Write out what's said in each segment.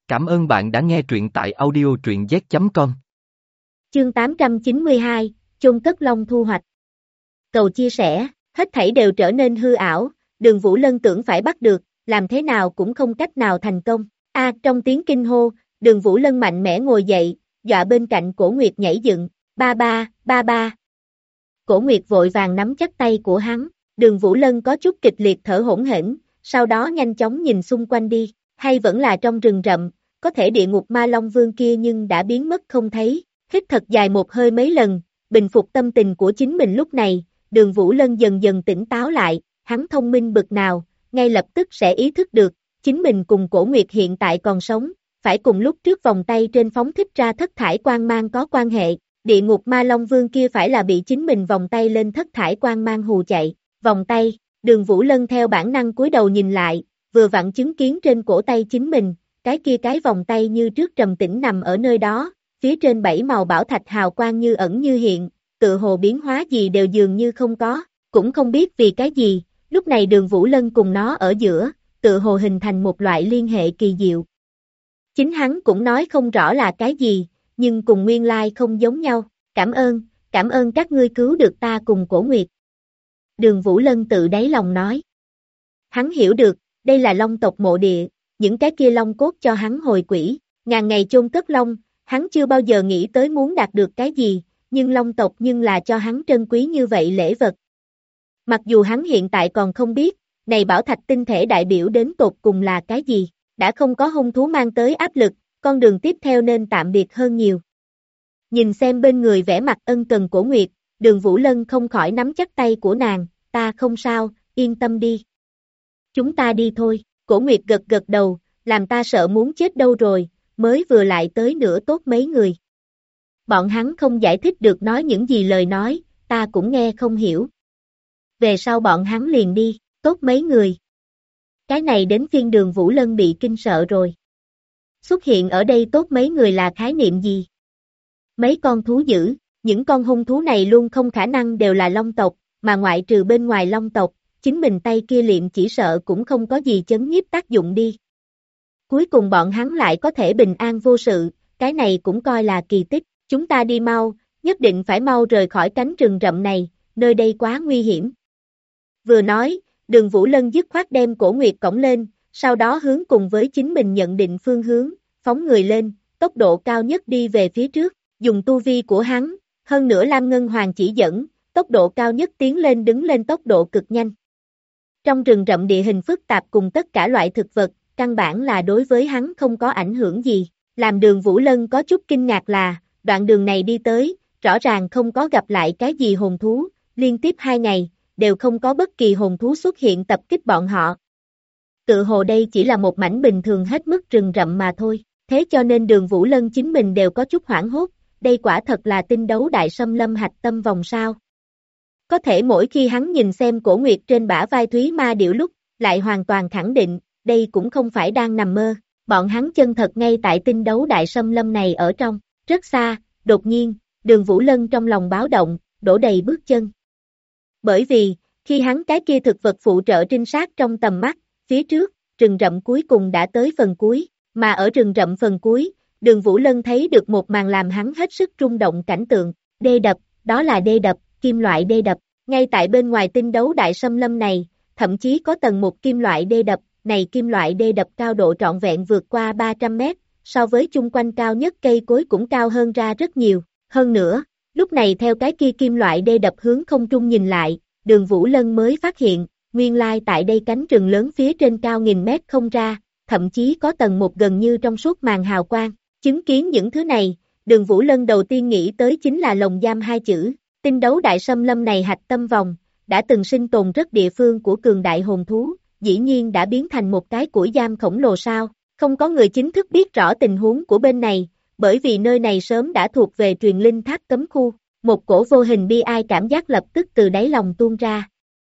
Cảm ơn bạn đã nghe truyện tại audio truyện z.com. Chương 892, chôn cất long thu hoạch. Cầu chia sẻ, hết thảy đều trở nên hư ảo, Đường Vũ Lân tưởng phải bắt được, làm thế nào cũng không cách nào thành công. Trong tiếng kinh hô, Đường Vũ Lân mạnh mẽ ngồi dậy, dọa bên cạnh Cổ Nguyệt nhảy dựng, ba ba. Cổ Nguyệt vội vàng nắm chắc tay của hắn, Đường Vũ Lân có chút kịch liệt thở hổn hển, sau đó nhanh chóng nhìn xung quanh đi, hay vẫn là trong rừng rậm, có thể địa ngục ma long vương kia nhưng đã biến mất không thấy. Hít thật dài một hơi mấy lần, bình phục tâm tình của chính mình lúc này, Đường Vũ Lân dần dần tỉnh táo lại, hắn thông minh bực nào, ngay lập tức sẽ ý thức được, chính mình cùng Cổ Nguyệt hiện tại còn sống, phải cùng lúc trước vòng tay trên phóng thích ra thất thải quang mang có quan hệ, địa ngục ma long vương kia phải là bị chính mình vòng tay lên thất thải quang mang hù chạy, vòng tay, Đường Vũ Lân theo bản năng cúi đầu nhìn lại, vừa vặn chứng kiến trên cổ tay chính mình, cái vòng tay như trước trầm tĩnh nằm ở nơi đó. Phía trên 7 màu bảo thạch hào quang như ẩn như hiện, tự hồ biến hóa gì đều dường như không có, cũng không biết vì cái gì, lúc này Đường Vũ Lân cùng nó ở giữa, tự hồ hình thành một loại liên hệ kỳ diệu. Chính hắn cũng nói không rõ là cái gì, nhưng cùng nguyên lai không giống nhau, cảm ơn các ngươi cứu được ta cùng Cổ Nguyệt. Đường Vũ Lân tự đáy lòng nói. Hắn hiểu được, đây là long tộc mộ địa, những cái kia long cốt cho hắn hồi quỷ, ngàn ngày chôn cất long. Hắn chưa bao giờ nghĩ tới muốn đạt được cái gì, nhưng long tộc nhưng là cho hắn trân quý như vậy lễ vật. Mặc dù hắn hiện tại còn không biết, này bảo thạch tinh thể đại biểu đến tột cùng là cái gì, đã không có hung thú mang tới áp lực, con đường tiếp theo nên tạm biệt hơn nhiều. Nhìn xem bên người vẻ mặt ân cần Cổ Nguyệt, Đường Vũ Lân không khỏi nắm chắc tay của nàng, ta không sao, yên tâm đi. Chúng ta đi thôi, Cổ Nguyệt gật gật đầu, làm ta sợ muốn chết đâu rồi. Mới vừa lại tới nửa tốt mấy người. Bọn hắn không giải thích được nói những gì lời nói, ta cũng nghe không hiểu. Về sau bọn hắn liền đi, tốt mấy người. Cái này đến phiên Đường Vũ Lân bị kinh sợ rồi. Xuất hiện ở đây tốt mấy người là khái niệm gì? Mấy con thú dữ, những con hung thú này luôn không khả năng đều là long tộc, mà ngoại trừ bên ngoài long tộc, chính mình tay kia liệm chỉ sợ cũng không có gì chấn nhiếp tác dụng đi. Cuối cùng bọn hắn lại có thể bình an vô sự, cái này cũng coi là kỳ tích, chúng ta đi mau, nhất định phải mau rời khỏi cánh rừng rậm này, nơi đây quá nguy hiểm. Vừa nói, Đường Vũ Lân dứt khoát đem Cổ Nguyệt cõng lên, sau đó hướng cùng với chính mình nhận định phương hướng, phóng người lên, tốc độ cao nhất đi về phía trước, dùng tu vi của hắn, hơn nữa Lam Ngân Hoàng chỉ dẫn, tốc độ cao nhất tiến lên đứng lên tốc độ cực nhanh. Trong rừng rậm địa hình phức tạp cùng tất cả loại thực vật, căn bản là đối với hắn không có ảnh hưởng gì, làm Đường Vũ Lân có chút kinh ngạc là, đoạn đường này đi tới, rõ ràng không có gặp lại cái gì hồn thú, liên tiếp 2 ngày, đều không có bất kỳ hồn thú xuất hiện tập kích bọn họ. Tự hồ đây chỉ là một mảnh bình thường hết mức rừng rậm mà thôi, thế cho nên Đường Vũ Lân chính mình đều có chút hoảng hốt, đây quả thật là tinh đấu đại xâm lâm hạch tâm vòng sao. Có thể mỗi khi hắn nhìn xem Cổ Nguyệt trên bả vai Thúy Ma Điểu lúc, lại hoàn toàn khẳng định, đây cũng không phải đang nằm mơ, bọn hắn chân thật ngay tại tinh đấu đại xâm lâm này ở trong, rất xa, đột nhiên, Đường Vũ Lân trong lòng báo động, đổ đầy bước chân. Bởi vì, khi hắn cái kia thực vật phụ trợ trinh sát trong tầm mắt, phía trước, rừng rậm cuối cùng đã tới phần cuối, mà ở rừng rậm phần cuối, Đường Vũ Lân thấy được một màn làm hắn hết sức rung động cảnh tượng, đê đập, đó là đê đập, kim loại đê đập, ngay tại bên ngoài tinh đấu đại xâm lâm này, thậm chí có tầng một kim loại đê đập. Này kim loại đê đập cao độ trọn vẹn vượt qua 300 mét, so với chung quanh cao nhất cây cối cũng cao hơn ra rất nhiều. Hơn nữa, lúc này theo cái kia kim loại đê đập hướng không trung nhìn lại, Đường Vũ Lân mới phát hiện, nguyên lai tại đây cánh rừng lớn phía trên cao nghìn mét không ra, thậm chí có tầng một gần như trong suốt màn hào quang. Chứng kiến những thứ này, Đường Vũ Lân đầu tiên nghĩ tới chính là lồng giam 2 chữ, tinh đấu đại xâm lâm này hạch tâm vòng, đã từng sinh tồn rất địa phương của cường đại hồn thú. Dĩ nhiên đã biến thành một cái củi giam khổng lồ sao, không có người chính thức biết rõ tình huống của bên này, bởi vì nơi này sớm đã thuộc về truyền linh tháp cấm khu, một cổ vô hình bi ai cảm giác lập tức từ đáy lòng tuôn ra.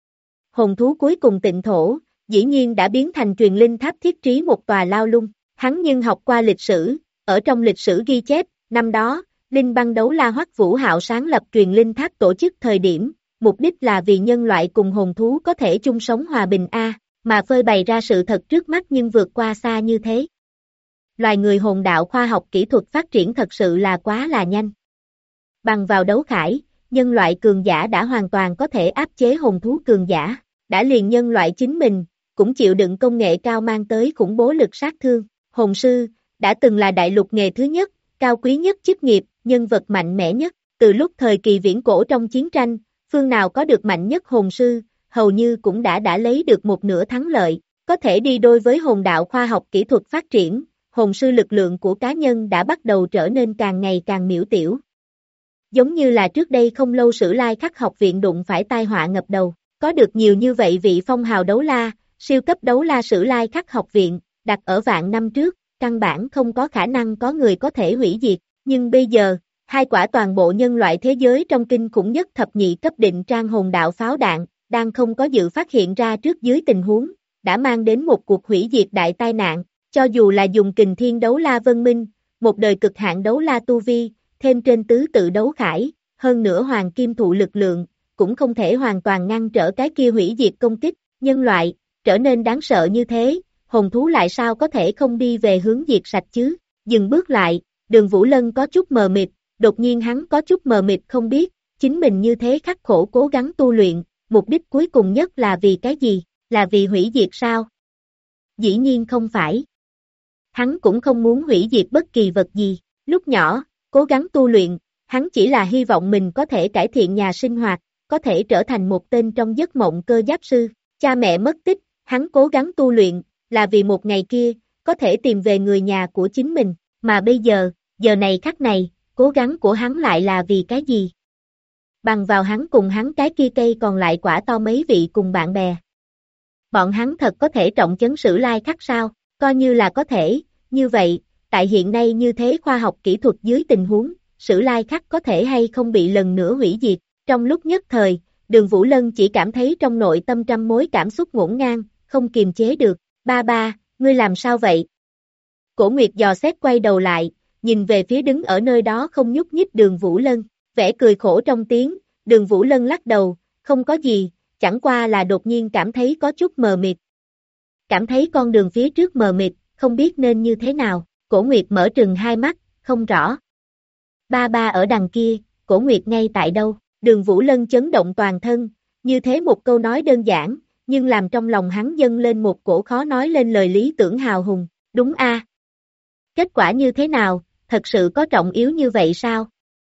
Hồn thú cuối cùng tịnh thổ, dĩ nhiên đã biến thành truyền linh tháp thiết trí một tòa lao lung, hắn nhưng học qua lịch sử, ở trong lịch sử ghi chép, năm đó, Linh Băng Đấu La Hoắc Vũ Hạo sáng lập truyền linh tháp tổ chức thời điểm, mục đích là vì nhân loại cùng hồn thú có thể chung sống hòa bình mà phơi bày ra sự thật trước mắt nhưng vượt qua xa như thế. loài người hồn đạo khoa học kỹ thuật phát triển thật sự là quá là nhanh. Bằng vào đấu khải, nhân loại cường giả đã hoàn toàn có thể áp chế hồn thú cường giả, đã liền nhân loại chính mình, cũng chịu đựng công nghệ cao mang tới khủng bố lực sát thương. Hồn sư, đã từng là đại lục nghề thứ nhất, cao quý nhất chức nghiệp, nhân vật mạnh mẽ nhất, từ lúc thời kỳ viễn cổ trong chiến tranh, phương nào có được mạnh nhất hồn sư, hầu như cũng đã lấy được một nửa thắng lợi, có thể đi đôi với hồn đạo khoa học kỹ thuật phát triển, hồn sư lực lượng của cá nhân đã bắt đầu trở nên càng ngày càng miểu tiểu. Giống như là trước đây không lâu Sử Lai Khắc học viện đụng phải tai họa ngập đầu, có được nhiều như vậy vị phong hào đấu la, siêu cấp đấu la Sử Lai Khắc học viện, đặt ở vạn năm trước, căn bản không có khả năng có người có thể hủy diệt, nhưng bây giờ, hai quả toàn bộ nhân loại thế giới trong kinh khủng nhất thập nhị cấp định trang hồn đạo pháo đạn, đang không có dự phát hiện ra trước dưới tình huống, đã mang đến một cuộc hủy diệt đại tai nạn, cho dù là dùng kình thiên đấu la vân minh, một đời cực hạn đấu la tu vi, thêm trên tứ tự đấu khải, hơn nữa hoàng kim thụ lực lượng, cũng không thể hoàn toàn ngăn trở cái kia hủy diệt công kích, nhân loại, trở nên đáng sợ như thế, hồn thú lại sao có thể không đi về hướng diệt sạch chứ, dừng bước lại, Đường Vũ Lân có chút mờ mịt, đột nhiên hắn có chút mờ mịt không biết, chính mình như thế khắc khổ cố gắng tu luyện, mục đích cuối cùng nhất là vì cái gì, là vì hủy diệt sao? Dĩ nhiên không phải. Hắn cũng không muốn hủy diệt bất kỳ vật gì, lúc nhỏ, cố gắng tu luyện, hắn chỉ là hy vọng mình có thể cải thiện nhà sinh hoạt, có thể trở thành một tên trong giấc mộng cơ giáp sư, cha mẹ mất tích, hắn cố gắng tu luyện, là vì một ngày kia, có thể tìm về người nhà của chính mình, mà bây giờ, giờ này khắc này, cố gắng của hắn lại là vì cái gì? Bằng vào hắn cùng hắn cái kia cây còn lại quả to mấy vị cùng bạn bè. Bọn hắn thật có thể trọng chấn Sử Lai Khắc sao? Coi như là có thể, như vậy, tại hiện nay như thế khoa học kỹ thuật dưới tình huống, Sử Lai Khắc có thể hay không bị lần nữa hủy diệt. Trong lúc nhất thời, Đường Vũ Lân chỉ cảm thấy trong nội tâm trăm mối cảm xúc ngổn ngang, không kiềm chế được. Ba ba, ngươi làm sao vậy? Cổ Nguyệt dò xét quay đầu lại, nhìn về phía đứng ở nơi đó không nhúc nhích Đường Vũ Lân, vẻ cười khổ trong tiếng, Đường Vũ Lân lắc đầu, không có gì, chẳng qua là đột nhiên cảm thấy có chút mờ mịt. Cảm thấy con đường phía trước mờ mịt, không biết nên như thế nào, Cổ Nguyệt mở trừng hai mắt, không rõ. Ba ba ở đằng kia, Cổ Nguyệt ngay tại đâu? Đường Vũ Lân chấn động toàn thân, như thế một câu nói đơn giản, nhưng làm trong lòng hắn dâng lên một cổ khó nói lên lời lý tưởng hào hùng, đúng a? Kết quả như thế nào, thật sự có trọng yếu như vậy sao?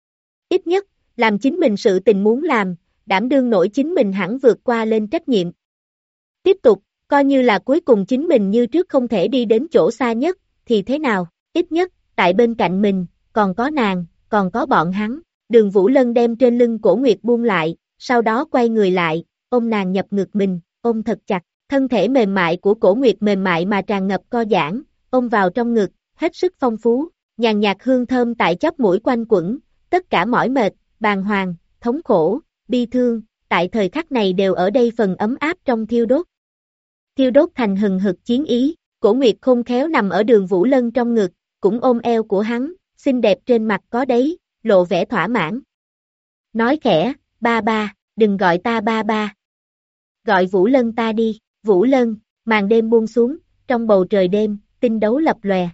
Ít nhất, làm chính mình sự tình muốn làm, đảm đương nổi chính mình hẳn vượt qua lên trách nhiệm. Tiếp tục, coi như là cuối cùng chính mình như trước không thể đi đến chỗ xa nhất, thì thế nào, ít nhất, tại bên cạnh mình, còn có nàng, còn có bọn hắn. Đường Vũ Lân đem trên lưng Cổ Nguyệt buông lại, sau đó quay người lại, ôm nàng nhập ngực mình, ôm thật chặt, thân thể mềm mại của Cổ Nguyệt mềm mại mà tràn ngập co giãn, ôm vào trong ngực, hết sức phong phú, nhàn nhạt hương thơm tại chóp mũi quanh quẩn, tất cả mỏi mệt, bàng hoàng, thống khổ, bi thương, tại thời khắc này đều ở đây phần ấm áp trong thiêu đốt. Thiêu đốt thành hừng hực chiến ý, Cổ Nguyệt khôn khéo nằm ở Đường Vũ Lân trong ngực, cũng ôm eo của hắn, xinh đẹp trên mặt có đấy, lộ vẻ thỏa mãn. Nói khẽ, ba ba, đừng gọi ta ba ba. Gọi Vũ Lân ta đi, Vũ Lân, màn đêm buông xuống, trong bầu trời đêm, tinh đấu lập lòe.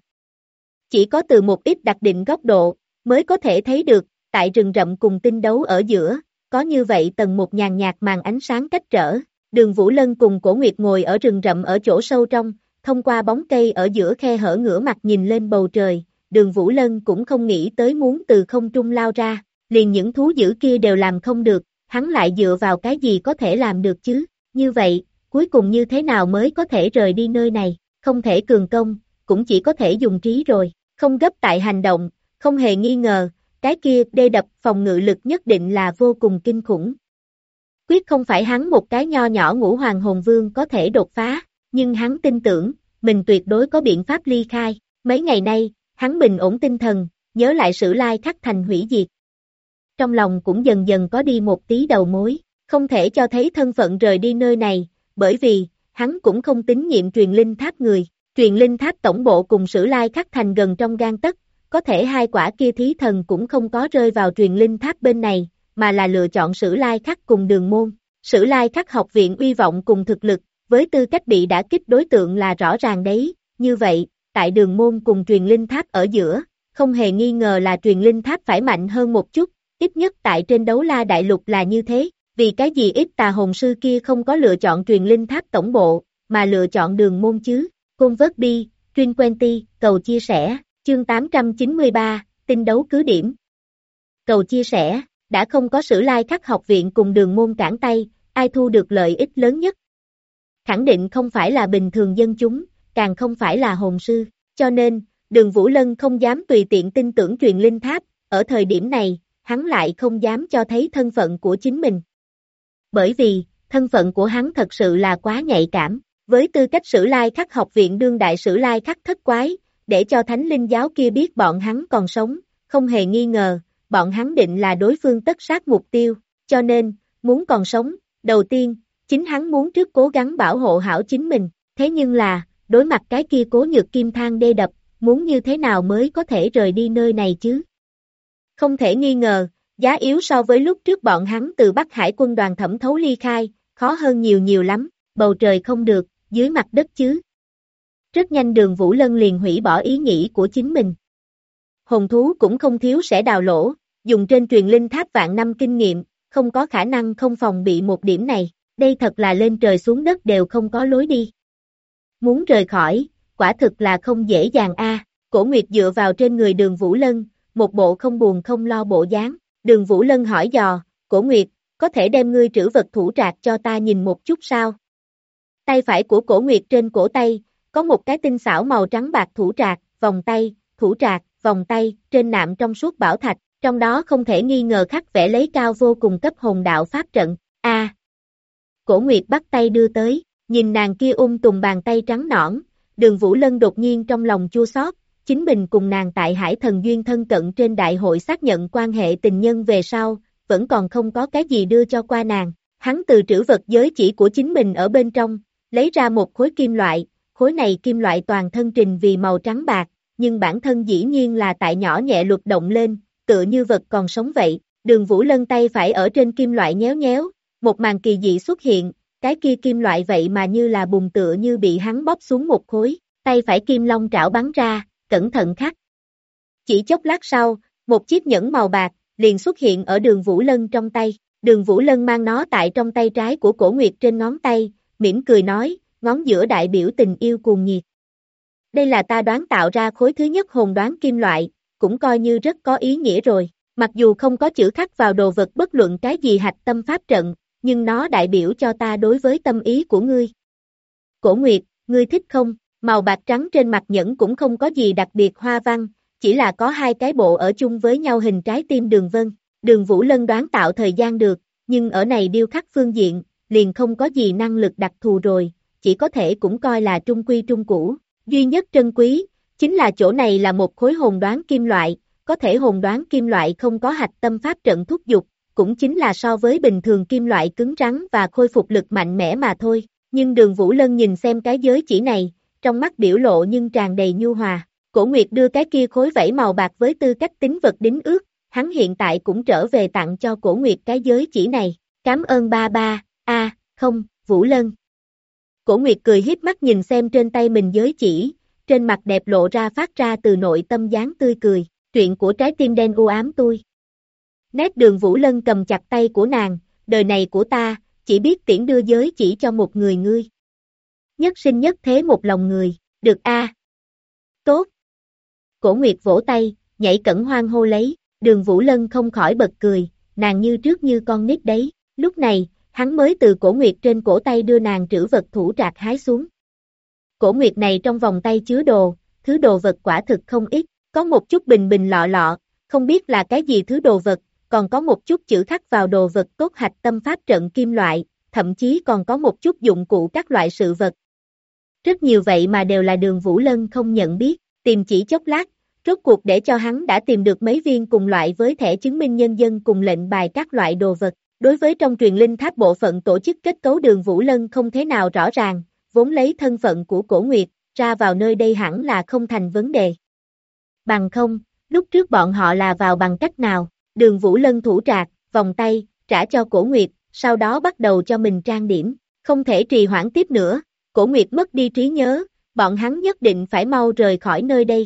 Chỉ có từ một ít đặc định góc độ, mới có thể thấy được, tại rừng rậm cùng tinh đấu ở giữa, có như vậy tầng một nhàn nhạt màn ánh sáng cách trở. Đường Vũ Lân cùng Cổ Nguyệt ngồi ở rừng rậm ở chỗ sâu trong, thông qua bóng cây ở giữa khe hở ngửa mặt nhìn lên bầu trời, Đường Vũ Lân cũng không nghĩ tới muốn từ không trung lao ra, liền những thú dữ kia đều làm không được, hắn lại dựa vào cái gì có thể làm được chứ, như vậy, cuối cùng như thế nào mới có thể rời đi nơi này, không thể cường công, cũng chỉ có thể dùng trí rồi, không gấp tại hành động, không hề nghi ngờ, cái kia đê đập phòng ngự lực nhất định là vô cùng kinh khủng. Quyết không phải hắn một cái nho nhỏ ngũ hoàng hồn vương có thể đột phá, nhưng hắn tin tưởng, mình tuyệt đối có biện pháp ly khai, mấy ngày nay, hắn bình ổn tinh thần, nhớ lại Sử Lai Khắc thành hủy diệt. Trong lòng cũng dần dần có đi một tí đầu mối, không thể cho thấy thân phận rời đi nơi này, bởi vì, hắn cũng không tín nhiệm truyền linh tháp người, truyền linh tháp tổng bộ cùng Sử Lai Khắc thành gần trong gang tấc, có thể hai quả kia thí thần cũng không có rơi vào truyền linh tháp bên này, mà là lựa chọn Sử Lai Khắc cùng Đường môn. Sử Lai Khắc học viện uy vọng cùng thực lực, với tư cách bị đả kích đối tượng là rõ ràng đấy, như vậy, tại đường môn cùng truyền linh tháp ở giữa, không hề nghi ngờ là truyền linh tháp phải mạnh hơn một chút, ít nhất tại trên đấu la đại lục là như thế, vì cái gì ít tà hồn sư kia không có lựa chọn truyền linh tháp tổng bộ, mà lựa chọn đường môn chứ, Convert Bi, Truyền Quenty, cầu chia sẻ, chương 893, tinh đấu cứ điểm. Cầu chia sẻ, đã không có Sử Lai Khắc học viện cùng đường môn cản tay, ai thu được lợi ích lớn nhất? Khẳng định không phải là bình thường dân chúng, càng không phải là hồn sư, cho nên, Đường Vũ Lân không dám tùy tiện tin tưởng truyền linh tháp, ở thời điểm này, hắn lại không dám cho thấy thân phận của chính mình. Bởi vì, thân phận của hắn thật sự là quá nhạy cảm, với tư cách Sử Lai Khắc học viện đương đại Sử Lai Khắc thất quái, để cho Thánh Linh giáo kia biết bọn hắn còn sống, không hề nghi ngờ, bọn hắn định là đối phương tất sát mục tiêu, cho nên, muốn còn sống, đầu tiên, chính hắn muốn trước cố gắng bảo hộ hảo chính mình, thế nhưng là, đối mặt cái kia Cố Nhược Kim thang đê đập, muốn như thế nào mới có thể rời đi nơi này chứ? Không thể nghi ngờ, giá yếu so với lúc trước bọn hắn từ Bắc Hải quân đoàn thẩm thấu ly khai, khó hơn nhiều nhiều lắm, bầu trời không được, dưới mặt đất chứ. Rất nhanh Đường Vũ Lân liền hủy bỏ ý nghĩ của chính mình. Hồn thú cũng không thiếu sẽ đào lỗ, dùng trên truyền linh tháp vạn năm kinh nghiệm, không có khả năng không phòng bị một điểm này, đây thật là lên trời xuống đất đều không có lối đi. Muốn rời khỏi, quả thực là không dễ dàng a. Cổ Nguyệt dựa vào trên người Đường Vũ Lân, một bộ không buồn không lo bộ dáng. Đường Vũ Lân hỏi dò, Cổ Nguyệt, có thể đem ngươi trữ vật thủ trạc cho ta nhìn một chút sao? Tay phải của Cổ Nguyệt trên cổ tay, có một cái tinh xảo màu trắng bạc thủ trạc, vòng tay, thủ trạc, vòng tay, trên nạm trong suốt bảo thạch, trong đó không thể nghi ngờ khắc vẽ lấy cao vô cùng cấp hồn đạo pháp trận, Cổ Nguyệt bắt tay đưa tới, nhìn nàng kia tùng bàn tay trắng nõn, Đường Vũ Lân đột nhiên trong lòng chua xót, chính mình cùng nàng tại Hải Thần Duyên thân cận trên đại hội xác nhận quan hệ tình nhân về sau, vẫn còn không có cái gì đưa cho qua nàng, hắn từ trữ vật giới chỉ của chính mình ở bên trong, lấy ra một khối kim loại, khối này kim loại toàn thân trình vì màu trắng bạc, nhưng bản thân dĩ nhiên là tại nhỏ nhẹ luật động lên, tựa như vật còn sống vậy, Đường Vũ Lân tay phải ở trên kim loại nhéo nhéo, một màn kỳ dị xuất hiện, cái kia kim loại vậy mà như là bùn tựa như bị hắn bóp xuống một khối, tay phải kim long trảo bắn ra, cẩn thận khắc. Chỉ chốc lát sau, một chiếc nhẫn màu bạc, liền xuất hiện ở Đường Vũ Lân trong tay, Đường Vũ Lân mang nó tại trong tay trái của Cổ Nguyệt trên ngón tay, mỉm cười nói, ngón giữa đại biểu tình yêu cuồng nhiệt. Đây là ta đoán tạo ra khối thứ nhất hồn đoán kim loại, cũng coi như rất có ý nghĩa rồi, mặc dù không có chữ khắc vào đồ vật bất luận cái gì hạch tâm pháp trận, nhưng nó đại biểu cho ta đối với tâm ý của ngươi. Cổ Nguyệt, ngươi thích không? Màu bạc trắng trên mặt nhẫn cũng không có gì đặc biệt hoa văn, chỉ là có hai cái bộ ở chung với nhau hình trái tim đường vân. Đường Vũ Lân đoán tạo thời gian được, nhưng ở này điêu khắc phương diện, liền không có gì năng lực đặc thù rồi, chỉ có thể cũng coi là trung quy trung cũ. Duy nhất trân quý, chính là chỗ này là một khối hồn đoán kim loại, có thể hồn đoán kim loại không có hạch tâm pháp trận thúc giục, cũng chính là so với bình thường kim loại cứng rắn và khôi phục lực mạnh mẽ mà thôi. Nhưng Đường Vũ Lân nhìn xem cái giới chỉ này, trong mắt biểu lộ nhưng tràn đầy nhu hòa. Cổ Nguyệt đưa cái kia khối vảy màu bạc với tư cách tín vật đính ước, hắn hiện tại cũng trở về tặng cho Cổ Nguyệt cái giới chỉ này. Cảm ơn ba ba, không, Vũ Lân. Cổ Nguyệt cười híp mắt nhìn xem trên tay mình giới chỉ, trên mặt đẹp lộ ra phát ra từ nội tâm dáng tươi cười, chuyện của trái tim đen u ám tôi. Nét Đường Vũ Lân cầm chặt tay của nàng, đời này của ta, chỉ biết tiễn đưa giới chỉ cho một người ngươi. Nhất sinh nhất thế một lòng người, được Tốt. Cổ Nguyệt vỗ tay, nhảy cẫng hoan hô lấy, Đường Vũ Lân không khỏi bật cười, nàng như trước như con nít đấy, lúc này, hắn mới từ Cổ Nguyệt trên cổ tay đưa nàng trữ vật thủ trạc hái xuống. Cổ Nguyệt này trong vòng tay chứa đồ, thứ đồ vật quả thực không ít, có một chút bình bình lọ lọ, không biết là cái gì thứ đồ vật, còn có một chút chữ khắc vào đồ vật tốt hạch tâm pháp trận kim loại, thậm chí còn có một chút dụng cụ các loại sự vật. Rất nhiều vậy mà đều là Đường Vũ Lân không nhận biết, tìm chỉ chốc lát, rốt cuộc để cho hắn đã tìm được mấy viên cùng loại với thẻ chứng minh nhân dân cùng lệnh bài các loại đồ vật. Đối với trong truyền linh tháp bộ phận tổ chức kết cấu Đường Vũ Lân không thế nào rõ ràng, vốn lấy thân phận của Cổ Nguyệt, ra vào nơi đây hẳn là không thành vấn đề. Bằng không, lúc trước bọn họ là vào bằng cách nào? Đường Vũ Lân thủ trạc, vòng tay, trả cho Cổ Nguyệt, sau đó bắt đầu cho mình trang điểm, không thể trì hoãn tiếp nữa, Cổ Nguyệt mất đi trí nhớ, bọn hắn nhất định phải mau rời khỏi nơi đây.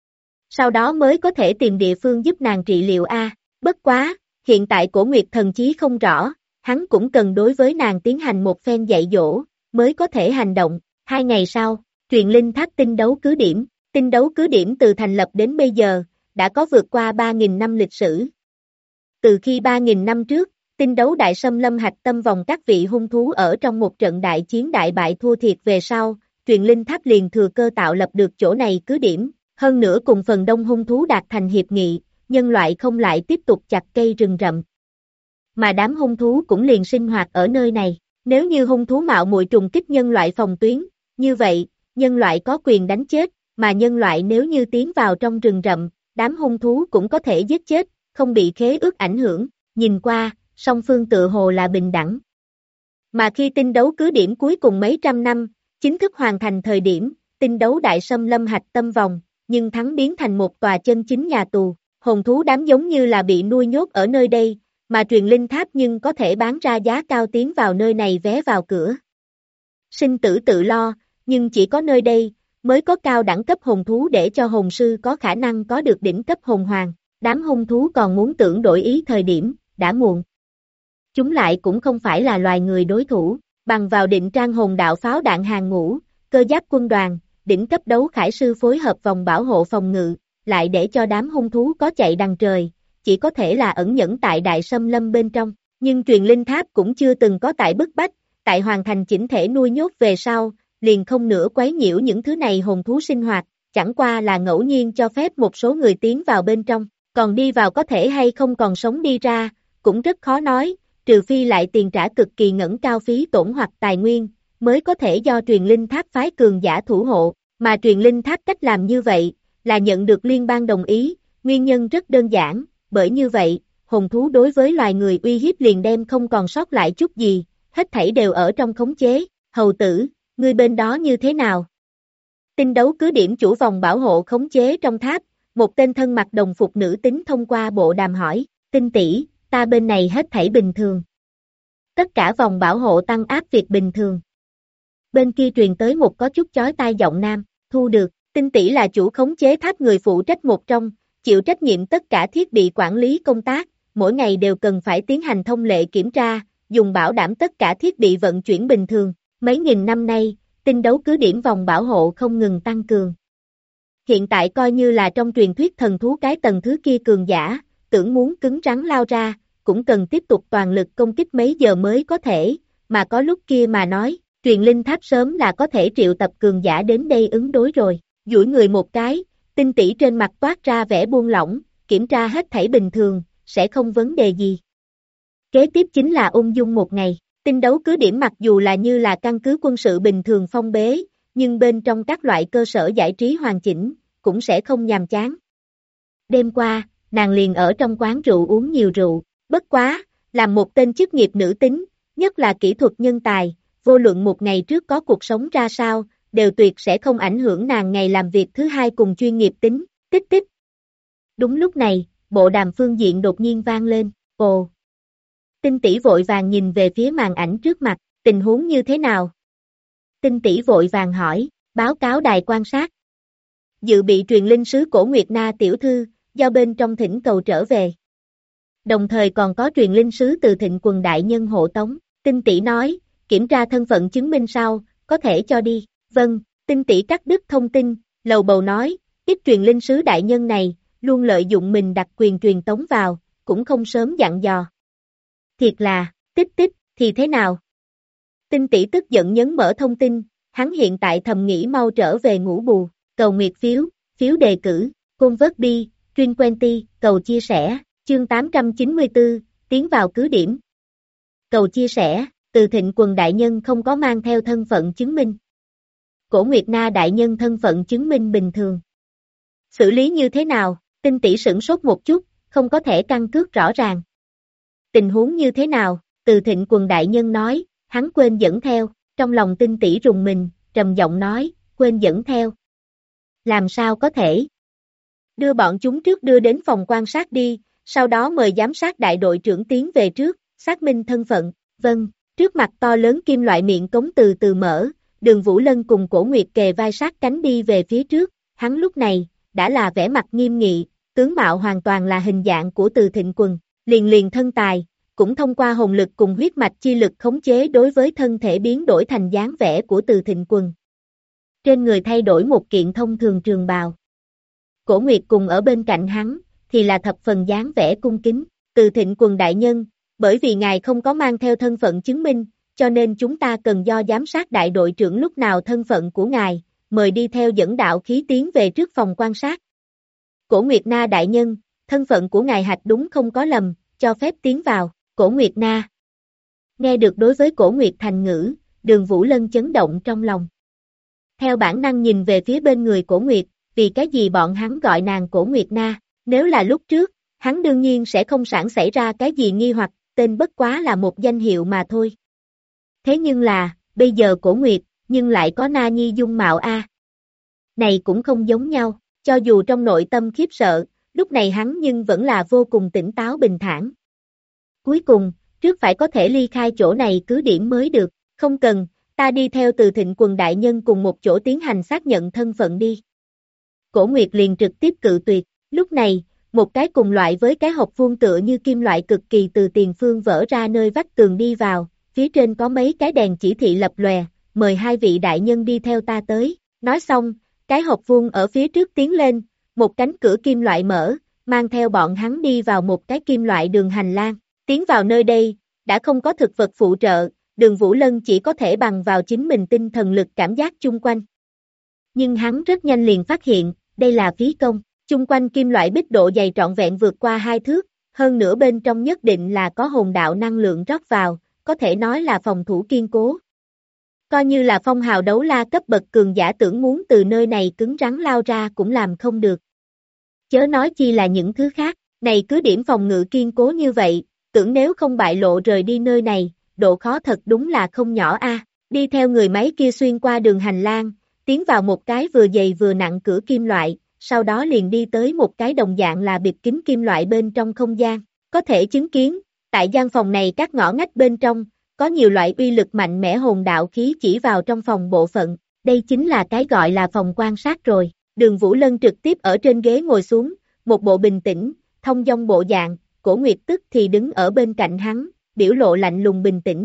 Sau đó mới có thể tìm địa phương giúp nàng trị liệu a. Bất quá, hiện tại Cổ Nguyệt thần chí không rõ, hắn cũng cần đối với nàng tiến hành một phen dạy dỗ, mới có thể hành động. 2 ngày sau, truyền linh tháp tinh đấu cứ điểm. Tinh đấu cứ điểm từ thành lập đến bây giờ, đã có vượt qua 3.000 năm lịch sử. Từ khi 3.000 năm trước, tinh đấu đại xâm lâm hạch tâm vòng các vị hung thú ở trong một trận đại chiến đại bại thua thiệt về sau, truyền linh tháp liền thừa cơ tạo lập được chỗ này cứ điểm, hơn nữa cùng phần đông hung thú đạt thành hiệp nghị, nhân loại không lại tiếp tục chặt cây rừng rậm. Mà đám hung thú cũng liền sinh hoạt ở nơi này, nếu như hung thú mạo muội trùng kích nhân loại phòng tuyến, như vậy, nhân loại có quyền đánh chết, mà nhân loại nếu như tiến vào trong rừng rậm, đám hung thú cũng có thể giết chết, không bị khế ước ảnh hưởng, nhìn qua, song phương tựa hồ là bình đẳng. Mà khi tinh đấu cứ điểm cuối cùng mấy trăm năm, chính thức hoàn thành thời điểm, tinh đấu đại xâm lâm hạch tâm vòng, nhưng thắng biến thành một tòa chân chính nhà tù, hồn thú đám giống như là bị nuôi nhốt ở nơi đây, mà truyền linh tháp nhưng có thể bán ra giá cao tiến vào nơi này vé vào cửa. Sinh tử tự lo, nhưng chỉ có nơi đây, mới có cao đẳng cấp hồn thú để cho hồn sư có khả năng có được đỉnh cấp hồn hoàng, đám hung thú còn muốn tưởng đổi ý thời điểm, đã muộn. Chúng lại cũng không phải là loài người đối thủ, bằng vào định trang hồn đạo pháo đạn hàng ngũ, cơ giáp quân đoàn, đỉnh cấp đấu khải sư phối hợp vòng bảo hộ phòng ngự, lại để cho đám hung thú có chạy đằng trời, chỉ có thể là ẩn nhẫn tại đại xâm lâm bên trong, nhưng truyền linh tháp cũng chưa từng có tại bức bách, tại hoàn thành chỉnh thể nuôi nhốt về sau, liền không nữa quấy nhiễu những thứ này hồn thú sinh hoạt, chẳng qua là ngẫu nhiên cho phép một số người tiến vào bên trong, còn đi vào có thể hay không còn sống đi ra, cũng rất khó nói, trừ phi lại tiền trả cực kỳ ngẩng cao phí tổn hoặc tài nguyên, mới có thể do truyền linh tháp phái cường giả thủ hộ, mà truyền linh tháp cách làm như vậy, là nhận được liên bang đồng ý, nguyên nhân rất đơn giản, bởi như vậy, hồn thú đối với loài người uy hiếp liền đem không còn sót lại chút gì, hết thảy đều ở trong khống chế, hầu tử, ngươi bên đó như thế nào? Tinh đấu cứ điểm chủ vòng bảo hộ khống chế trong tháp, một tên thân mặc đồng phục nữ tính thông qua bộ đàm hỏi, Tinh tỷ, ta bên này hết thảy bình thường. Tất cả vòng bảo hộ tăng áp việc bình thường. Bên kia truyền tới một có chút chói tai giọng nam, thu được, Tinh tỷ là chủ khống chế tháp người phụ trách một trong, chịu trách nhiệm tất cả thiết bị quản lý công tác, mỗi ngày đều cần phải tiến hành thông lệ kiểm tra, dùng bảo đảm tất cả thiết bị vận chuyển bình thường. Mấy nghìn năm nay, tinh đấu cứ điểm vòng bảo hộ không ngừng tăng cường. Hiện tại coi như là trong truyền thuyết thần thú cái tầng thứ kia cường giả, tưởng muốn cứng rắn lao ra, cũng cần tiếp tục toàn lực công kích mấy giờ mới có thể, mà có lúc kia mà nói, truyền linh tháp sớm là có thể triệu tập cường giả đến đây ứng đối rồi, duỗi người một cái, Tinh tỷ trên mặt toát ra vẻ buông lỏng, kiểm tra hết thảy bình thường, sẽ không vấn đề gì. Kế tiếp chính là ung dung một ngày. Tinh đấu cứ điểm mặc dù là như là căn cứ quân sự bình thường phong bế, nhưng bên trong các loại cơ sở giải trí hoàn chỉnh, cũng sẽ không nhàm chán. Đêm qua, nàng liền ở trong quán rượu uống nhiều rượu, bất quá, làm một tên chức nghiệp nữ tính, nhất là kỹ thuật nhân tài, vô luận một ngày trước có cuộc sống ra sao, đều tuyệt sẽ không ảnh hưởng nàng ngày làm việc thứ hai cùng chuyên nghiệp tính, tích tích. Đúng lúc này, bộ đàm phương diện đột nhiên vang lên, ồ. Tinh tỷ vội vàng nhìn về phía màn ảnh trước mặt, tình huống như thế nào? Tinh tỷ vội vàng hỏi, báo cáo đài quan sát. Dự bị truyền linh sứ Cổ Nguyệt Na tiểu thư, do bên trong thỉnh cầu trở về. Đồng thời còn có truyền linh sứ từ Thịnh Quần đại nhân hộ tống. Tinh tỷ nói, kiểm tra thân phận chứng minh sau, có thể cho đi. Vâng, tinh tỷ cắt đứt thông tin, lầu bầu nói, ít truyền linh sứ đại nhân này, luôn lợi dụng mình đặc quyền truyền tống vào, cũng không sớm dặn dò. Thiệt là, tích tích, thì thế nào? Tinh tỷ tức giận nhấn mở thông tin, hắn hiện tại thầm nghĩ mau trở về ngủ bù, cầu nguyệt phiếu, phiếu đề cử, convert bi, truyền quenty, cầu chia sẻ, chương 894, tiến vào cứ điểm. Cầu chia sẻ, từ Thịnh Quần đại nhân không có mang theo thân phận chứng minh. Cổ Nguyệt Na đại nhân thân phận chứng minh bình thường. Xử lý như thế nào? Tinh tỷ sửng sốt một chút, không có thẻ căn cước rõ ràng. Tình huống như thế nào? Từ Thịnh Quần đại nhân nói, hắn quên dẫn theo, trong lòng tinh tỷ rùng mình, trầm giọng nói, quên dẫn theo. Làm sao có thể? Đưa bọn chúng trước đưa đến phòng quan sát đi, sau đó mời giám sát đại đội trưởng tiến về trước, xác minh thân phận, vâng, trước mặt to lớn kim loại miệng cống từ từ mở, Đường Vũ Lân cùng Cổ Nguyệt kề vai sát cánh đi về phía trước, hắn lúc này, đã là vẻ mặt nghiêm nghị, tướng mạo hoàn toàn là hình dạng của Từ Thịnh Quần, liền thân tài, cũng thông qua hồn lực cùng huyết mạch chi lực khống chế đối với thân thể biến đổi thành dáng vẻ của Từ Thịnh Quần. Trên người thay đổi một kiện thông thường trường bào. Cổ Nguyệt cùng ở bên cạnh hắn, thì là thập phần dáng vẻ cung kính, Từ Thịnh Quần đại nhân, bởi vì ngài không có mang theo thân phận chứng minh, cho nên chúng ta cần do giám sát đại đội trưởng lúc nào thân phận của ngài, mời đi theo dẫn đạo khí tiến về trước phòng quan sát. Cổ Nguyệt Na đại nhân, thân phận của ngài hạch đúng không có lầm, cho phép tiến vào, Cổ Nguyệt Na. Nghe được đối với Cổ Nguyệt thành ngữ, Đường Vũ Lân chấn động trong lòng. Theo bản năng nhìn về phía bên người Cổ Nguyệt, vì cái gì bọn hắn gọi nàng Cổ Nguyệt Na, nếu là lúc trước, hắn đương nhiên sẽ không sẵn xảy ra cái gì nghi hoặc, tên bất quá là một danh hiệu mà thôi. Thế nhưng là, bây giờ Cổ Nguyệt, nhưng lại có Na Nhi dung mạo a. Này cũng không giống nhau, cho dù trong nội tâm khiếp sợ, lúc này hắn nhưng vẫn là vô cùng tỉnh táo bình thản. Cuối cùng, trước phải có thể ly khai chỗ này cứ điểm mới được, không cần, ta đi theo Từ Thịnh Quần đại nhân cùng một chỗ tiến hành xác nhận thân phận đi. Cổ Nguyệt liền trực tiếp cự tuyệt, lúc này, một cái cùng loại với cái hộp vuông tựa như kim loại cực kỳ từ tiền phương vỡ ra nơi vách tường đi vào, phía trên có mấy cái đèn chỉ thị lập lòe, mời hai vị đại nhân đi theo ta tới, nói xong, cái hộp vuông ở phía trước tiến lên, một cánh cửa kim loại mở, mang theo bọn hắn đi vào một cái kim loại đường hành lang, tiến vào nơi đây, đã không có thực vật phụ trợ, Đường Vũ Lân chỉ có thể bằng vào chính mình tinh thần lực cảm giác chung quanh. Nhưng hắn rất nhanh liền phát hiện, đây là phí công, chung quanh kim loại bích độ dày trọn vẹn vượt qua 2 thước, hơn nữa bên trong nhất định là có hồn đạo năng lượng rót vào, có thể nói là phòng thủ kiên cố. Coi như là phong hào đấu la cấp bậc cường giả tưởng muốn từ nơi này cứng rắn lao ra cũng làm không được. Chớ nói chi là những thứ khác, này cứ điểm phòng ngự kiên cố như vậy, tưởng nếu không bại lộ rời đi nơi này, độ khó thật đúng là không nhỏ a. Đi theo người máy kia xuyên qua đường hành lang, tiến vào một cái vừa dày vừa nặng cửa kim loại, sau đó liền đi tới một cái đồng dạng là bịt kín kim loại bên trong không gian. Có thể chứng kiến, tại gian phòng này các ngõ ngách bên trong, có nhiều loại uy lực mạnh mẽ hồn đạo khí chỉ vào trong phòng bộ phận, đây chính là cái gọi là phòng quan sát rồi. Đường Vũ Lân trực tiếp ở trên ghế ngồi xuống, một bộ bình tĩnh, thông dong bộ dạng, Cổ Nguyệt tức thì đứng ở bên cạnh hắn, biểu lộ lạnh lùng bình tĩnh.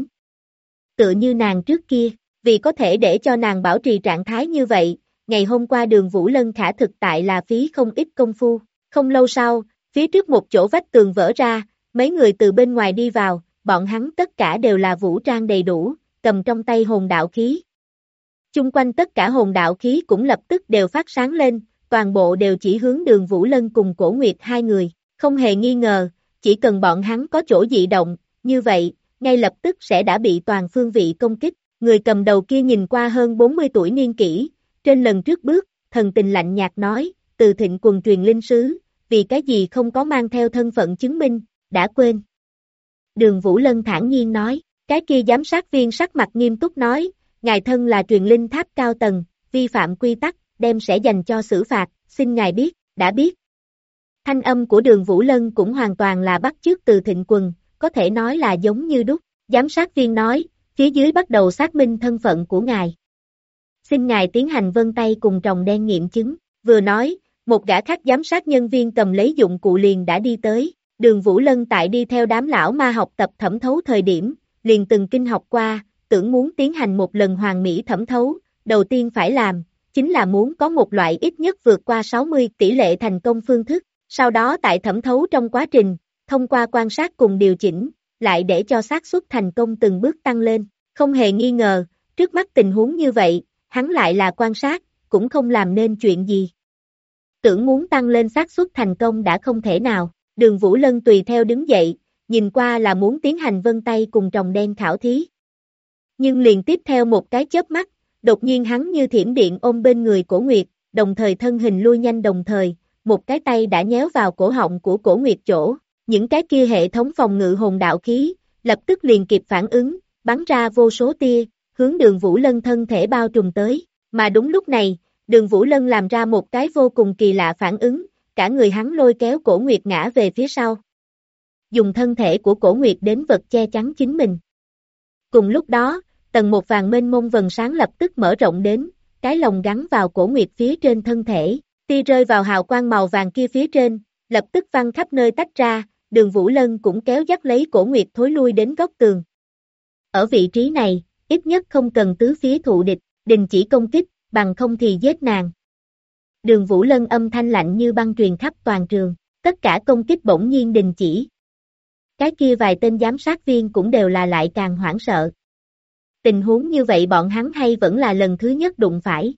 Tựa như nàng trước kia, vì có thể để cho nàng bảo trì trạng thái như vậy, ngày hôm qua Đường Vũ Lân khả thực tại là phí không ít công phu. Không lâu sau, phía trước một chỗ vách tường vỡ ra, mấy người từ bên ngoài đi vào, bọn hắn tất cả đều là vũ trang đầy đủ, cầm trong tay hồn đạo khí. Chung quanh tất cả hồn đạo khí cũng lập tức đều phát sáng lên, toàn bộ đều chỉ hướng Đường Vũ Lân cùng Cổ Nguyệt hai người, không hề nghi ngờ, chỉ cần bọn hắn có chỗ dị động, như vậy, ngay lập tức sẽ đã bị toàn phương vị công kích. Người cầm đầu kia nhìn qua hơn 40 tuổi niên kỷ, trên lần trước bước, thần tình lạnh nhạt nói, Từ Thịnh Quần truyền linh sứ, vì cái gì không có mang theo thân phận chứng minh, đã quên. Đường Vũ Lân thản nhiên nói, cái kia giám sát viên sắc mặt nghiêm túc nói, ngài thân là truyền linh tháp cao tầng, vi phạm quy tắc, đem sẽ dành cho xử phạt, xin ngài biết, đã biết. Thanh âm của Đường Vũ Lân cũng hoàn toàn là bắt chước Từ Thịnh Quần, có thể nói là giống như đúc. Giám sát viên nói, phía dưới bắt đầu xác minh thân phận của ngài. Xin ngài tiến hành vân tay cùng tròng đen nghiệm chứng, vừa nói, một gã khác giám sát nhân viên cầm lấy dụng cụ liền đã đi tới. Đường Vũ Lân tại đi theo đám lão ma học tập thẩm thấu thời điểm, liền từng kinh học qua, tưởng muốn tiến hành một lần hoàn mỹ thẩm thấu, đầu tiên phải làm, chính là muốn có một loại ít nhất vượt qua 60 tỷ lệ thành công phương thức, sau đó tại thẩm thấu trong quá trình, thông qua quan sát cùng điều chỉnh, lại để cho xác suất thành công từng bước tăng lên, không hề nghi ngờ, trước mắt tình huống như vậy, hắn lại là quan sát, cũng không làm nên chuyện gì. Tưởng muốn tăng lên xác suất thành công đã không thể nào. Đường Vũ Lân tùy theo đứng dậy, nhìn qua là muốn tiến hành vân tay cùng tròng đen khảo thí. Nhưng liền tiếp theo một cái chớp mắt, đột nhiên hắn như thiểm điện ôm bên người Cổ Nguyệt, đồng thời thân hình lui nhanh đồng thời, một cái tay đã nhéo vào cổ họng của Cổ Nguyệt chỗ, những cái kia hệ thống phòng ngự hồn đạo khí, lập tức liền kịp phản ứng, bắn ra vô số tia, hướng Đường Vũ Lân thân thể bao trùm tới, mà đúng lúc này, Đường Vũ Lân làm ra một cái vô cùng kỳ lạ phản ứng, cả người hắn lôi kéo Cổ Nguyệt ngã về phía sau. Dùng thân thể của Cổ Nguyệt đến vật che chắn chính mình. Cùng lúc đó, tầng một vàng mênh mông vầng sáng lập tức mở rộng đến, cái lồng gắn vào cổ Nguyệt phía trên thân thể, tia rơi vào hào quang màu vàng kia phía trên, lập tức văng khắp nơi tách ra, Đường Vũ Lân cũng kéo dắt lấy cổ Nguyệt thối lui đến góc tường. Ở vị trí này, ít nhất không cần tứ phía thụ địch, đình chỉ công kích, bằng không thì giết nàng. Đường Vũ Lân âm thanh lạnh như băng truyền khắp toàn trường, tất cả công kích bỗng nhiên đình chỉ. Cái kia vài tên giám sát viên cũng đều là lại càng hoảng sợ. Tình huống như vậy bọn hắn hay vẫn là lần thứ nhất đụng phải.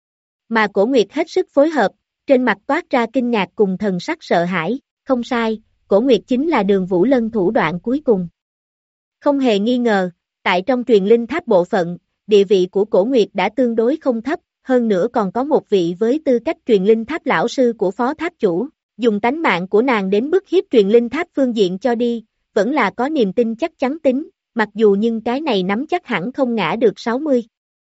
Mà Cổ Nguyệt hết sức phối hợp, trên mặt toát ra kinh ngạc cùng thần sắc sợ hãi, không sai, Cổ Nguyệt chính là Đường Vũ Lân thủ đoạn cuối cùng. Không hề nghi ngờ, tại trong truyền linh tháp bộ phận, địa vị của Cổ Nguyệt đã tương đối không thấp, hơn nữa còn có một vị với tư cách truyền linh tháp lão sư của phó tháp chủ, dùng tánh mạng của nàng đến bức hiếp truyền linh tháp phương diện cho đi, vẫn là có niềm tin chắc chắn tính, mặc dù nhưng cái này nắm chắc hẳn không ngã được 60.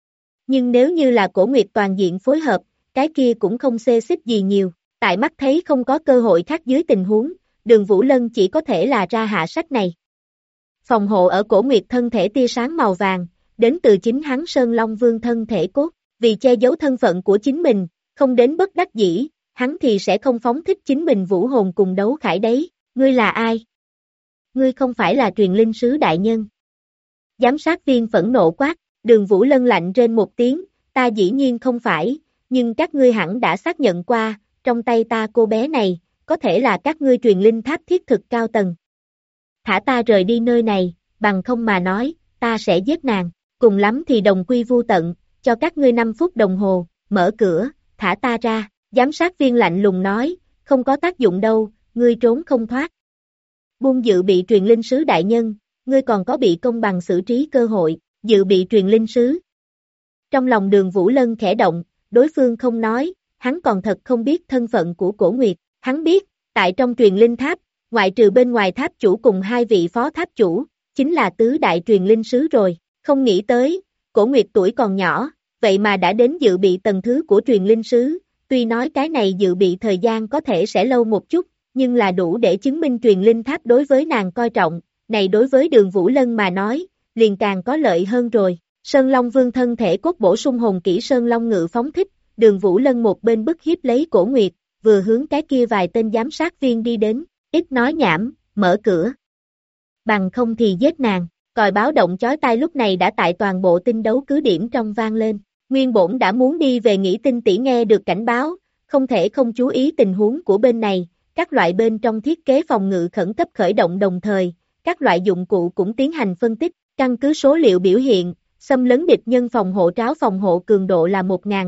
Nhưng nếu như là Cổ Nguyệt toàn diện phối hợp, cái kia cũng không xê xích gì nhiều, tại mắt thấy không có cơ hội khác dưới tình huống, Đường Vũ Lân chỉ có thể là ra hạ sách này. Phòng hộ ở Cổ Nguyệt thân thể tia sáng màu vàng, đến từ chính hắn Sơn Long Vương thân thể cốt, vì che giấu thân phận của chính mình, không đến bất đắc dĩ, hắn thì sẽ không phóng thích chính mình vũ hồn cùng đấu khải đấy, ngươi là ai? Ngươi không phải là truyền linh sứ đại nhân. Giám sát viên phẫn nộ quát, Đường Vũ Lân lạnh trên một tiếng, ta dĩ nhiên không phải, nhưng các ngươi hẳn đã xác nhận qua, trong tay ta cô bé này, có thể là các ngươi truyền linh tháp thiết thực cao tầng. Thả ta rời đi nơi này, bằng không mà nói, ta sẽ giết nàng, cùng lắm thì đồng quy vu tận, cho các ngươi 5 phút đồng hồ, mở cửa, thả ta ra, giám sát viên lạnh lùng nói, không có tác dụng đâu, ngươi trốn không thoát. Buông dự bị truyền linh sứ đại nhân, ngươi còn có bị công bằng xử trí cơ hội, dự bị truyền linh sứ. Trong lòng Đường Vũ Lân khẽ động, đối phương không nói, hắn còn thật không biết thân phận của Cổ Nguyệt, hắn biết, tại trong truyền linh tháp, ngoại trừ bên ngoài tháp chủ cùng 2 vị phó tháp chủ, chính là tứ đại truyền linh sứ rồi, không nghĩ tới, Cổ Nguyệt tuổi còn nhỏ, vậy mà đã đến dự bị tầng thứ của truyền linh sứ, tuy nói cái này dự bị thời gian có thể sẽ lâu một chút, nhưng là đủ để chứng minh truyền linh tháp đối với nàng coi trọng, này đối với Đường Vũ Lân mà nói, liền càng có lợi hơn rồi. Sơn Long Vương thân thể cốt bổ sung hồn kỹ Sơn Long Ngự phóng thích, Đường Vũ Lân một bên bức hiếp lấy Cổ Nguyệt, vừa hướng cái kia vài tên giám sát viên đi đến, ít nói nhảm, mở cửa. Bằng không thì giết nàng, còi báo động chói tai lúc này đã tại toàn bộ tinh đấu cứ điểm trong vang lên, Nguyên Bổn đã muốn đi về nghỉ tinh tỷ nghe được cảnh báo, không thể không chú ý tình huống của bên này, các loại bên trong thiết kế phòng ngự khẩn cấp khởi động đồng thời, các loại dụng cụ cũng tiến hành phân tích, căn cứ số liệu biểu hiện, xâm lấn địch nhân phòng hộ tráo phòng hộ cường độ là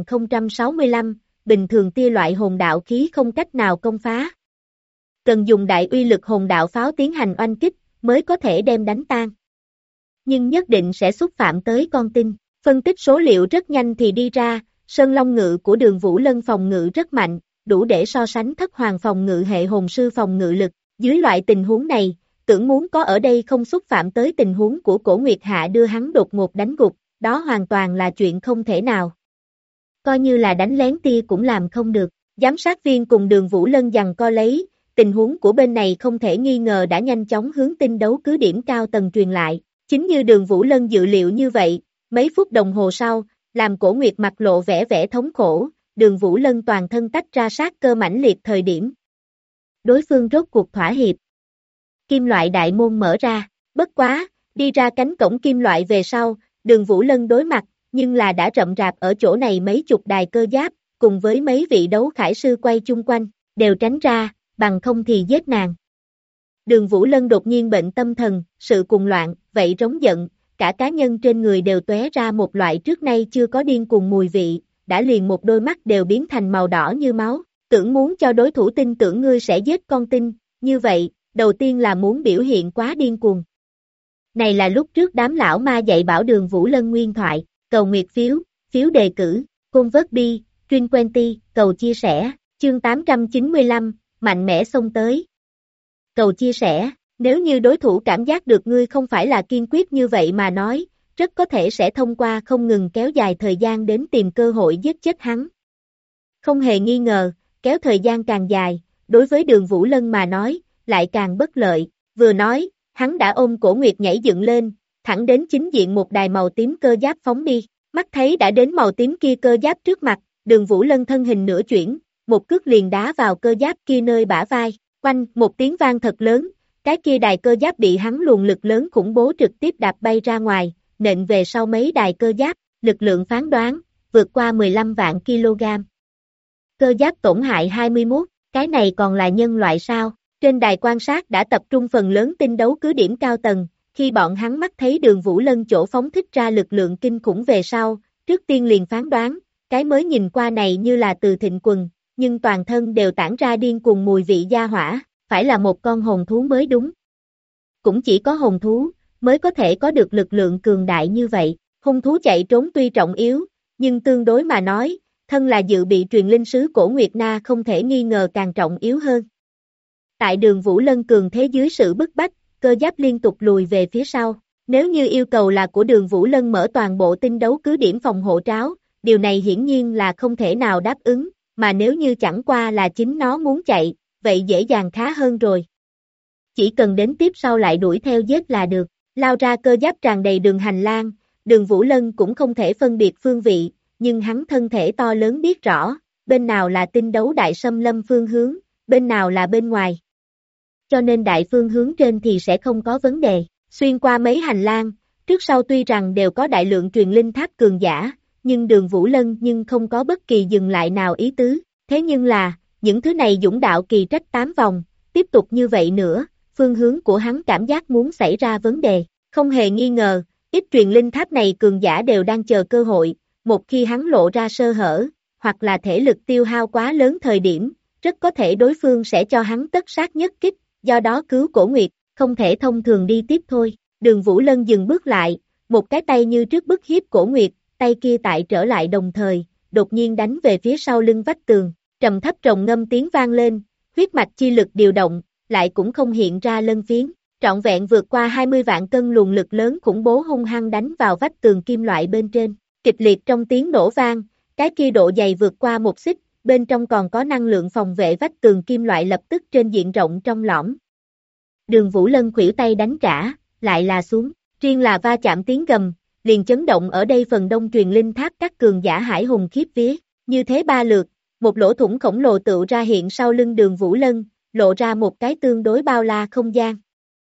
1065, bình thường tia loại hồn đạo khí không cách nào công phá. Cần dùng đại uy lực hồn đạo pháo tiến hành oanh kích, mới có thể đem đánh tan. Nhưng nhất định sẽ xúc phạm tới con tin. Phân tích số liệu rất nhanh thì đi ra, Sơn Long Ngự của Đường Vũ Lân phòng ngự rất mạnh, đủ để so sánh Thất Hoàng phòng ngự hệ hồn sư phòng ngự lực. Dưới loại tình huống này, tưởng muốn có ở đây không xúc phạm tới tình huống của Cổ Nguyệt Hạ đưa hắn đột ngột đánh gục, đó hoàn toàn là chuyện không thể nào. Coi như là đánh lén tia cũng làm không được. Giám sát viên cùng Đường Vũ Lân giằng co lấy, tình huống của bên này không thể nghi ngờ đã nhanh chóng hướng tinh đấu cứ điểm cao tầng truyền lại. Chính như Đường Vũ Lân dự liệu như vậy, mấy phút đồng hồ sau, làm Cổ Nguyệt mặt lộ vẻ vẻ thống khổ, Đường Vũ Lân toàn thân tách ra sát cơ mãnh liệt thời điểm. Đối phương rốt cuộc thỏa hiệp. Kim loại đại môn mở ra, bất quá, đi ra cánh cổng kim loại về sau, Đường Vũ Lân đối mặt, nhưng là đã rậm rạp ở chỗ này mấy chục đài cơ giáp, cùng với mấy vị đấu khải sư quay chung quanh, đều tránh ra, bằng không thì giết nàng. Đường Vũ Lân đột nhiên bệnh tâm thần, sự cuồng loạn, vậy rống giận, cả cá nhân trên người đều tóe ra một loại trước nay chưa có điên cuồng mùi vị, đã liền một đôi mắt đều biến thành màu đỏ như máu, tưởng muốn cho đối thủ tin tưởng ngươi sẽ giết con tin, như vậy, đầu tiên là muốn biểu hiện quá điên cuồng. Này là lúc trước đám lão ma dạy bảo Đường Vũ Lân nguyên thoại, cầu nguyệt phiếu, phiếu đề cử, convert truyền quenty, cầu chia sẻ, chương 895, mạnh mẽ xông tới. Cầu chia sẻ, nếu như đối thủ cảm giác được ngươi không phải là kiên quyết như vậy mà nói, rất có thể sẽ thông qua không ngừng kéo dài thời gian đến tìm cơ hội giết chết hắn. Không hề nghi ngờ, kéo thời gian càng dài, đối với Đường Vũ Lân mà nói, lại càng bất lợi, vừa nói, hắn đã ôm Cổ Nguyệt nhảy dựng lên, thẳng đến chính diện một đài màu tím cơ giáp phóng đi. Mắt thấy đã đến màu tím kia cơ giáp trước mặt, Đường Vũ Lân thân hình nửa chuyển, một cước liền đá vào cơ giáp kia nơi bả vai, oanh, một tiếng vang thật lớn, cái kia đài cơ giáp bị hắn luồng lực lớn khủng bố trực tiếp đạp bay ra ngoài, nện về sau mấy đài cơ giáp, lực lượng phán đoán, vượt qua 15 vạn kg. Cơ giáp tổn hại 21, cái này còn là nhân loại sao? Trên đài quan sát đã tập trung phần lớn tinh đấu cứ điểm cao tầng, khi bọn hắn mắt thấy Đường Vũ Lân chỗ phóng thích ra lực lượng kinh khủng về sau, trước tiên liền phán đoán, cái mới nhìn qua này như là từ thịnh quần, nhưng toàn thân đều tản ra điên cuồng mùi vị gia hỏa, phải là một con hồn thú mới đúng. Cũng chỉ có hồn thú, mới có thể có được lực lượng cường đại như vậy, hung thú chạy trốn tuy trọng yếu, nhưng tương đối mà nói, thân là dự bị truyền linh sứ Cổ Nguyệt Na không thể nghi ngờ càng trọng yếu hơn. Tại Đường Vũ Lân cường thế dưới sự bức bách, cơ giáp liên tục lùi về phía sau. Nếu như yêu cầu là của Đường Vũ Lân mở toàn bộ tinh đấu cứ điểm phòng hộ tráo, điều này hiển nhiên là không thể nào đáp ứng, mà nếu như chẳng qua là chính nó muốn chạy, vậy dễ dàng khá hơn rồi. Chỉ cần đến tiếp sau lại đuổi theo giết là được, lao ra cơ giáp tràn đầy đường hành lang, Đường Vũ Lân cũng không thể phân biệt phương vị, nhưng hắn thân thể to lớn biết rõ, bên nào là tinh đấu đại xâm lâm phương hướng, bên nào là bên ngoài. Cho nên đại phương hướng trên thì sẽ không có vấn đề, xuyên qua mấy hành lang, trước sau tuy rằng đều có đại lượng truyền linh tháp cường giả, nhưng Đường Vũ Lân nhưng không có bất kỳ dừng lại nào ý tứ, thế nhưng là, những thứ này dũng đạo kỳ trách 8 vòng, tiếp tục như vậy nữa, phương hướng của hắn cảm giác muốn xảy ra vấn đề, không hề nghi ngờ, ít truyền linh tháp này cường giả đều đang chờ cơ hội, một khi hắn lộ ra sơ hở, hoặc là thể lực tiêu hao quá lớn thời điểm, rất có thể đối phương sẽ cho hắn tất sát nhất kích, do đó cứu Cổ Nguyệt, không thể thông thường đi tiếp thôi. Đường Vũ Lân dừng bước lại, một cái tay như trước bức hiếp Cổ Nguyệt, tay kia tại trở lại đồng thời, đột nhiên đánh về phía sau lưng vách tường, trầm thấp rồng ngâm tiếng vang lên, huyết mạch chi lực điều động, lại cũng không hiện ra lân phiến, trọn vẹn vượt qua 20 vạn cân luồng lực lớn khủng bố hung hăng đánh vào vách tường kim loại bên trên, kịch liệt trong tiếng nổ vang, cái kia độ dày vượt qua 1 xích, bên trong còn có năng lượng phòng vệ vách tường kim loại lập tức trên diện rộng trong lõm. Đường Vũ Lân khuỷu tay đánh trả, lại là xuống, riêng là va chạm tiếng gầm, liền chấn động ở đây phần đông truyền linh tháp các cường giả hải hùng khiếp vía, như thế 3 lượt, một lỗ thủng khổng lồ tựu ra hiện sau lưng Đường Vũ Lân, lộ ra một cái tương đối bao la không gian.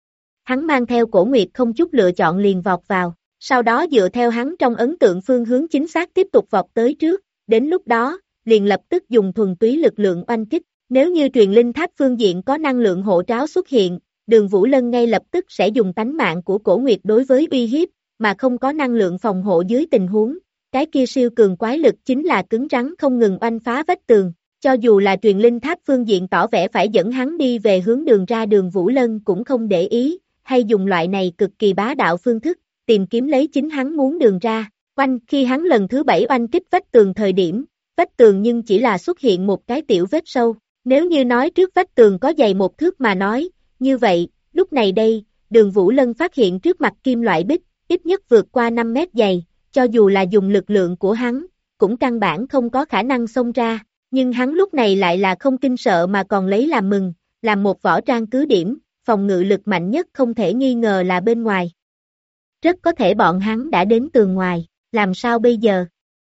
Hắn mang theo Cổ Nguyệt không chút lựa chọn liền vọt vào, sau đó dựa theo hắn trong ấn tượng phương hướng chính xác tiếp tục vọt tới trước, đến lúc đó, liền lập tức dùng thuần túy lực lượng oanh kích, nếu như truyền linh tháp phương diện có năng lượng hộ tráo xuất hiện, Đường Vũ Lân ngay lập tức sẽ dùng tánh mạng của Cổ Nguyệt đối với uy hiếp, mà không có năng lượng phòng hộ dưới tình huống, cái kia siêu cường quái lực chính là cứng rắn không ngừng oanh phá vách tường, cho dù là truyền linh tháp phương diện tỏ vẻ phải dẫn hắn đi về hướng đường ra, Đường Vũ Lân cũng không để ý, hay dùng loại này cực kỳ bá đạo phương thức, tìm kiếm lấy chính hắn muốn đường ra, oanh khi hắn lần thứ 7 oanh kích vách tường thời điểm, vách tường nhưng chỉ là xuất hiện một cái tiểu vết sâu, nếu như nói trước vách tường có dày 1 thước mà nói, như vậy, lúc này đây, Đường Vũ Lân phát hiện trước mặt kim loại bích, ít nhất vượt qua 5 mét dày, cho dù là dùng lực lượng của hắn, cũng căn bản không có khả năng xông ra, nhưng hắn lúc này lại là không kinh sợ mà còn lấy làm mừng, làm một võ trang cứ điểm, phòng ngự lực mạnh nhất không thể nghi ngờ là bên ngoài. Rất có thể bọn hắn đã đến tường ngoài, làm sao bây giờ?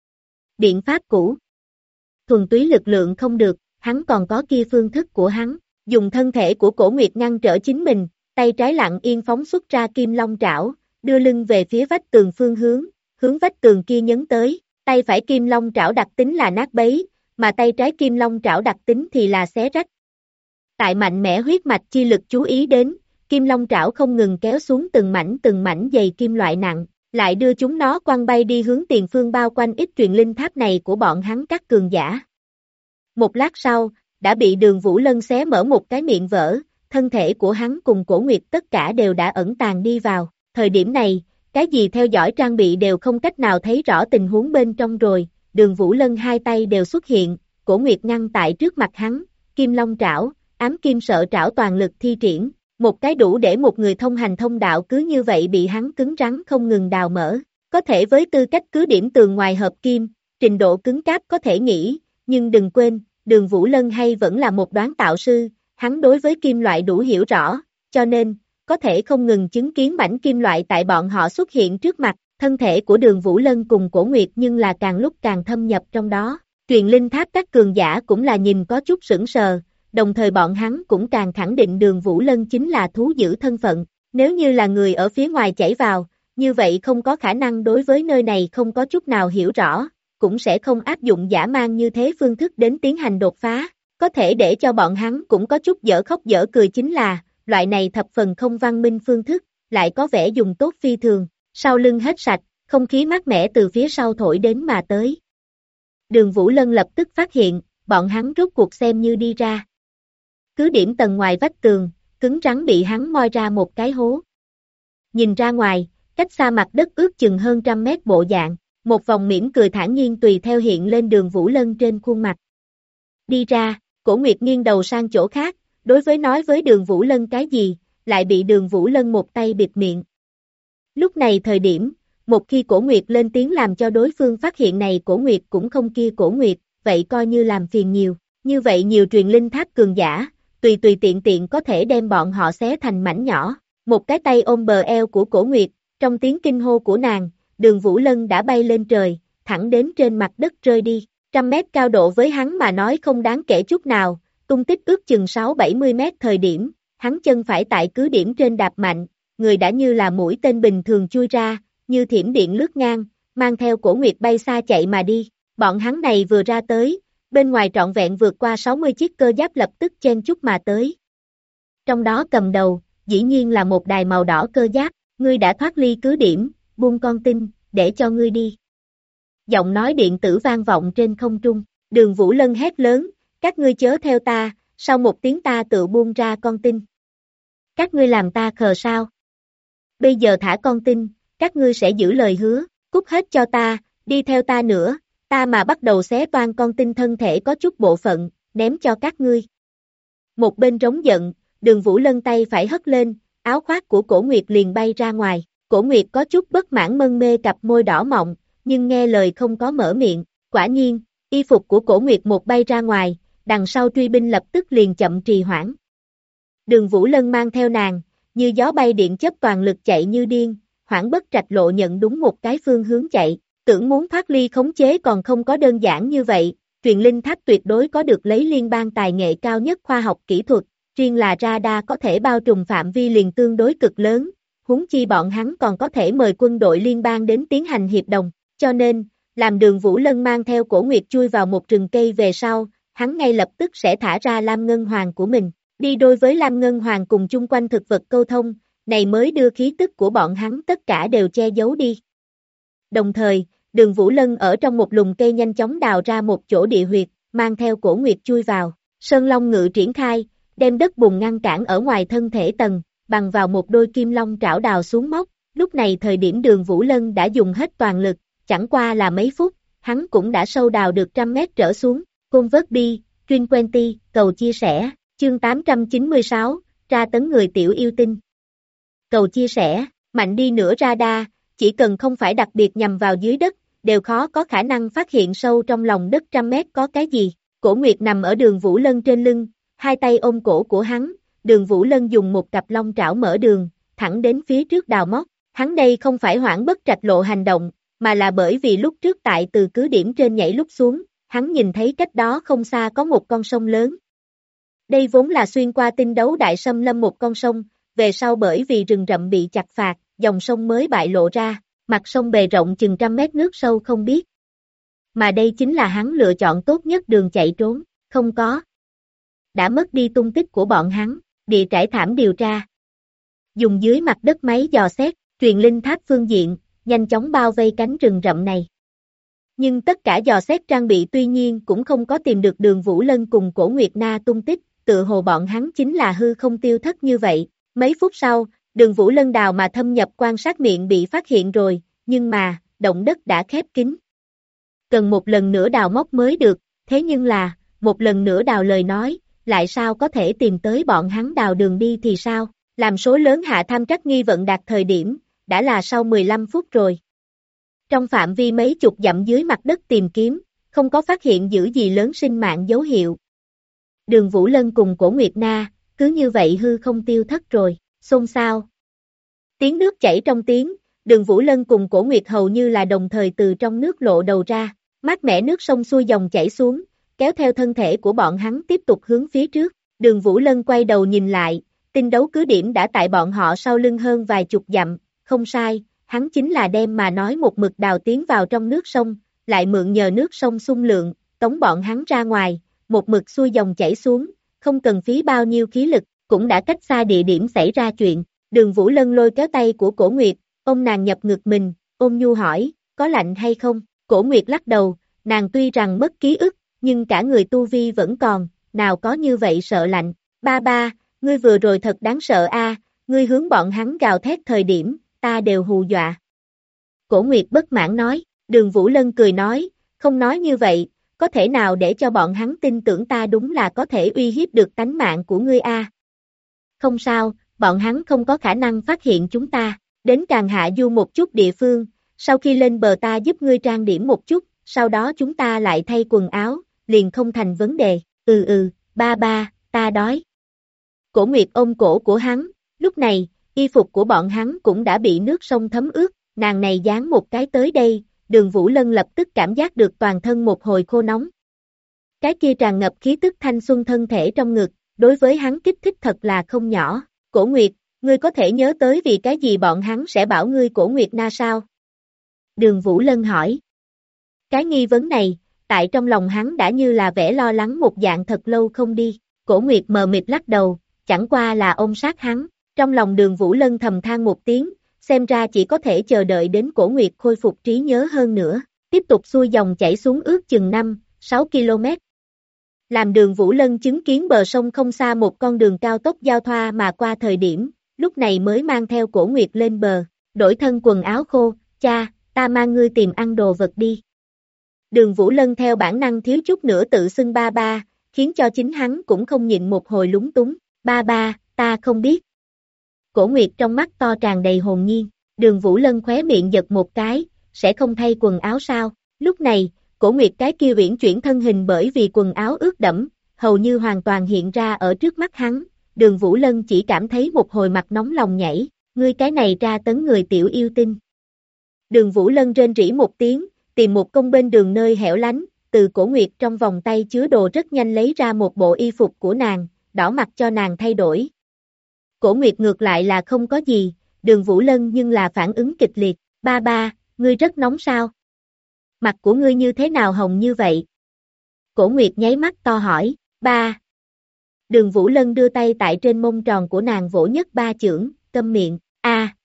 Biện pháp cũ. Thuần túy lực lượng không được, hắn còn có kia phương thức của hắn, dùng thân thể của Cổ Nguyệt ngăn trở chính mình, tay trái lặng yên phóng xuất ra kim long trảo, đưa lưng về phía vách tường phương hướng vách tường kia nhấn tới, tay phải kim long trảo đặc tính là nát bấy, mà tay trái kim long trảo đặc tính thì là xé rách. Tại mạnh mẽ huyết mạch chi lực chú ý đến, kim long trảo không ngừng kéo xuống từng mảnh dày kim loại nặng, lại đưa chúng nó quăng bay đi hướng tiền phương bao quanh ít truyền linh tháp này của bọn hắn các cường giả. Một lát sau, đã bị Đường Vũ Lân xé mở một cái miệng vỡ, thân thể của hắn cùng Cổ Nguyệt tất cả đều đã ẩn tàng đi vào, thời điểm này, cái gì theo dõi trang bị đều không cách nào thấy rõ tình huống bên trong rồi, Đường Vũ Lân hai tay đều xuất hiện, Cổ Nguyệt ngăn tại trước mặt hắn, kim long trảo, ám kim sợ trảo toàn lực thi triển, một cái đủ để một người thông hành thông đạo cứ như vậy bị hắn cứng rắn không ngừng đào mở, có thể với tư cách cứ điểm tường ngoài hợp kim, trình độ cứng cáp có thể nghĩ, nhưng đừng quên, Đường Vũ Lân hay vẫn là một đoán tạo sư, hắn đối với kim loại đủ hiểu rõ, cho nên, có thể không ngừng chứng kiến mảnh kim loại tại bọn họ xuất hiện trước mặt, thân thể của Đường Vũ Lân cùng Cổ Nguyệt nhưng là càng lúc càng thâm nhập trong đó. Truyền linh tháp các cường giả cũng là nhìn có chút sững sờ, đồng thời bọn hắn cũng càng khẳng định Đường Vũ Lân chính là thú dữ thân phận, nếu như là người ở phía ngoài chảy vào, như vậy không có khả năng đối với nơi này không có chút nào hiểu rõ, cũng sẽ không áp dụng dã man như thế phương thức đến tiến hành đột phá, có thể để cho bọn hắn cũng có chút dở khóc dở cười chính là, loại này thập phần không văn minh phương thức, lại có vẻ dùng tốt phi thường, sau lưng hết sạch, không khí mát mẻ từ phía sau thổi đến mà tới. Đường Vũ Lân lập tức phát hiện, bọn hắn rốt cuộc xem như đi ra. Cứ điểm tầng ngoài vách tường, cứng rắn bị hắn moi ra một cái hố. Nhìn ra ngoài, cách xa mặt đất ước chừng hơn 100 mét bộ dạng, một vòng mỉm cười thản nhiên tùy theo hiện lên Đường Vũ Lân trên khuôn mặt. Đi ra, Cổ Nguyệt nghiêng đầu sang chỗ khác, đối với nói với Đường Vũ Lân cái gì, lại bị Đường Vũ Lân một tay bịt miệng. Lúc này thời điểm, một khi Cổ Nguyệt lên tiếng làm cho đối phương phát hiện này Cổ Nguyệt cũng không kia Cổ Nguyệt, vậy coi như làm phiền nhiều, như vậy nhiều truyền linh tháp cường giả, tùy tiện tiện có thể đem bọn họ xé thành mảnh nhỏ, một cái tay ôm bờ eo của Cổ Nguyệt, trong tiếng kinh hô của nàng, Đường Vũ Lân đã bay lên trời, thẳng đến trên mặt đất rơi đi, 100 mét cao độ với hắn mà nói không đáng kể chút nào, tung tích ước chừng 6-70 mét thời điểm, hắn chân phải tại cứ điểm trên đạp mạnh, người đã như là mũi tên bình thường chui ra, như thiểm điện lướt ngang, mang theo Cổ Nguyệt bay xa chạy mà đi, bọn hắn này vừa ra tới, bên ngoài trọn vẹn vượt qua 60 chiếc cơ giáp lập tức chen chúc mà tới. Trong đó cầm đầu, dĩ nhiên là một đài màu đỏ cơ giáp, ngươi đã thoát ly cứ điểm, buông con tin, để cho ngươi đi. Giọng nói điện tử vang vọng trên không trung, Đường Vũ Lân hét lớn, các ngươi chớ theo ta, sau một tiếng ta tự buông ra con tin. Các ngươi làm ta khờ sao? Bây giờ thả con tin, các ngươi sẽ giữ lời hứa, cút hết cho ta, đi theo ta nữa, ta mà bắt đầu xé toan con tin thân thể có chút bộ phận, ném cho các ngươi. Một bên trống giận, Đường Vũ Lân tay phải hất lên, áo khoác của Cổ Nguyệt liền bay ra ngoài, Cổ Nguyệt có chút bất mãn mân mê cặp môi đỏ mọng, nhưng nghe lời không có mở miệng, quả nhiên, y phục của Cổ Nguyệt một bay ra ngoài, đằng sau truy binh lập tức liền chậm trì hoãn. Đường Vũ Lân mang theo nàng, như gió bay điện chấp toàn lực chạy như điên, Hoảng Bất Trạch lộ nhận đúng một cái phương hướng chạy, tưởng muốn thoát ly khống chế còn không có đơn giản như vậy, truyền linh tháp tuyệt đối có được lấy liên bang tài nghệ cao nhất khoa học kỹ thuật, riêng là radar có thể bao trùm phạm vi liền tương đối cực lớn, huống chi bọn hắn còn có thể mời quân đội liên bang đến tiến hành hiệp đồng, cho nên, làm Đường Vũ Lân mang theo Cổ Nguyệt chui vào một rừng cây về sau, hắn ngay lập tức sẽ thả ra Lam Ngân Hoàng của mình, đi đôi với Lam Ngân Hoàng cùng chung quanh thực vật câu thông, này mới đưa khí tức của bọn hắn tất cả đều che giấu đi. Đồng thời, Đường Vũ Lân ở trong một lùm cây nhanh chóng đào ra một chỗ địa huyệt, mang theo Cổ Nguyệt chui vào, Sơn Long Ngự triển khai, đem đất bùn ngăn cản ở ngoài thân thể tầng, bằng vào một đôi kim long trảo đào xuống móc, lúc này thời điểm Đường Vũ Lân đã dùng hết toàn lực, chẳng qua là mấy phút, hắn cũng đã sâu đào được 100 mét trở xuống, Côn vớt bi, Truyền Quenty, cầu chia sẻ, chương 896, tra tấn người tiểu yêu tinh. Cầu chia sẻ, mạnh đi nữa radar, chỉ cần không phải đặc biệt nhằm vào dưới đất, đều khó có khả năng phát hiện sâu trong lòng đất 100 mét có cái gì. Cổ Nguyệt nằm ở Đường Vũ Lân trên lưng, hai tay ôm cổ của hắn, Đường Vũ Lân dùng một cặp long trảo mở đường, thẳng đến phía trước đào móc. Hắn đây không phải Hoảng Bất Trạch lộ hành động, mà là bởi vì lúc trước tại từ cứ điểm trên nhảy lúc xuống, hắn nhìn thấy cách đó không xa có một con sông lớn. Đây vốn là xuyên qua tinh đấu đại xâm lâm một con sông, về sau bởi vì rừng rậm bị chặt phạt, dòng sông mới bại lộ ra, mặt sông bề rộng chừng 100 mét nước sâu không biết. Mà đây chính là hắn lựa chọn tốt nhất đường chạy trốn, không có. Đã mất đi tung tích của bọn hắn, địa trải thảm điều tra. Dùng dưới mặt đất máy dò xét, truyền linh tháp phương diện, nhanh chóng bao vây cánh rừng rậm này. Nhưng tất cả dò xét trang bị tuy nhiên cũng không có tìm được Đường Vũ Lân cùng Cổ Nguyệt Na tung tích, tự hồ bọn hắn chính là hư không tiêu thất như vậy. Mấy phút sau, Đường Vũ Lân đào mà thâm nhập quan sát miệng bị phát hiện rồi, nhưng mà, động đất đã khép kín. Cần một lần nữa đào móc mới được, thế nhưng là, một lần nữa đào lời nói, lại sao có thể tìm tới bọn hắn đào đường đi thì sao, làm số lớn hạ tham trắc nghi vận đạt thời điểm, đã là sau 15 phút rồi. Trong phạm vi mấy chục dặm dưới mặt đất tìm kiếm, không có phát hiện dữ gì lớn sinh mạng dấu hiệu. Đường Vũ Lân cùng Cổ Nguyệt Na, cứ như vậy hư không tiêu thất rồi, Xôn xao. Tiếng nước chảy trong tiếng, Đường Vũ Lân cùng Cổ Nguyệt hầu như là đồng thời từ trong nước lộ đầu ra, mát mẻ nước sông xuôi dòng chảy xuống, kéo theo thân thể của bọn hắn tiếp tục hướng phía trước. Đường Vũ Lân quay đầu nhìn lại, tinh đấu cứ điểm đã tại bọn họ sau lưng hơn vài chục dặm, không sai, hắn chính là đem mà nói một mực đào tiến vào trong nước sông, lại mượn nhờ nước sông xung lượng, tống bọn hắn ra ngoài, một mực xuôi dòng chảy xuống, không cần phí bao nhiêu khí lực, cũng đã cách xa địa điểm xảy ra chuyện. Đường Vũ Lân lôi kéo tay của Cổ Nguyệt, ôm nàng nhập ngực mình, ôm nhu hỏi, có lạnh hay không? Cổ Nguyệt lắc đầu, nàng tuy rằng mất ký ức, nhưng cả người tu vi vẫn còn, nào có như vậy sợ lạnh. Ba ba, ngươi vừa rồi thật đáng sợ a, ngươi hướng bọn hắn gào thét thời điểm, ta đều hù dọa. Cổ Nguyệt bất mãn nói, Đường Vũ Lân cười nói, không nói như vậy, có thể nào để cho bọn hắn tin tưởng ta đúng là có thể uy hiếp được tánh mạng của ngươi a? Không sao, bọn hắn không có khả năng phát hiện chúng ta, đến Càn Hạ Du một chút địa phương, sau khi lên bờ ta giúp ngươi trang điểm một chút, sau đó chúng ta lại thay quần áo, liền không thành vấn đề. Ba ba, ta đói. Cổ Nguyệt ôm cổ của hắn, lúc này, y phục của bọn hắn cũng đã bị nước sông thấm ướt, nàng này dán một cái tới đây, Đường Vũ Lân lập tức cảm giác được toàn thân một hồi khô nóng. Cái kia tràn ngập khí tức thanh xuân thân thể trong ngực, đối với hắn kích thích thật là không nhỏ. Cổ Nguyệt, ngươi có thể nhớ tới vì cái gì bọn hắn sẽ bảo ngươi Cổ Nguyệt Na sao? Đường Vũ Lân hỏi. Cái nghi vấn này, tại trong lòng hắn đã như là vẻ lo lắng một dạng thật lâu không đi. Cổ Nguyệt mờ mịt lắc đầu, chẳng qua là ôm sát hắn. Trong lòng Đường Vũ Lân thầm than một tiếng, xem ra chỉ có thể chờ đợi đến Cổ Nguyệt khôi phục trí nhớ hơn nữa. Tiếp tục xuôi dòng chảy xuống ước chừng 5-6 km. Làm Đường Vũ Lân chứng kiến bờ sông không xa một con đường cao tốc giao thoa mà qua thời điểm, lúc này mới mang theo Cổ Nguyệt lên bờ, đổi thân quần áo khô, cha, ta mang ngươi tìm ăn đồ vật đi. Đường Vũ Lân theo bản năng thiếu chút nữa tự xưng ba ba, khiến cho chính hắn cũng không nhịn một hồi lúng túng, ba ba, ta không biết. Cổ Nguyệt trong mắt to tràn đầy hồn nhiên, Đường Vũ Lân khóe miệng giật một cái, sẽ không thay quần áo sao, lúc này, Cổ Nguyệt cái kia uyển chuyển thân hình bởi vì quần áo ướt đẫm, hầu như hoàn toàn hiện ra ở trước mắt hắn, Đường Vũ Lân chỉ cảm thấy một hồi mặt nóng lòng nhảy, ngươi cái này tra tấn người tiểu yêu tinh. Đường Vũ Lân rên rỉ một tiếng, tìm một công bên đường nơi hẻo lánh, từ Cổ Nguyệt trong vòng tay chứa đồ rất nhanh lấy ra một bộ y phục của nàng, đỏ mặt cho nàng thay đổi. Cổ Nguyệt ngược lại là không có gì, Đường Vũ Lân nhưng là phản ứng kịch liệt, ba ba, ngươi rất nóng sao? Mặt của ngươi như thế nào hồng như vậy? Cổ Nguyệt nháy mắt to hỏi, ba. Đường Vũ Lân đưa tay tại trên mông tròn của nàng vỗ nhất ba chưởng, câm miệng, a.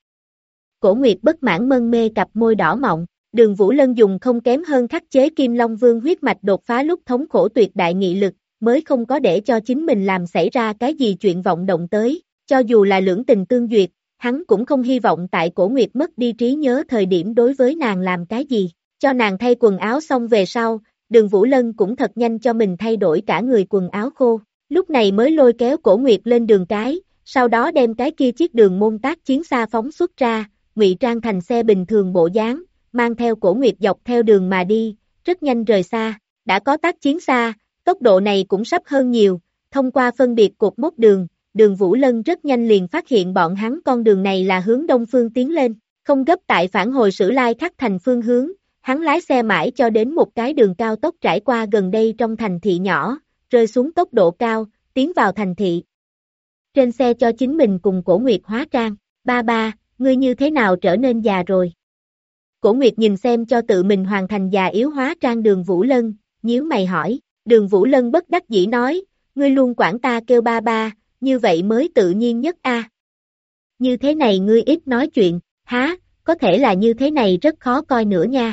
Cổ Nguyệt bất mãn mân mê cặp môi đỏ mọng, Đường Vũ Lân dùng không kém hơn khắc chế Kim Long Vương huyết mạch đột phá lúc thống khổ tuyệt đại nghị lực, mới không có để cho chính mình làm xảy ra cái gì chuyện vọng động tới, cho dù là lưỡng tình tương duyệt, hắn cũng không hy vọng tại Cổ Nguyệt mất đi trí nhớ thời điểm đối với nàng làm cái gì. Cho nàng thay quần áo xong về sau, Đường Vũ Lân cũng thật nhanh cho mình thay đổi cả người quần áo khô, lúc này mới lôi kéo Cổ Nguyệt lên đường cái, sau đó đem cái kia chiếc đường môn tác chiến xa phóng xuất ra, ngụy trang thành xe bình thường bộ dáng, mang theo Cổ Nguyệt dọc theo đường mà đi, rất nhanh rời xa, đã có tác chiến xa, tốc độ này cũng sắp hơn nhiều, thông qua phân biệt cột mốc đường, Đường Vũ Lân rất nhanh liền phát hiện bọn hắn con đường này là hướng đông phương tiến lên, không gấp tại phản hồi Sử Lai Khắc thành phương hướng. Hắn lái xe mãi cho đến một cái đường cao tốc trải qua gần đây trong thành thị nhỏ, rơi xuống tốc độ cao, tiến vào thành thị. Trên xe cho chính mình cùng Cổ Nguyệt hóa trang, ba ba, ngươi như thế nào trở nên già rồi? Cổ Nguyệt nhìn xem cho tự mình hoàn thành già yếu hóa trang Đường Vũ Lân, nhíu mày hỏi, Đường Vũ Lân bất đắc dĩ nói, ngươi luôn quản ta kêu ba ba, như vậy mới tự nhiên nhất a. Như thế này ngươi ít nói chuyện, há, có thể là như thế này rất khó coi nữa nha.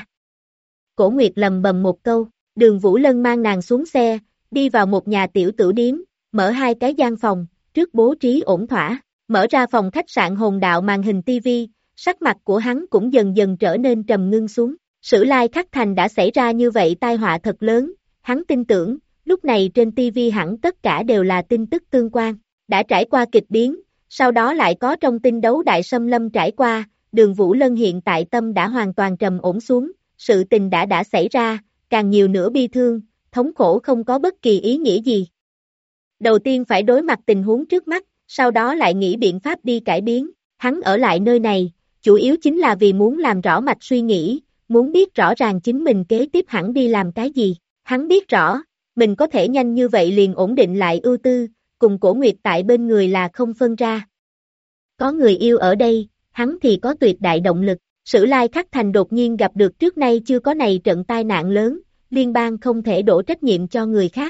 Cổ Nguyệt lầm bầm một câu, Đường Vũ Lân mang nàng xuống xe, đi vào một nhà tiểu tửu điếm, mở hai cái gian phòng, trước bố trí ổn thỏa, mở ra phòng khách sạn hồn đạo màn hình tivi, sắc mặt của hắn cũng dần dần trở nên trầm ngưng xuống. Sử Lai Khắc thành đã xảy ra như vậy tai họa thật lớn, hắn tin tưởng, lúc này trên tivi hẳn tất cả đều là tin tức tương quan, đã trải qua kịch biến, sau đó lại có trong tinh đấu đại xâm lâm trải qua, Đường Vũ Lân hiện tại tâm đã hoàn toàn trầm ổn xuống. Sự tình đã xảy ra, càng nhiều nữa bi thương, thống khổ không có bất kỳ ý nghĩa gì. Đầu tiên phải đối mặt tình huống trước mắt, sau đó lại nghĩ biện pháp đi cải biến. Hắn ở lại nơi này, chủ yếu chính là vì muốn làm rõ mạch suy nghĩ, muốn biết rõ ràng chính mình kế tiếp hẳn đi làm cái gì. Hắn biết rõ, mình có thể nhanh như vậy liền ổn định lại ưu tư, cùng Cổ Nguyệt tại bên người là không phân ra. Có người yêu ở đây, hắn thì có tuyệt đại động lực. Sử Lai Khắc Thành đột nhiên gặp được trước nay chưa có này trận tai nạn lớn, liên bang không thể đổ trách nhiệm cho người khác.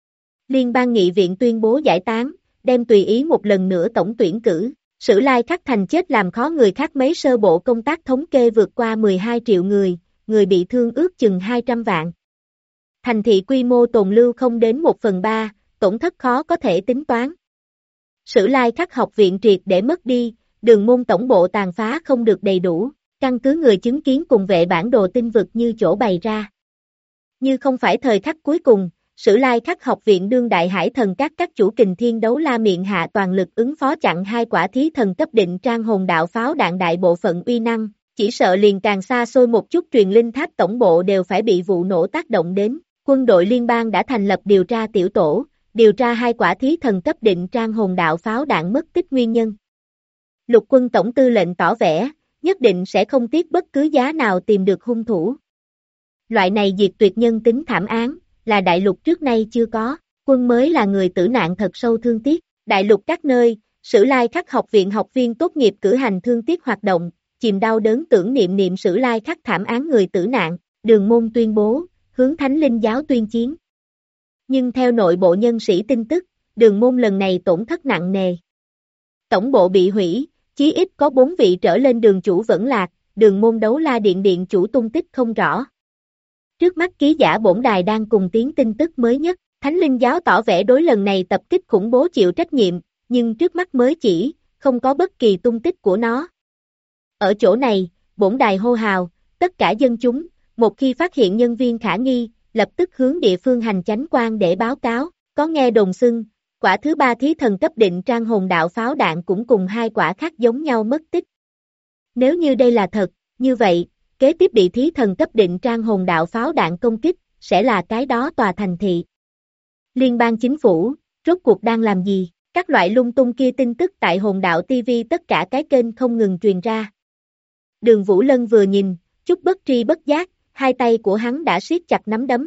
Liên bang nghị viện tuyên bố giải tán, đem tùy ý một lần nữa tổng tuyển cử. Sử Lai Khắc Thành chết làm khó người khác mấy sơ bộ công tác thống kê vượt qua 12 triệu người bị thương ước chừng 200 vạn. Thành thị quy mô tồn lưu không đến 1/3, tổn thất khó có thể tính toán. Sử Lai Khắc học viện triệt để mất đi, đường môn tổng bộ tàn phá không được đầy đủ, căn cứ người chứng kiến cùng vệ bản đồ tinh vực như chỗ bày ra. Như không phải thời khắc cuối cùng, Sử Lai Khắc học viện đương đại hải thần các chủ kình thiên đấu la miệng hạ toàn lực ứng phó chặn 2 quả thí thần cấp định trang hồn đạo pháo đạn đại bộ phận uy năng, chỉ sợ liền càng xa xôi một chút truyền linh tháp tổng bộ đều phải bị vụ nổ tác động đến. Quân đội liên bang đã thành lập điều tra tiểu tổ, điều tra 2 quả thí thần cấp định trang hồn đạo pháo đạn mất tích nguyên nhân. Lục quân tổng tư lệnh tỏ vẻ, nhất định sẽ không tiếc bất cứ giá nào tìm được hung thủ. Loại này diệt tuyệt nhân tính thảm án, là đại lục trước nay chưa có, quân mới là người tử nạn thật sâu thương tiếc. Đại lục các nơi, Sử Lai Khắc học viện học viên tốt nghiệp cử hành thương tiếc hoạt động, chìm đau đớn tưởng niệm Sử Lai Khắc thảm án người tử nạn, đường môn tuyên bố, hướng Thánh Linh giáo tuyên chiến. Nhưng theo nội bộ nhân sĩ tin tức, đường môn lần này tổn thất nặng nề. Tổng bộ bị hủy, chí ít có 4 vị trở lên đường chủ vẫn lạc, đường môn đấu la điện chủ tung tích không rõ. Trước mắt ký giả bổn đài đang cùng tiến tin tức mới nhất, Thánh Linh giáo tỏ vẻ đối lần này tập kích khủng bố chịu trách nhiệm, nhưng trước mắt mới chỉ, không có bất kỳ tung tích của nó. Ở chỗ này, bổn đài hô hào, tất cả dân chúng, một khi phát hiện nhân viên khả nghi, lập tức hướng địa phương hành chánh quan để báo cáo, có nghe đồn xưng, quả thứ 3 thí thần cấp định trang hồn đạo pháo đạn cũng cùng 2 quả khác giống nhau mất tích. Nếu như đây là thật, như vậy, kế tiếp bị thí thần cấp định trang hồn đạo pháo đạn công kích, sẽ là cái đó tòa thành thị. Liên bang chính phủ, rốt cuộc đang làm gì? Các loại lung tung kia tin tức tại hồn đạo TV tất cả cái kênh không ngừng truyền ra. Đường Vũ Lân vừa nhìn, chút bất tri bất giác, hai tay của hắn đã siết chặt nắm đấm.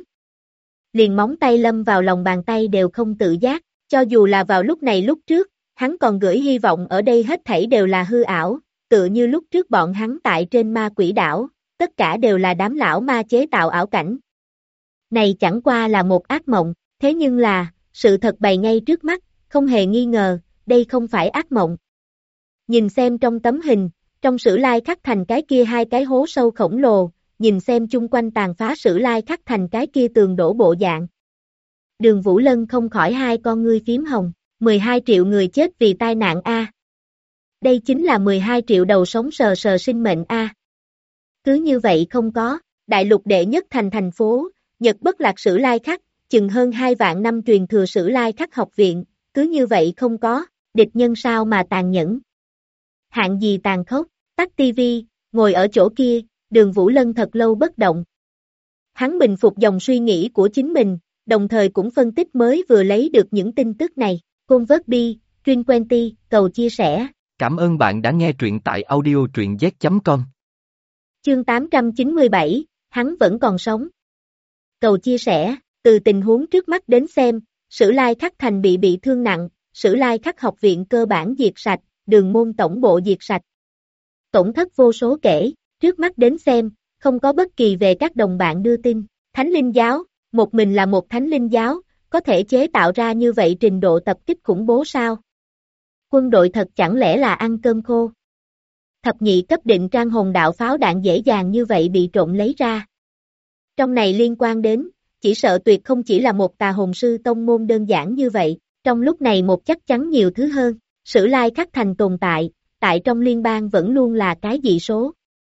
Liền móng tay lâm vào lòng bàn tay đều không tự giác, cho dù là vào lúc này lúc trước, hắn còn gửi hy vọng ở đây hết thảy đều là hư ảo, tựa như lúc trước bọn hắn tại trên ma quỷ đảo, tất cả đều là đám lão ma chế tạo ảo cảnh. Này chẳng qua là một ác mộng, thế nhưng là, sự thật bày ngay trước mắt, không hề nghi ngờ, đây không phải ác mộng. Nhìn xem trong tấm hình, trong Sử Lai Khắc Thành cái kia 2 cái hố sâu khổng lồ, nhìn xem chung quanh tàn phá Sử Lai Khắc Thành cái kia tường đổ bộ dạng. Đường Vũ Lân không khỏi 2 con ngươi phím hồng, 12 triệu người chết vì tai nạn A. Đây chính là 12 triệu đầu sống sờ sờ sinh mệnh A. Cứ như vậy không có, đại lục đệ nhất thành phố, Nhật Bất Lạc Sử Lai Khắc, chừng hơn 2 vạn năm truyền thừa Sử Lai Khắc học viện, cứ như vậy không có, địch nhân sao mà tàn nhẫn. Hạng gì tàn khốc, tắt tivi, ngồi ở chỗ kia, Đường Vũ Lân thật lâu bất động. Hắn bình phục dòng suy nghĩ của chính mình, đồng thời cũng phân tích mới vừa lấy được những tin tức này. Convertby, Trin20, cầu chia sẻ. Cảm ơn bạn đã nghe truyện tại audio truyện z.com. Chương 897, hắn vẫn còn sống. Cầu chia sẻ, từ tình huống trước mắt đến xem, Sử Lai Khắc Thành bị thương nặng, Sử Lai Khắc học viện cơ bản diệt sạch, đường môn tổng bộ diệt sạch. Tổn thất vô số kể, trước mắt đến xem, không có bất kỳ về các đồng bạn đưa tin. Thánh Linh giáo, một mình là một Thánh Linh giáo, có thể chế tạo ra như vậy trình độ tập kích khủng bố sao? Quân đội thật chẳng lẽ là ăn cơm khô? Thập nhị cấp định trang hồn đạo pháo đạn dễ dàng như vậy bị trộm lấy ra. Trong này liên quan đến, chỉ sợ tuyệt không chỉ là một tà hồn sư tông môn đơn giản như vậy, trong lúc này một chắc chắn nhiều thứ hơn. Sử Lai Khắc Thành tồn tại trong liên bang vẫn luôn là cái dị số.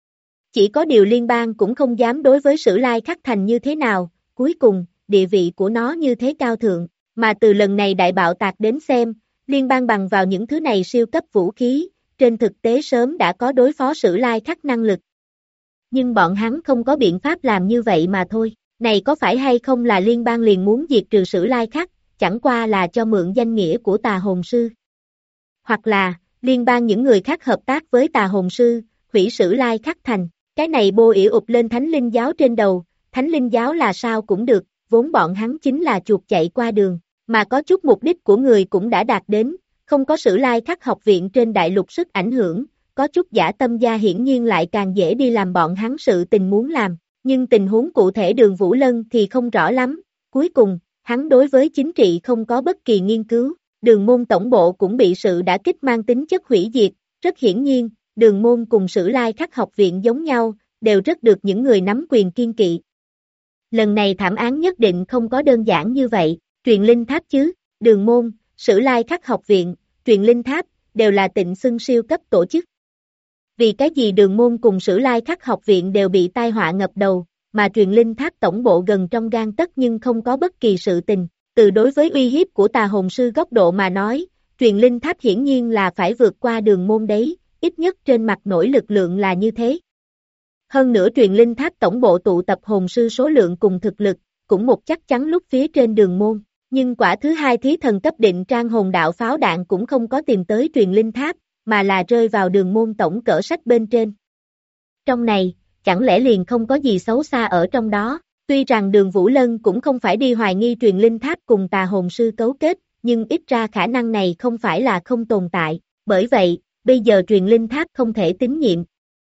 Chỉ có điều liên bang cũng không dám đối với Sử Lai Khắc Thành như thế nào, cuối cùng, địa vị của nó như thế cao thượng, mà từ lần này đại bạo tạc đến xem, liên bang bằng vào những thứ này siêu cấp vũ khí, trên thực tế sớm đã có đối phó Sử Lai Khắc năng lực. Nhưng bọn hắn không có biện pháp làm như vậy mà thôi, này có phải hay không là liên bang liền muốn diệt trừ Sử Lai Khắc, chẳng qua là cho mượn danh nghĩa của tà hồn sư. hoặc là, liên bang những người khác hợp tác với tà hồn sư, hủy Sử Lai Khắc Thành. Cái này bô ỉa ụp lên Thánh Linh Giáo trên đầu, Thánh Linh Giáo là sao cũng được, vốn bọn hắn chính là chuột chạy qua đường, mà có chút mục đích của người cũng đã đạt đến, không có Sử Lai Khắc học viện trên đại lục sức ảnh hưởng, có chút giả tâm gia hiển nhiên lại càng dễ đi làm bọn hắn sự tình muốn làm, nhưng tình huống cụ thể Đường Vũ Lân thì không rõ lắm, cuối cùng, hắn đối với chính trị không có bất kỳ nghiên cứu, Đường môn tổng bộ cũng bị sự đả kích mang tính chất hủy diệt, rất hiển nhiên, Đường môn cùng Sử Lai Khắc học viện giống nhau, đều rất được những người nắm quyền kiên kỵ. Lần này thảm án nhất định không có đơn giản như vậy, truyền linh tháp chứ, Đường môn, Sử Lai Khắc học viện, truyền linh tháp, đều là tịnh xưng siêu cấp tổ chức. Vì cái gì Đường môn cùng Sử Lai Khắc học viện đều bị tai họa ngập đầu, mà truyền linh tháp tổng bộ gần trong gang tấc nhưng không có bất kỳ sự tình. Từ đối với uy hiếp của tà hồn sư góc độ mà nói, truyền linh tháp hiển nhiên là phải vượt qua Đường môn đấy, ít nhất trên mặt nổi lực lượng là như thế. Hơn nữa truyền linh tháp tổng bộ tụ tập hồn sư số lượng cùng thực lực, cũng một chắc chắn lúc phía trên Đường môn, nhưng quả thứ hai thí thần cấp định trang hồn đạo pháo đạn cũng không có tìm tới truyền linh tháp, mà là rơi vào Đường môn tổng cỡ sách bên trên. Trong này, chẳng lẽ liền không có gì xấu xa ở trong đó, tuy rằng Đường Vũ Lân cũng không phải đi hoài nghi truyền linh tháp cùng tà hồn sư cấu kết, nhưng ít ra khả năng này không phải là không tồn tại, bởi vậy, bây giờ truyền linh tháp không thể tín nhiệm.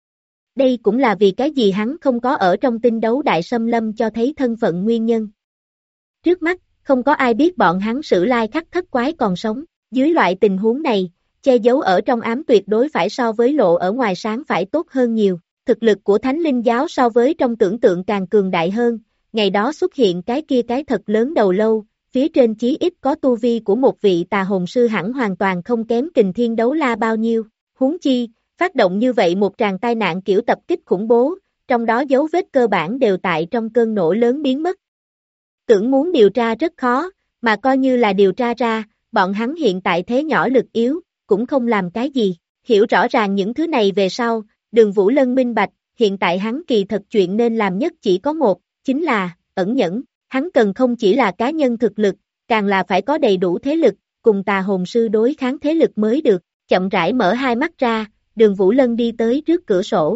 Đây cũng là vì cái gì hắn không có ở trong tinh đấu đại xâm lâm cho thấy thân phận nguyên nhân. Trước mắt, không có ai biết bọn hắn Sử Lai Khắc thất quái còn sống, dưới loại tình huống này, che giấu ở trong ám tuyệt đối phải so với lộ ở ngoài sáng phải tốt hơn nhiều. Thực lực của Thánh Linh Giáo so với trong tưởng tượng càng cường đại hơn, ngày đó xuất hiện cái kia cái thật lớn đầu lâu, phía trên chí ít có tu vi của một vị tà hồn sư hẳn hoàn toàn không kém Kình Thiên Đấu La bao nhiêu, huống chi, phát động như vậy một tràng tai nạn kiểu tập kích khủng bố, trong đó dấu vết cơ bản đều tại trong cơn nổ lớn biến mất. Tưởng muốn điều tra rất khó, mà coi như là điều tra ra, bọn hắn hiện tại thế nhỏ lực yếu, cũng không làm cái gì, hiểu rõ ràng những thứ này về sau. Đường Vũ Lân minh bạch, hiện tại hắn kỳ thật chuyện nên làm nhất chỉ có một, chính là, ẩn nhẫn, hắn cần không chỉ là cá nhân thực lực, càng là phải có đầy đủ thế lực, cùng tà hồn sư đối kháng thế lực mới được, chậm rãi mở hai mắt ra, Đường Vũ Lân đi tới trước cửa sổ.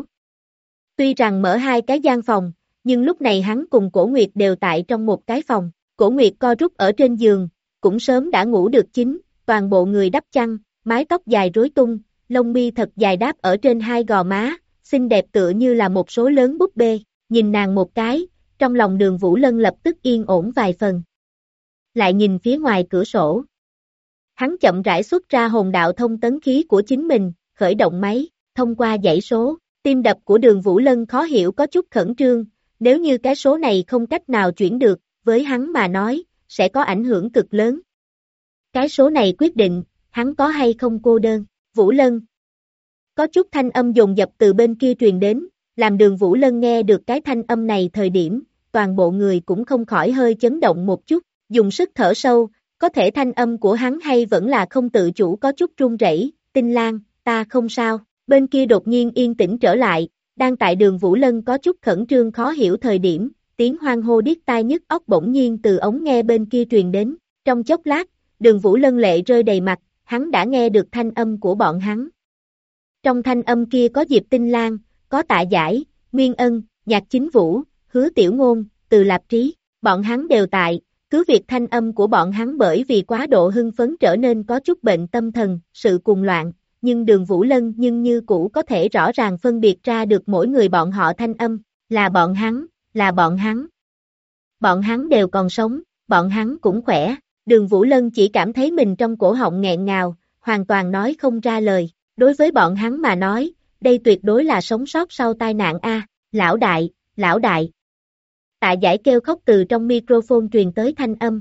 Tuy rằng mở hai cái gian phòng, nhưng lúc này hắn cùng Cổ Nguyệt đều tại trong một cái phòng, Cổ Nguyệt co rút ở trên giường, cũng sớm đã ngủ được chính, toàn bộ người đắp chăn, mái tóc dài rối tung, lông mi thật dài đáp ở trên hai gò má, xinh đẹp tựa như là một số lớn búp bê, nhìn nàng một cái, trong lòng Đường Vũ Lân lập tức yên ổn vài phần. Lại nhìn phía ngoài cửa sổ. Hắn chậm rãi xuất ra hồn đạo thông tấn khí của chính mình, khởi động máy, thông qua dãy số, tim đập của Đường Vũ Lân khó hiểu có chút khẩn trương, nếu như cái số này không cách nào chuyển được, với hắn mà nói, sẽ có ảnh hưởng cực lớn. Cái số này quyết định, hắn có hay không cô đơn. Vũ Lân. Có chút thanh âm dồn dập từ bên kia truyền đến, làm Đường Vũ Lân nghe được cái thanh âm này thời điểm, toàn bộ người cũng không khỏi hơi chấn động một chút, dùng sức thở sâu, có thể thanh âm của hắn hay vẫn là không tự chủ có chút run rẩy. Tinh Lan, ta không sao, bên kia đột nhiên yên tĩnh trở lại, đang tại Đường Vũ Lân có chút khẩn trương khó hiểu thời điểm, tiếng hoang hô điếc tai nhức óc bỗng nhiên từ ống nghe bên kia truyền đến, trong chốc lát, Đường Vũ Lân lệ rơi đầy mặt, hắn đã nghe được thanh âm của bọn hắn. Trong thanh âm kia có Diệp Tinh Lan, có Tạ Giải, Nguyên Ân, Nhạc Chính Vũ, Hứa Tiểu Ngôn, Từ Lạp Trí, bọn hắn đều tại, cứ việc thanh âm của bọn hắn bởi vì quá độ hưng phấn trở nên có chút bệnh tâm thần, sự cuồng loạn, nhưng Đường Vũ Lân nhưng như cũ có thể rõ ràng phân biệt ra được mỗi người bọn họ thanh âm, là bọn hắn, là bọn hắn. Bọn hắn đều còn sống, bọn hắn cũng khỏe, Đường Vũ Lân chỉ cảm thấy mình trong cổ họng nghẹn ngào, hoàn toàn nói không ra lời. Đối với bọn hắn mà nói, đây tuyệt đối là sống sót sau tai nạn a, lão đại, lão đại. Tạ Giải kêu khóc từ trong microphone truyền tới thanh âm,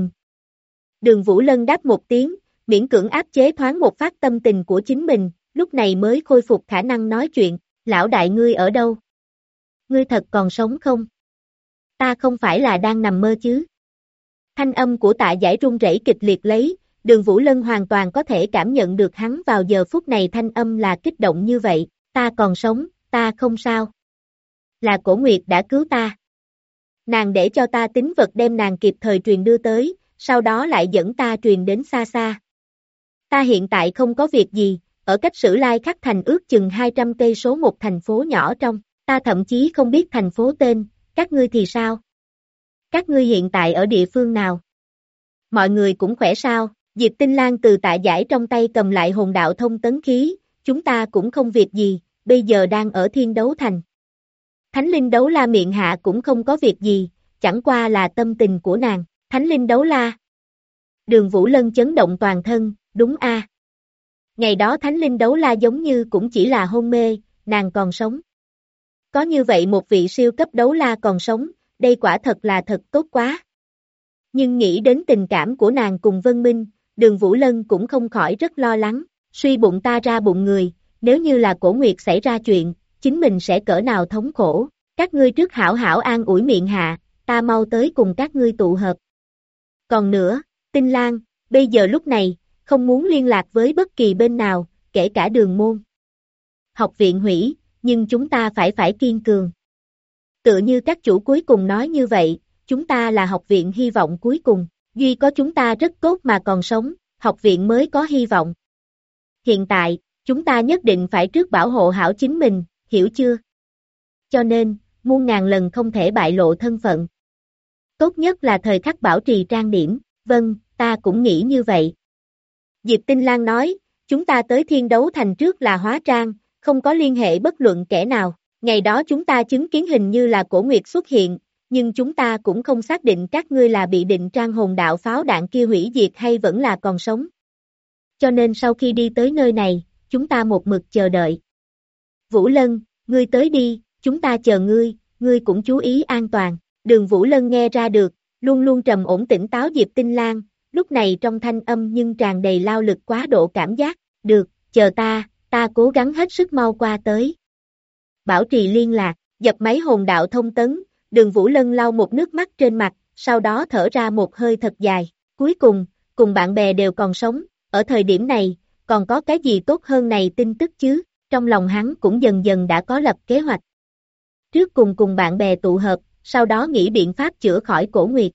Đường Vũ Lân đáp một tiếng, miễn cưỡng áp chế thoáng một phát tâm tình của chính mình, lúc này mới khôi phục khả năng nói chuyện, lão đại ngươi ở đâu? Ngươi thật còn sống không? Ta không phải là đang nằm mơ chứ? Thanh âm của Tạ Giải run rẩy kịch liệt lấy, Đường Vũ Lân hoàn toàn có thể cảm nhận được hắn vào giờ phút này thanh âm là kích động như vậy, ta còn sống, ta không sao. Là Cổ Nguyệt đã cứu ta. Nàng để cho ta tín vật đem nàng kịp thời truyền đưa tới, sau đó lại dẫn ta truyền đến xa xa. Ta hiện tại không có việc gì, ở cách Sử Lai Khắc thành ước chừng 200 cây số một thành phố nhỏ trong, ta thậm chí không biết thành phố tên, các ngươi thì sao? Các ngươi hiện tại ở địa phương nào? Mọi người cũng khỏe sao? Diệp Tinh Lang từ tạ giải trong tay cầm lại hồn đạo thông tấn khí, chúng ta cũng không việc gì, bây giờ đang ở Thiên Đấu Thành. Thánh Linh Đấu La miệng hạ cũng không có việc gì, chẳng qua là tâm tình của nàng. Thánh Linh Đấu La. Đường Vũ Lân chấn động toàn thân, đúng a. Ngày đó Thánh Linh Đấu La giống như cũng chỉ là hôn mê, nàng còn sống. Có như vậy một vị siêu cấp đấu la còn sống, đây quả thật là thật tốt quá. Nhưng nghĩ đến tình cảm của nàng cùng Vân Minh, Đường Vũ Lân cũng không khỏi rất lo lắng, suy bụng ta ra bụng người, nếu như là Cổ Nguyệt xảy ra chuyện, chính mình sẽ cỡ nào thống khổ, các ngươi trước hảo hảo an ủi miệng hạ, ta mau tới cùng các ngươi tụ hợp. Còn nữa, Tinh Lang, bây giờ lúc này, không muốn liên lạc với bất kỳ bên nào, kể cả Đường môn. Học viện hủy, nhưng chúng ta phải kiên cường. Tựa như các chủ cuối cùng nói như vậy, chúng ta là học viện hy vọng cuối cùng, duy có chúng ta rất tốt mà còn sống, học viện mới có hy vọng. Hiện tại, chúng ta nhất định phải trước bảo hộ hảo chính mình, hiểu chưa? Cho nên, muôn ngàn lần không thể bại lộ thân phận. Tốt nhất là thời khắc bảo trì trang điểm, vâng, ta cũng nghĩ như vậy. Diệp Tinh Lang nói, chúng ta tới Thiên Đấu Thành trước là hóa trang, không có liên hệ bất luận kẻ nào. Ngày đó chúng ta chứng kiến hình như là Cổ Nguyệt xuất hiện, nhưng chúng ta cũng không xác định các ngươi là bị định trang hồn đạo pháo đạn kia hủy diệt hay vẫn là còn sống. Cho nên sau khi đi tới nơi này, chúng ta một mực chờ đợi. Vũ Lân, ngươi tới đi, chúng ta chờ ngươi cũng chú ý an toàn. Đường Vũ Lân nghe ra được, luôn luôn trầm ổn tỉnh táo Diệp Tinh Lang, lúc này trong thanh âm nhưng tràn đầy lao lực quá độ cảm giác. Được, chờ ta cố gắng hết sức mau qua tới. Bảo trì liên lạc, dập máy hồn đạo thông tấn, Đường Vũ Lân lau một nước mắt trên mặt, sau đó thở ra một hơi thật dài. Cuối cùng bạn bè đều còn sống, ở thời điểm này, còn có cái gì tốt hơn này tin tức chứ, trong lòng hắn cũng dần dần đã có lập kế hoạch. Trước cùng bạn bè tụ hợp, sau đó nghĩ biện pháp chữa khỏi Cổ Nguyệt.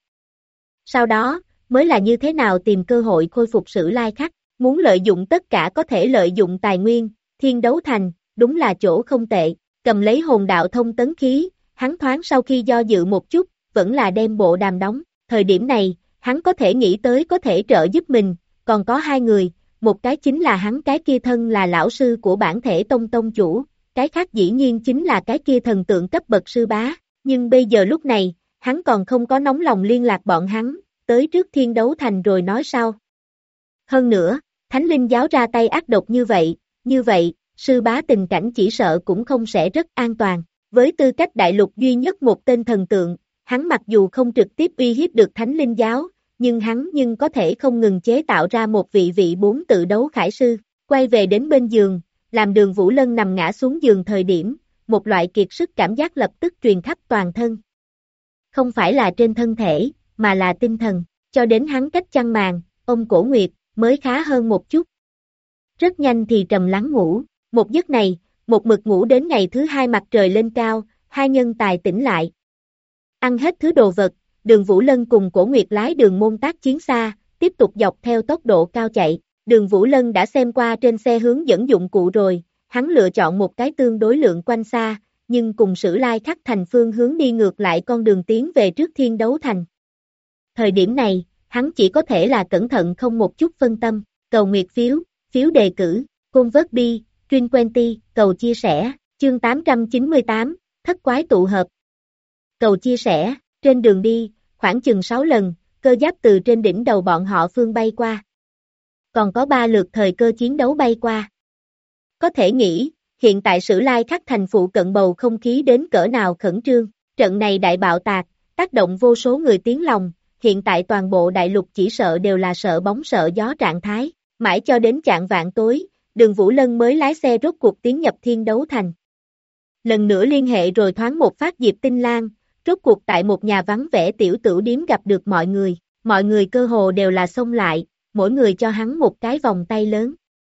Sau đó, mới là như thế nào tìm cơ hội khôi phục Sử Lai Khắc, muốn lợi dụng tất cả có thể lợi dụng tài nguyên, Thiên Đấu Thành, đúng là chỗ không tệ, cầm lấy hồn đạo thông tấn khí, hắn thoáng sau khi do dự một chút, vẫn là đem bộ đàm đóng, thời điểm này, hắn có thể nghĩ tới có thể trợ giúp mình, còn có hai người, một cái chính là hắn cái kia thân là lão sư của bản thể tông chủ, cái khác dĩ nhiên chính là cái kia thần tượng cấp bậc sư bá, nhưng bây giờ lúc này, hắn còn không có nóng lòng liên lạc bọn hắn, tới trước Thiên Đấu Thành rồi nói sau. Hơn nữa, Thánh Linh giáo ra tay ác độc như vậy, sư bá tình cảnh chỉ sợ cũng không sẽ rất an toàn. Với tư cách đại lục duy nhất một tên thần tượng, hắn mặc dù không trực tiếp uy hiếp được Thánh Linh giáo, nhưng hắn có thể không ngừng chế tạo ra một vị 4 tự đấu khải sư. Quay về đến bên giường, làm Đường Vũ Lân nằm ngã xuống giường thời điểm, một loại kiệt sức cảm giác lập tức truyền khắp toàn thân. Không phải là trên thân thể, mà là tinh thần, cho đến hắn cách chăn màn, ôm Cổ Nguyệt, mới khá hơn một chút. Rất nhanh thì trầm lắng ngủ, một giấc này, một mực ngủ đến ngày thứ hai mặt trời lên cao, hai nhân tài tỉnh lại. Ăn hết thứ đồ vật, Đường Vũ Lân cùng Cổ Nguyệt lái Đường môn tác chiến xa, tiếp tục dọc theo tốc độ cao chạy. Đường Vũ Lân đã xem qua trên xe hướng dẫn dụng cụ rồi, hắn lựa chọn một cái tương đối lượng quanh xa, nhưng cùng Sử Lai Khắc thành phương hướng đi ngược lại con đường tiến về trước Thiên Đấu Thành. Thời điểm này, hắn chỉ có thể là cẩn thận không một chút phân tâm, cầu nguyệt phiếu đề cử, convert bi, Truyền Quenty, cầu chia sẻ, chương 898, thất quái tụ hợp. Cầu chia sẻ, trên đường đi, khoảng chừng 6 lần, cơ giáp từ trên đỉnh đầu bọn họ phương bay qua. Còn có 3 lượt thời cơ chiến đấu bay qua. Có thể nghĩ, hiện tại Sử Lai Khắc thành phụ cận bầu không khí đến cỡ nào khẩn trương, trận này đại bạo tạc, tác động vô số người tiếng lòng, hiện tại toàn bộ đại lục chỉ sợ đều là sợ bóng sợ gió trạng thái, mãi cho đến chạng vạng tối, Đường Vũ Lân mới lái xe rốt cuộc tiến nhập Thiên Đấu Thành. Lần nữa liên hệ rồi thoáng một phát Diệp Tinh Lang, rốt cuộc tại một nhà vắng vẻ tiểu tửu điếm gặp được mọi người cơ hồ đều là xông lại, mỗi người cho hắn một cái vòng tay lớn.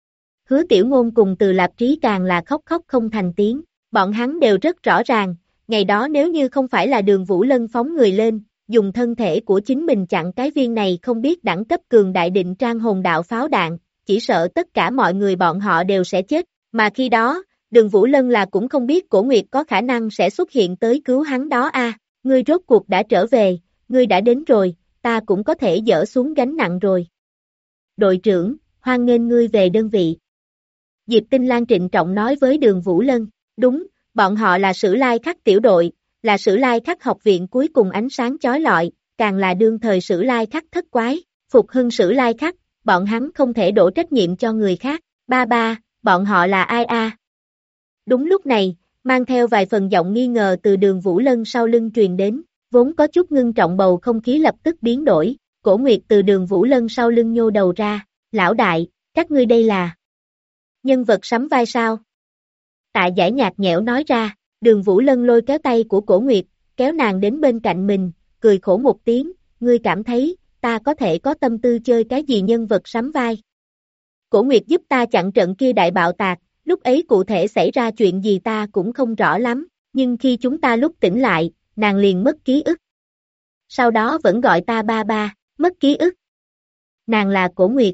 Hứa Tiểu Ngôn cùng Từ Lạp Trí càng là khóc không thành tiếng, bọn hắn đều rất rõ ràng, ngày đó nếu như không phải là Đường Vũ Lân phóng người lên, dùng thân thể của chính mình chặn cái viên này không biết đẳng cấp cường đại định trang hồn đạo pháo đạn, chỉ sợ tất cả mọi người bọn họ đều sẽ chết, mà khi đó, Đường Vũ Lân là cũng không biết Cổ Nguyệt có khả năng sẽ xuất hiện tới cứu hắn đó ngươi rốt cuộc đã trở về, ngươi đã đến rồi, ta cũng có thể dỡ xuống gánh nặng rồi. Đội trưởng, hoan nghênh ngươi về đơn vị. Diệp Tinh Lan trịnh trọng nói với Đường Vũ Lân, đúng, bọn họ là Sử Lai Khắc tiểu đội, là Sử Lai Khắc học viện cuối cùng ánh sáng chói lọi, càng là đương thời Sử Lai Khắc thất quái, phục hưng Sử Lai Khắc, bọn hắn không thể đổ trách nhiệm cho người khác, ba, bọn họ là ai? Đúng lúc này, mang theo vài phần giọng nghi ngờ từ Đường Vũ Lân sau lưng truyền đến, vốn có chút ngưng trọng bầu không khí lập tức biến đổi, Cổ Nguyệt từ Đường Vũ Lân sau lưng nhô đầu ra, lão đại, các ngươi đây là nhân vật sắm vai sao? Tạ Giải nhạt nhẽo nói ra, Đường Vũ Lân lôi kéo tay của Cổ Nguyệt, kéo nàng đến bên cạnh mình, cười khổ một tiếng, ngươi cảm thấy, ta có thể có tâm tư chơi cái gì nhân vật sắm vai? Cổ Nguyệt giúp ta chặn trận kia đại bạo tạc, lúc ấy cụ thể xảy ra chuyện gì ta cũng không rõ lắm, nhưng khi chúng ta lúc tỉnh lại, nàng liền mất ký ức. Sau đó vẫn gọi ta ba, mất ký ức. Nàng là Cổ Nguyệt.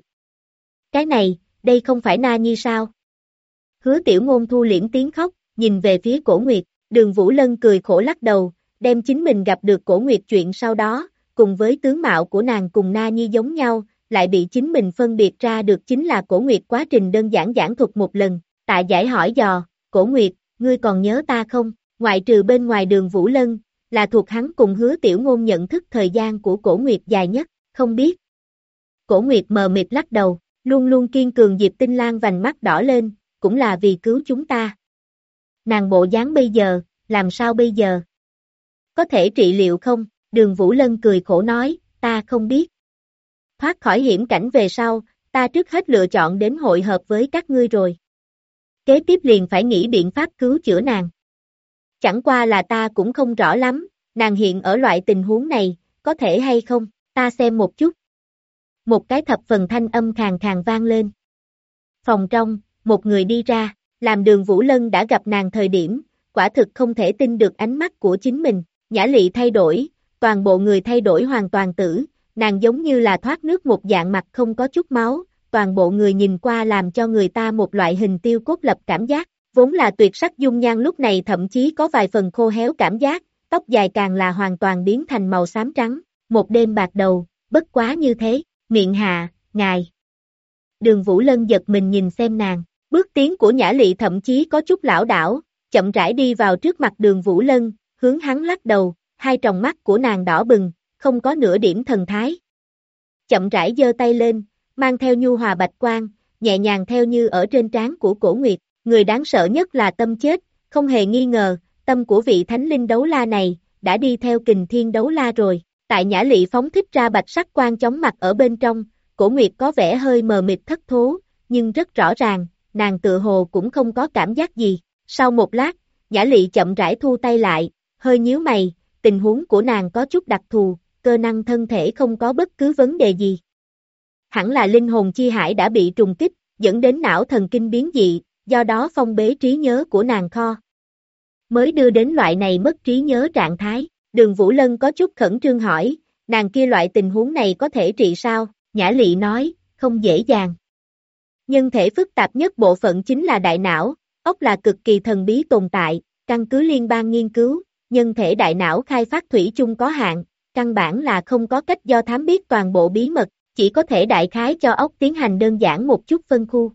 Cái này, đây không phải Na Nhi sao? Hứa Tiểu Ngôn thu liễm tiếng khóc, nhìn về phía Cổ Nguyệt, Đường Vũ Lân cười khổ lắc đầu, đem chính mình gặp được Cổ Nguyệt chuyện sau đó, cùng với tướng mạo của nàng cùng Na Nhi giống nhau, lại bị chính mình phân biệt ra được chính là Cổ Nguyệt quá trình đơn giản giảng thuật một lần. Tạ Giải hỏi dò, Cổ Nguyệt, ngươi còn nhớ ta không? Ngoại trừ bên ngoài Đường Vũ Lân, là thuộc hắn cùng Hứa Tiểu Ngôn nhận thức thời gian của Cổ Nguyệt dài nhất, không biết. Cổ Nguyệt mờ mịt lắc đầu, luôn luôn kiên cường Diệp Tinh Lan vành mắt đỏ lên, cũng là vì cứu chúng ta. Nàng bộ dáng bây giờ, làm sao bây giờ? Có thể trị liệu không? Đường Vũ Lân cười khổ nói, ta không biết. Thoát khỏi hiểm cảnh về sau, ta trước hết lựa chọn đến hội hợp với các ngươi rồi. Kế tiếp liền phải nghĩ biện pháp cứu chữa nàng. Chẳng qua là ta cũng không rõ lắm, nàng hiện ở loại tình huống này, có thể hay không, ta xem một chút. Một cái thập phần thanh âm khàn khàn vang lên. Phòng trong, một người đi ra, làm Đường Vũ Lân đã gặp nàng thời điểm, quả thực không thể tin được ánh mắt của chính mình, nhã lị thay đổi, toàn bộ người thay đổi hoàn toàn tử, nàng giống như là thoát nước một dạng mặt không có chút máu, toàn bộ người nhìn qua làm cho người ta một loại hình tiêu cốt lập cảm giác, vốn là tuyệt sắc dung nhan lúc này thậm chí có vài phần khô héo cảm giác, tóc dài càng là hoàn toàn biến thành màu xám trắng, một đêm bạc đầu, bất quá như thế, miệng hạ, ngài. Đường Vũ Lân giật mình nhìn xem nàng, bước tiến của nhã lị thậm chí có chút lảo đảo, chậm rãi đi vào trước mặt Đường Vũ Lân, hướng hắn lắc đầu, hai tròng mắt của nàng đỏ bừng, không có nửa điểm thần thái. Chậm rãi giơ tay lên, mang theo nhu hòa bạch quang, nhẹ nhàng theo như ở trên trán của Cổ Nguyệt, người đáng sợ nhất là tâm chết, không hề nghi ngờ, tâm của vị thánh linh đấu la này, đã đi theo kình thiên đấu la rồi, tại nhã lị phóng thích ra bạch sắc quang chóng mặt ở bên trong, Cổ Nguyệt có vẻ hơi mờ mịt thất thố, nhưng rất rõ ràng, nàng tựa hồ cũng không có cảm giác gì, sau một lát, nhã lị chậm rãi thu tay lại, hơi nhíu mày, tình huống của nàng có chút đặc thù, cơ năng thân thể không có bất cứ vấn đề gì. Hẳn là linh hồn chi hải đã bị trùng kích, dẫn đến não thần kinh biến dị, do đó phong bế trí nhớ của nàng kho. Mới đưa đến loại này mất trí nhớ trạng thái, Đường Vũ Lân có chút khẩn trương hỏi, nàng kia loại tình huống này có thể trị sao? Nhã lị nói, không dễ dàng. Nhân thể phức tạp nhất bộ phận chính là đại não, óc là cực kỳ thần bí tồn tại, căn cứ liên bang nghiên cứu, nhân thể đại não khai phát thủy chung có hạn, căn bản là không có cách do thám biết toàn bộ bí mật, chỉ có thể đại khái cho óc tiến hành đơn giản một chút phân khu.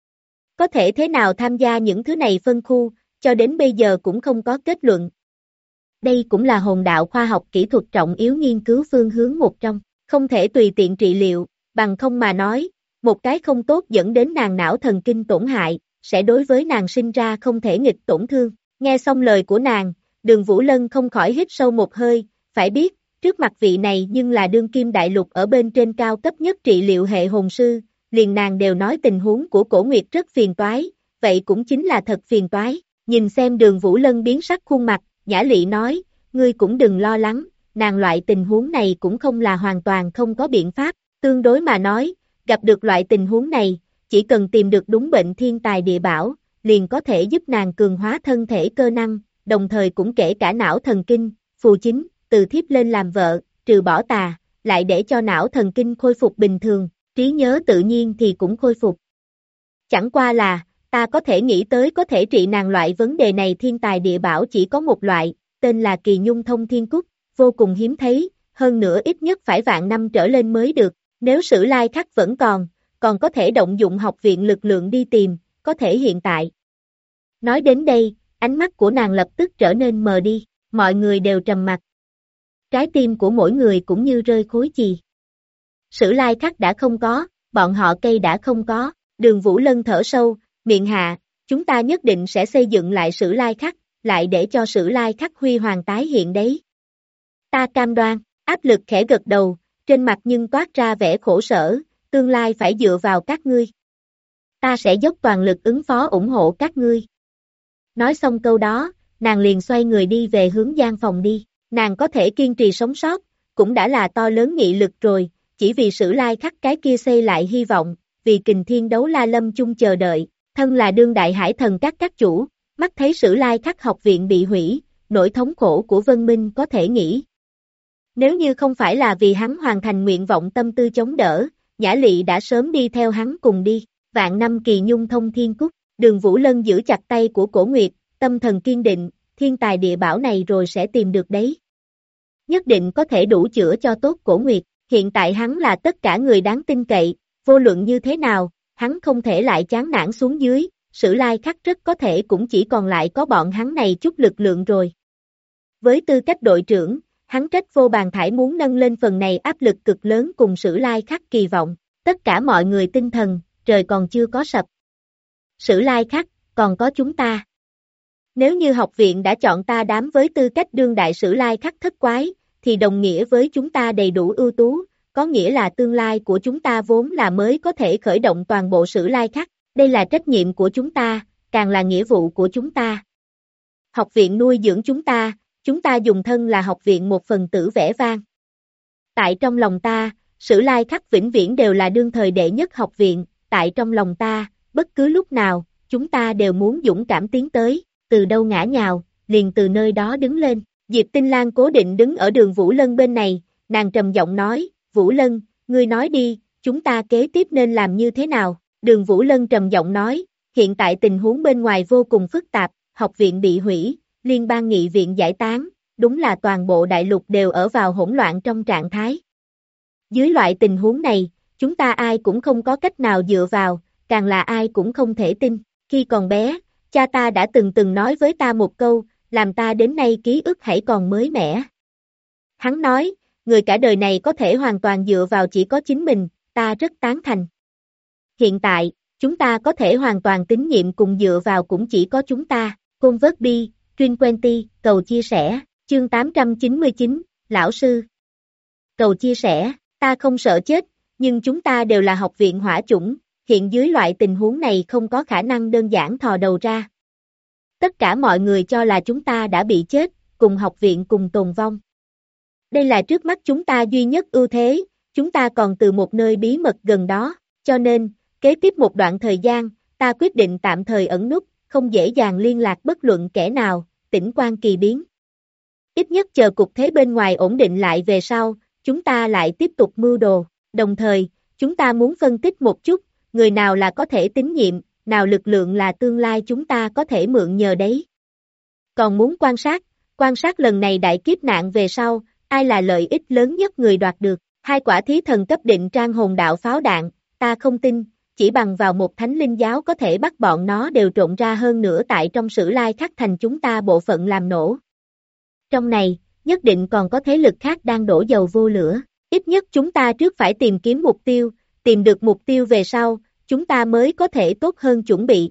Có thể thế nào tham gia những thứ này phân khu, cho đến bây giờ cũng không có kết luận. Đây cũng là hồn đạo khoa học kỹ thuật trọng yếu nghiên cứu phương hướng một trong, không thể tùy tiện trị liệu, bằng không mà nói, một cái không tốt dẫn đến nàng não thần kinh tổn hại, sẽ đối với nàng sinh ra không thể nghịch tổn thương. Nghe xong lời của nàng, Đường Vũ Lân không khỏi hít sâu một hơi, phải biết, trước mặt vị này nhưng là đương kim đại lục ở bên trên cao cấp nhất trị liệu hệ hồn sư, liền nàng đều nói tình huống của Cổ Nguyệt rất phiền toái, vậy cũng chính là thật phiền toái. Nhìn xem Đường Vũ Lân biến sắc khuôn mặt, nhã lị nói, ngươi cũng đừng lo lắng, nàng loại tình huống này cũng không là hoàn toàn không có biện pháp, tương đối mà nói, gặp được loại tình huống này, chỉ cần tìm được đúng bệnh thiên tài địa bảo, liền có thể giúp nàng cường hóa thân thể cơ năng, đồng thời cũng kể cả não thần kinh, phù chính, từ thiếp lên làm vợ, trừ bỏ tà, lại để cho não thần kinh khôi phục bình thường, trí nhớ tự nhiên thì cũng khôi phục. Chẳng qua là, ta có thể nghĩ tới có thể trị nàng loại vấn đề này thiên tài địa bảo chỉ có một loại, tên là Kỳ Nhung Thông Thiên Cúc, vô cùng hiếm thấy, hơn nữa ít nhất phải vạn năm trở lên mới được, nếu Sử Lai Khắc vẫn còn có thể động dụng học viện lực lượng đi tìm, có thể hiện tại. Nói đến đây, ánh mắt của nàng lập tức trở nên mờ đi, mọi người đều trầm mặc. Trái tim của mỗi người cũng như rơi khối chì. Sử Lai Khắc đã không có, bọn họ cây đã không có, Đường Vũ Lân thở sâu, miệng hạ, chúng ta nhất định sẽ xây dựng lại Sử Lai Khắc, lại để cho Sử Lai Khắc huy hoàng tái hiện đấy. Ta cam đoan, áp lực khẽ gật đầu, trên mặt nhưng toát ra vẻ khổ sở, tương lai phải dựa vào các ngươi. Ta sẽ dốc toàn lực ứng phó ủng hộ các ngươi. Nói xong câu đó, nàng liền xoay người đi về hướng gian phòng đi, nàng có thể kiên trì sống sót, cũng đã là to lớn nghị lực rồi, chỉ vì Sử Lai Khắc cái kia xây lại hy vọng, vì Kình Thiên Đấu La Lâm chung chờ đợi, thân là đương đại hải thần các chủ, mắt thấy Sử Lai Khắc học viện bị hủy, nỗi thống khổ của Vân Minh có thể nghĩ. Nếu như không phải là vì hắn hoàn thành nguyện vọng tâm tư chống đỡ, Nhã Lị đã sớm đi theo hắn cùng đi, vạn năm Kỳ Nhung Thông Thiên Cúc, Đường Vũ Lân giữ chặt tay của Cổ Nguyệt, tâm thần kiên định, thiên tài địa bảo này rồi sẽ tìm được đấy. Nhất định có thể đủ chữa cho tốt Cổ Nguyệt, hiện tại hắn là tất cả người đáng tin cậy, vô luận như thế nào, hắn không thể lại chán nản xuống dưới, Sử Lai Khắc rất có thể cũng chỉ còn lại có bọn hắn này chút lực lượng rồi. Với tư cách đội trưởng, hắn trách vô bàn thải muốn nâng lên phần này áp lực cực lớn cùng Sử Lai Khắc kỳ vọng, tất cả mọi người tinh thần, trời còn chưa có sập. Sử Lai Khắc, còn có chúng ta. Nếu như học viện đã chọn ta đám với tư cách đương đại Sử Lai Khắc thất quái, thì đồng nghĩa với chúng ta đầy đủ ưu tú, có nghĩa là tương lai của chúng ta vốn là mới có thể khởi động toàn bộ Sử Lai Khắc, đây là trách nhiệm của chúng ta, càng là nghĩa vụ của chúng ta. Học viện nuôi dưỡng chúng ta dùng thân là học viện một phần tử vẻ vang. Tại trong lòng ta, Sử Lai Khắc vĩnh viễn đều là đương thời đệ nhất học viện, tại trong lòng ta, bất cứ lúc nào, chúng ta đều muốn dũng cảm tiến tới, từ đâu ngã nhào, liền từ nơi đó đứng lên. Diệp Tinh Lan cố định đứng ở Đường Vũ Lân bên này, nàng trầm giọng nói, Vũ Lân, ngươi nói đi, chúng ta kế tiếp nên làm như thế nào? Đường Vũ Lân trầm giọng nói, hiện tại tình huống bên ngoài vô cùng phức tạp, học viện bị hủy, liên bang nghị viện giải tán, đúng là toàn bộ đại lục đều ở vào hỗn loạn trong trạng thái. Dưới loại tình huống này, chúng ta ai cũng không có cách nào dựa vào, càng là ai cũng không thể tin. Khi còn bé, cha ta đã từng nói với ta một câu, làm ta đến nay ký ức hãy còn mới mẻ. Hắn nói, người cả đời này có thể hoàn toàn dựa vào chỉ có chính mình, ta rất tán thành. Hiện tại, chúng ta có thể hoàn toàn tín nhiệm cùng dựa vào cũng chỉ có chúng ta. Convert Bi, Truyền Quenty, cầu chia sẻ, chương 899, lão sư. Cầu chia sẻ, ta không sợ chết, nhưng chúng ta đều là học viện hỏa chủng, hiện dưới loại tình huống này không có khả năng đơn giản thò đầu ra. Tất cả mọi người cho là chúng ta đã bị chết, cùng học viện cùng tồn vong. Đây là trước mắt chúng ta duy nhất ưu thế, chúng ta còn từ một nơi bí mật gần đó, cho nên, kế tiếp một đoạn thời gian, ta quyết định tạm thời ẩn núp, không dễ dàng liên lạc bất luận kẻ nào, tĩnh quan kỳ biến. Ít nhất chờ cục thế bên ngoài ổn định lại về sau, chúng ta lại tiếp tục mưu đồ, đồng thời, chúng ta muốn phân tích một chút, người nào là có thể tín nhiệm, nào lực lượng là tương lai chúng ta có thể mượn nhờ đấy. Còn muốn quan sát lần này đại kiếp nạn về sau, ai là lợi ích lớn nhất người đoạt được, 2 quả thí thần cấp định trang hồn đạo pháo đạn, ta không tin, chỉ bằng vào một thánh linh giáo có thể bắt bọn nó đều trộn ra hơn nữa tại trong Sử Lai Khắc thành chúng ta bộ phận làm nổ. Trong này, nhất định còn có thế lực khác đang đổ dầu vô lửa, ít nhất chúng ta trước phải tìm kiếm mục tiêu, tìm được mục tiêu về sau, chúng ta mới có thể tốt hơn chuẩn bị.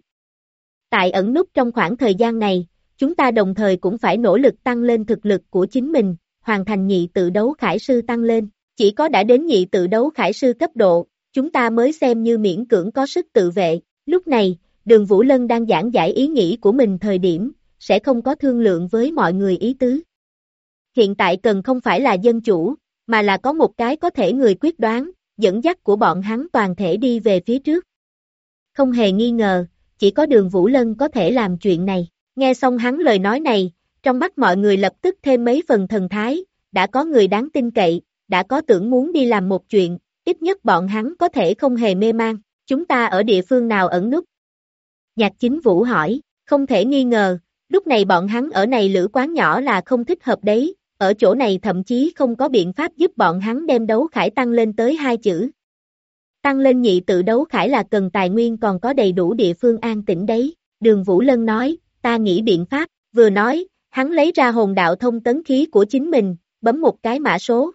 Tại ẩn núp trong khoảng thời gian này, chúng ta đồng thời cũng phải nỗ lực tăng lên thực lực của chính mình, hoàn thành nhị tự đấu khải sư tăng lên, chỉ có đã đến nhị tự đấu khải sư cấp độ, chúng ta mới xem như miễn cưỡng có sức tự vệ. Lúc này, Đường Vũ Lân đang giảng giải ý nghĩ của mình thời điểm, sẽ không có thương lượng với mọi người ý tứ. Hiện tại cần không phải là dân chủ, mà là có một cái có thể người quyết đoán, dẫn dắt của bọn hắn toàn thể đi về phía trước. Không hề nghi ngờ, chỉ có Đường Vũ Lân có thể làm chuyện này. Nghe xong hắn lời nói này, trong mắt mọi người lập tức thêm mấy phần thần thái, đã có người đáng tin cậy, đã có tưởng muốn đi làm một chuyện, ít nhất bọn hắn có thể không hề mê man. Chúng ta ở địa phương nào ẩn núp? Nhạc Chính Vũ hỏi, không thể nghi ngờ, lúc này bọn hắn ở này lữ quán nhỏ là không thích hợp đấy, ở chỗ này thậm chí không có biện pháp giúp bọn hắn đem đấu khải tăng lên tới 2 chữ. Tăng lên nhị tự đấu khải là cần tài nguyên còn có đầy đủ địa phương an tĩnh đấy, Đường Vũ Lân nói, ta nghĩ biện pháp, vừa nói, hắn lấy ra hồn đạo thông tấn khí của chính mình, bấm một cái mã số.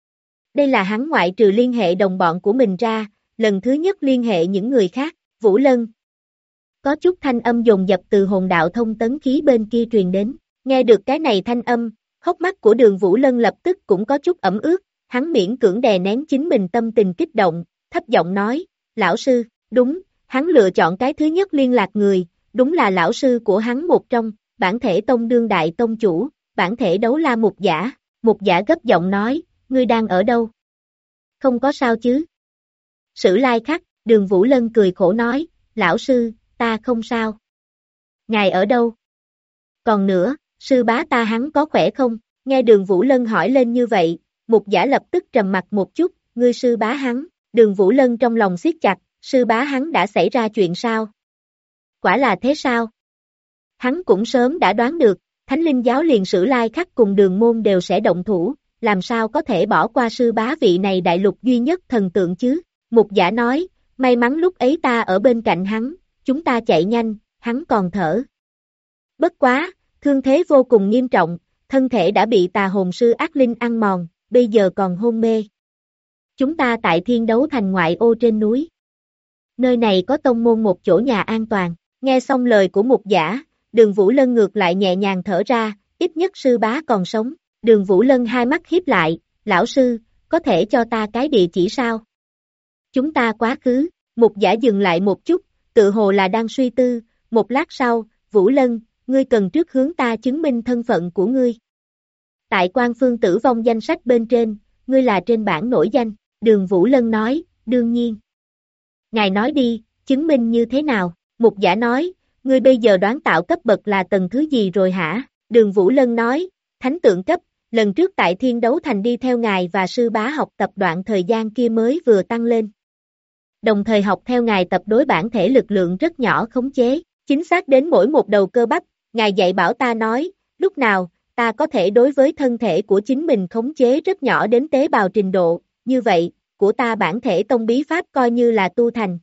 Đây là hắn ngoại trừ liên hệ đồng bọn của mình ra, lần thứ nhất liên hệ những người khác, Vũ Lân. Có chút thanh âm dồn dập từ hồn đạo thông tấn khí bên kia truyền đến, nghe được cái này thanh âm, hốc mắt của Đường Vũ Lân lập tức cũng có chút ẩm ướt, hắn miễn cưỡng đè nén chính mình tâm tình kích động, thấp giọng nói, lão sư, đúng, hắn lựa chọn cái thứ nhất liên lạc người, đúng là lão sư của hắn một trong, bản thể tông đương đại tông chủ, bản thể đấu la Mục Giả gấp giọng nói, ngươi đang ở đâu? Không có sao chứ? Sử Lai Khắc, Đường Vũ Lân cười khổ nói, lão sư, ta không sao. Ngài ở đâu? Còn nữa, sư bá ta hắn có khỏe không? Nghe Đường Vũ Lân hỏi lên như vậy, Mục Giả lập tức trầm mặt một chút, ngươi sư bá hắn, Đường Vũ Lân trong lòng siết chặt, sư bá hắn đã xảy ra chuyện sao? Quả là thế sao? Hắn cũng sớm đã đoán được, Thánh Linh giáo liền Sử Lai Khắc cùng Đường môn đều sẽ động thủ, làm sao có thể bỏ qua sư bá vị này đại lục duy nhất thần tượng chứ? Mục Giả nói, may mắn lúc ấy ta ở bên cạnh hắn, chúng ta chạy nhanh, hắn còn thở. Bất quá, thương thế vô cùng nghiêm trọng, thân thể đã bị tà hồn sư ác linh ăn mòn, bây giờ còn hôn mê. Chúng ta tại Thiên Đấu Thành ngoại ô trên núi. Nơi này có tông môn một chỗ nhà an toàn, nghe xong lời của Mục Giả, Đường Vũ Lân ngược lại nhẹ nhàng thở ra, ít nhất sư bá còn sống. Đường Vũ Lân hai mắt híp lại, lão sư, có thể cho ta cái địa chỉ sao? Chúng ta quá khứ, Mục Giả dừng lại một chút, tự hồ là đang suy tư, một lát sau, Vũ Lân, ngươi cần trước hướng ta chứng minh thân phận của ngươi. Tại Quan Phương tử vong danh sách bên trên, ngươi là trên bảng nổi danh, Đường Vũ Lân nói, đương nhiên. Ngài nói đi, chứng minh như thế nào? Mục Giả nói, ngươi bây giờ đoán tạo cấp bậc là tầng thứ gì rồi hả? Đường Vũ Lân nói, thánh tượng cấp, lần trước tại Thiên Đấu Thành đi theo ngài và sư bá học tập đoạn thời gian kia mới vừa tăng lên. Đồng thời học theo ngài tập đối bản thể lực lượng rất nhỏ khống chế, chính xác đến mỗi một đầu cơ bắp, ngài dạy bảo ta nói, lúc nào, ta có thể đối với thân thể của chính mình khống chế rất nhỏ đến tế bào trình độ, như vậy, của ta bản thể tông bí pháp coi như là tu thành,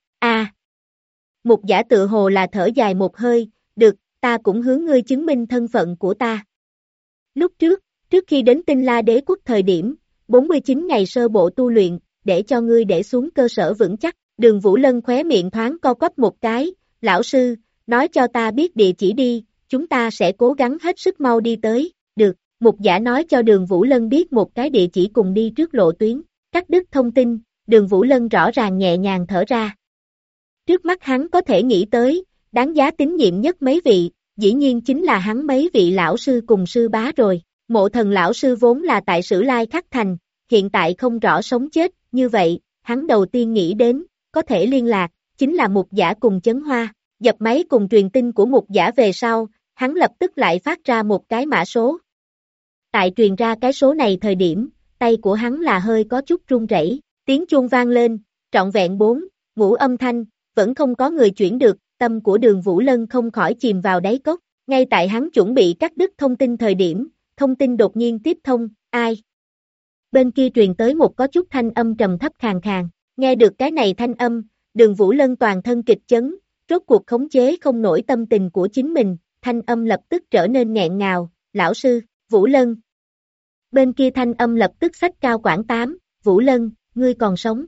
Mục Giả tự hồ là thở dài một hơi, được, ta cũng hướng ngươi chứng minh thân phận của ta. Lúc trước khi đến Tinh La Đế quốc thời điểm, 49 ngày sơ bộ tu luyện, để cho ngươi để xuống cơ sở vững chắc, Đường Vũ Lân khóe miệng thoáng co quắp một cái, lão sư, nói cho ta biết địa chỉ đi, chúng ta sẽ cố gắng hết sức mau đi tới, được, Mục Giả nói cho Đường Vũ Lân biết một cái địa chỉ cùng đi trước lộ tuyến, cắt đứt thông tin, Đường Vũ Lân rõ ràng nhẹ nhàng thở ra. Trước mắt hắn có thể nghĩ tới, đáng giá tín nhiệm nhất mấy vị, dĩ nhiên chính là hắn mấy vị lão sư cùng sư bá rồi, Mộ Thần lão sư vốn là tại Sử Lai Khắc Thành, hiện tại không rõ sống chết, như vậy, hắn đầu tiên nghĩ đến, có thể liên lạc, chính là Mục Giả cùng Chấn Hoa, dập máy cùng truyền tin của Mục Giả về sau, hắn lập tức lại phát ra một cái mã số. Tại truyền ra cái số này thời điểm, tay của hắn là hơi có chút run rẩy, tiếng chuông vang lên, trọn vẹn 4, ngũ âm thanh, vẫn không có người chuyển được, tâm của Đường Vũ Lân không khỏi chìm vào đáy cốc, ngay tại hắn chuẩn bị cắt đứt thông tin thời điểm, thông tin đột nhiên tiếp thông, ai? Bên kia truyền tới một có chút thanh âm trầm thấp khàn khàn, nghe được cái này thanh âm, Đường Vũ Lân toàn thân kịch chấn, rốt cuộc khống chế không nổi tâm tình của chính mình, thanh âm lập tức trở nên nghẹn ngào, lão sư, Vũ Lân. Bên kia thanh âm lập tức xách cao quảng 8, Vũ Lân, ngươi còn sống.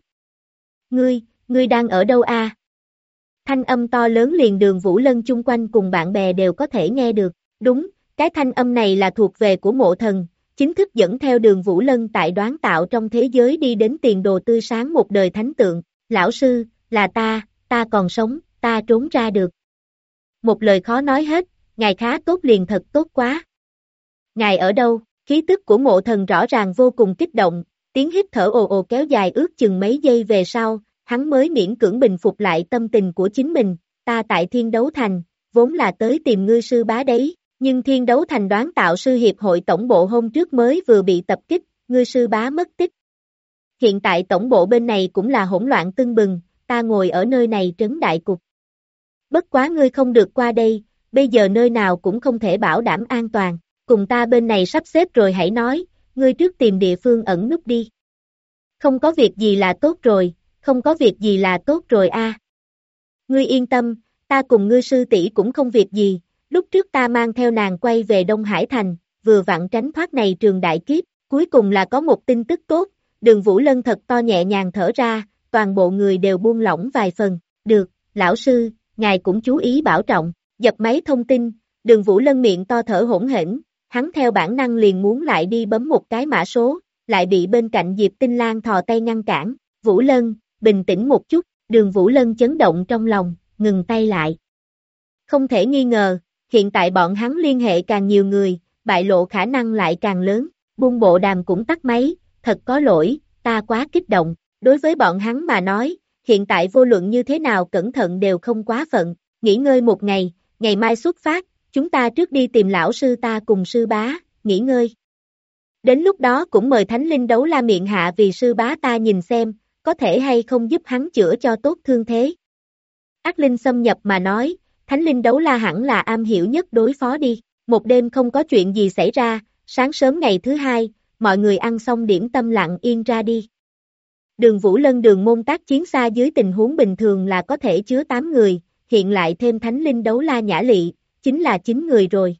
Ngươi đang ở đâu a? Thanh âm to lớn liền Đường Vũ Lân chung quanh cùng bạn bè đều có thể nghe được, đúng, cái thanh âm này là thuộc về của Mộ Thần, chính thức dẫn theo Đường Vũ Lân tại đoán tạo trong thế giới đi đến tiền đồ tươi sáng một đời thánh tượng, lão sư, là ta còn sống, ta trốn ra được. Một lời khó nói hết, ngài khá tốt liền thật tốt quá. Ngài ở đâu? Khí tức của Mộ Thần rõ ràng vô cùng kích động, tiếng hít thở ồ ồ kéo dài ước chừng mấy giây về sau, hắn mới miễn cưỡng bình phục lại tâm tình của chính mình, ta tại Thiên Đấu Thành, vốn là tới tìm ngươi sư bá đấy, nhưng Thiên Đấu Thành đoán tạo sư hiệp hội tổng bộ hôm trước mới vừa bị tập kích, ngươi sư bá mất tích. Hiện tại tổng bộ bên này cũng là hỗn loạn tưng bừng, ta ngồi ở nơi này trấn đại cục. Bất quá ngươi không được qua đây, bây giờ nơi nào cũng không thể bảo đảm an toàn, cùng ta bên này sắp xếp rồi hãy nói, ngươi trước tìm địa phương ẩn núp đi. Không có việc gì là tốt rồi, không có việc gì là tốt rồi a. Ngươi yên tâm, ta cùng ngươi sư tỷ cũng không việc gì, lúc trước ta mang theo nàng quay về Đông Hải Thành, vừa vặn tránh thoát này trường đại kiếp, cuối cùng là có một tin tức tốt, Đường Vũ Lân thật to nhẹ nhàng thở ra, toàn bộ người đều buông lỏng vài phần, được, lão sư, ngài cũng chú ý bảo trọng, dập máy thông tin, Đường Vũ Lân miệng to thở hỗn hển, hắn theo bản năng liền muốn lại đi bấm một cái mã số, lại bị bên cạnh Diệp Tinh Lan thò tay ngăn cản, Vũ Lân, bình tĩnh một chút, Đường Vũ Lân chấn động trong lòng, ngừng tay lại. Không thể nghi ngờ, hiện tại bọn hắn liên hệ càng nhiều người, bại lộ khả năng lại càng lớn, buông bộ đàm cũng tắt máy, thật có lỗi, ta quá kích động, đối với bọn hắn mà nói, hiện tại vô luận như thế nào cẩn thận đều không quá phận, nghỉ ngơi một ngày, ngày mai xuất phát, chúng ta trước đi tìm lão sư ta cùng sư bá, nghỉ ngơi. Đến lúc đó cũng mời Thánh Linh Đấu La miệng hạ vì sư bá ta nhìn xem, có thể hay không giúp hắn chữa cho tốt thương thế. Ác Linh xâm nhập mà nói, Thánh Linh Đấu La hẳn là am hiểu nhất đối phó đi, một đêm không có chuyện gì xảy ra, sáng sớm ngày thứ hai, mọi người ăn xong điểm tâm lặng yên ra đi. Đường Vũ Lân đường môn tác chiến xa dưới tình huống bình thường là có thể chứa 8 người, hiện lại thêm Thánh Linh Đấu La Nhã Lị, chính là 9 người rồi.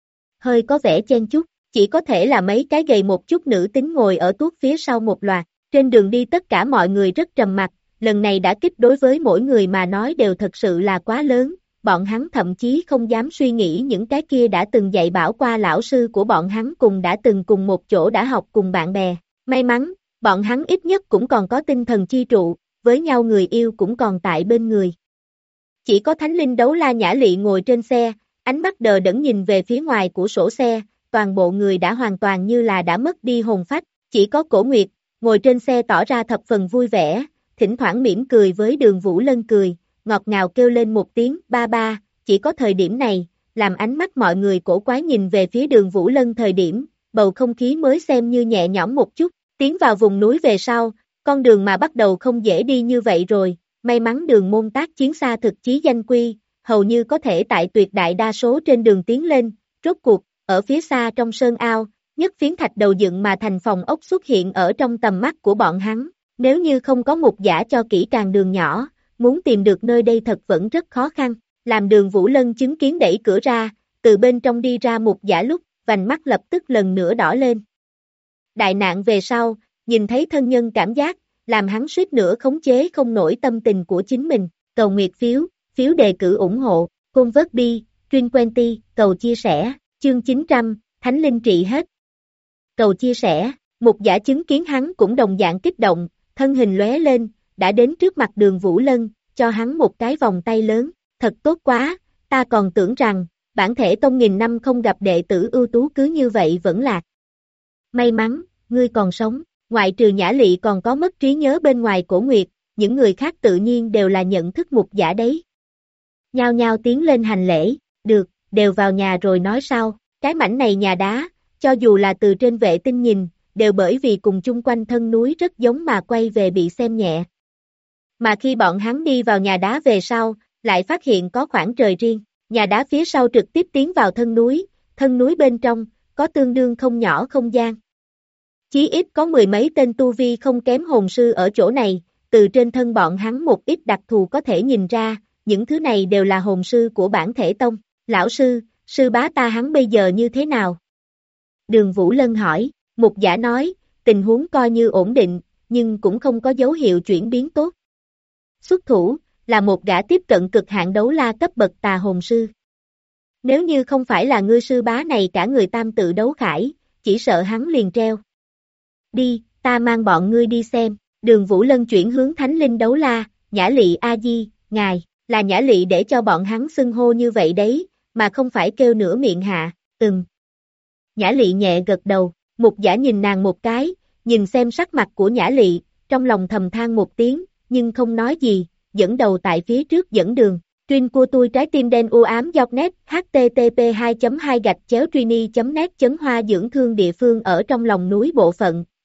Hơi có vẻ chen chúc, chỉ có thể là mấy cái gầy một chút nữ tính ngồi ở tuốt phía sau một loạt, trên đường đi tất cả mọi người rất trầm mặc, lần này đã kích đối với mỗi người mà nói đều thật sự là quá lớn, bọn hắn thậm chí không dám suy nghĩ những cái kia đã từng dạy bảo qua lão sư của bọn hắn cùng đã từng cùng một chỗ đã học cùng bạn bè, may mắn, bọn hắn ít nhất cũng còn có tinh thần chi trụ, với nhau người yêu cũng còn tại bên người. Chỉ có Thánh Linh Đấu La Nhã Lị ngồi trên xe, ánh mắt đờ đẫn nhìn về phía ngoài của sổ xe, toàn bộ người đã hoàn toàn như là đã mất đi hồn phách, chỉ có Cổ Nguyệt, ngồi trên xe tỏ ra thập phần vui vẻ, thỉnh thoảng mỉm cười với Đường Vũ Lân cười, ngọt ngào kêu lên một tiếng ba ba, chỉ có thời điểm này, làm ánh mắt mọi người cổ quái nhìn về phía Đường Vũ Lân thời điểm, bầu không khí mới xem như nhẹ nhõm một chút, tiến vào vùng núi về sau, con đường mà bắt đầu không dễ đi như vậy rồi, may mắn đường môn tác chiến xa thực chí danh quy, hầu như có thể tại tuyệt đại đa số trên đường tiến lên, rốt cuộc, ở phía xa trong sơn ao, nhất phiến thạch đầu dựng mà thành phòng ốc xuất hiện ở trong tầm mắt của bọn hắn, nếu như không có một giả cho kỹ càng đường nhỏ, muốn tìm được nơi đây thật vẫn rất khó khăn, làm Đường Vũ Lân chứng kiến đẩy cửa ra, từ bên trong đi ra một giả lúc, vành mắt lập tức lần nữa đỏ lên. Đại nạn về sau, nhìn thấy thân nhân cảm giác, làm hắn suýt nữa khống chế không nổi tâm tình của chính mình, cầu nguyệt phiếu đề cử ủng hộ, Convertby, Trinquenty, cầu chia sẻ, chương 900, Thánh Linh trị hết. Cầu chia sẻ, một giả chứng kiến hắn cũng đồng dạng kích động, thân hình lóe lên, đã đến trước mặt Đường Vũ Lân, cho hắn một cái vòng tay lớn, thật tốt quá, ta còn tưởng rằng, bản thể tông nghìn năm không gặp đệ tử ưu tú cứ như vậy vẫn lạc. May mắn, ngươi còn sống, ngoại trừ Nhã Lị còn có mất trí nhớ bên ngoài Cổ Nguyệt, những người khác tự nhiên đều là nhận thức một giả đấy. Nhao nhao tiến lên hành lễ, được, đều vào nhà rồi nói sau, cái mảnh này nhà đá, cho dù là từ trên vệ tinh nhìn, đều bởi vì cùng chung quanh thân núi rất giống mà quay về bị xem nhẹ. Mà khi bọn hắn đi vào nhà đá về sau, lại phát hiện có khoảng trời riêng, nhà đá phía sau trực tiếp tiến vào thân núi bên trong, có tương đương không nhỏ không gian. Chí ít có mười mấy tên tu vi không kém hồn sư ở chỗ này, từ trên thân bọn hắn một ít đặc thù có thể nhìn ra, những thứ này đều là hồn sư của bản thể tông. Lão sư, sư bá ta hắn bây giờ như thế nào? Đường Vũ Lân hỏi, Mục giả nói, tình huống coi như ổn định, nhưng cũng không có dấu hiệu chuyển biến tốt. Xuất thủ, là một gã tiếp cận cực hạn đấu la cấp bậc tà hồn sư. Nếu như không phải là ngươi sư bá này cả người tam tự đấu khải, chỉ sợ hắn liền treo. Đi, ta mang bọn ngươi đi xem, Đường Vũ Lân chuyển hướng Thánh Linh Đấu La, Nhã Lị A-di, ngài, là Nhã Lị để cho bọn hắn xưng hô như vậy đấy, mà không phải kêu nửa miệng hạ, Nhã Lị nhẹ gật đầu, Mục giả nhìn nàng một cái, nhìn xem sắc mặt của Nhã Lị, trong lòng thầm than một tiếng, nhưng không nói gì, dẫn đầu tại phía trước dẫn đường. Truyền của tôi trái tim đen u ám net http 2.2 /trini.net Hoa dưỡng thương địa phương ở trong lòng núi bộ phận,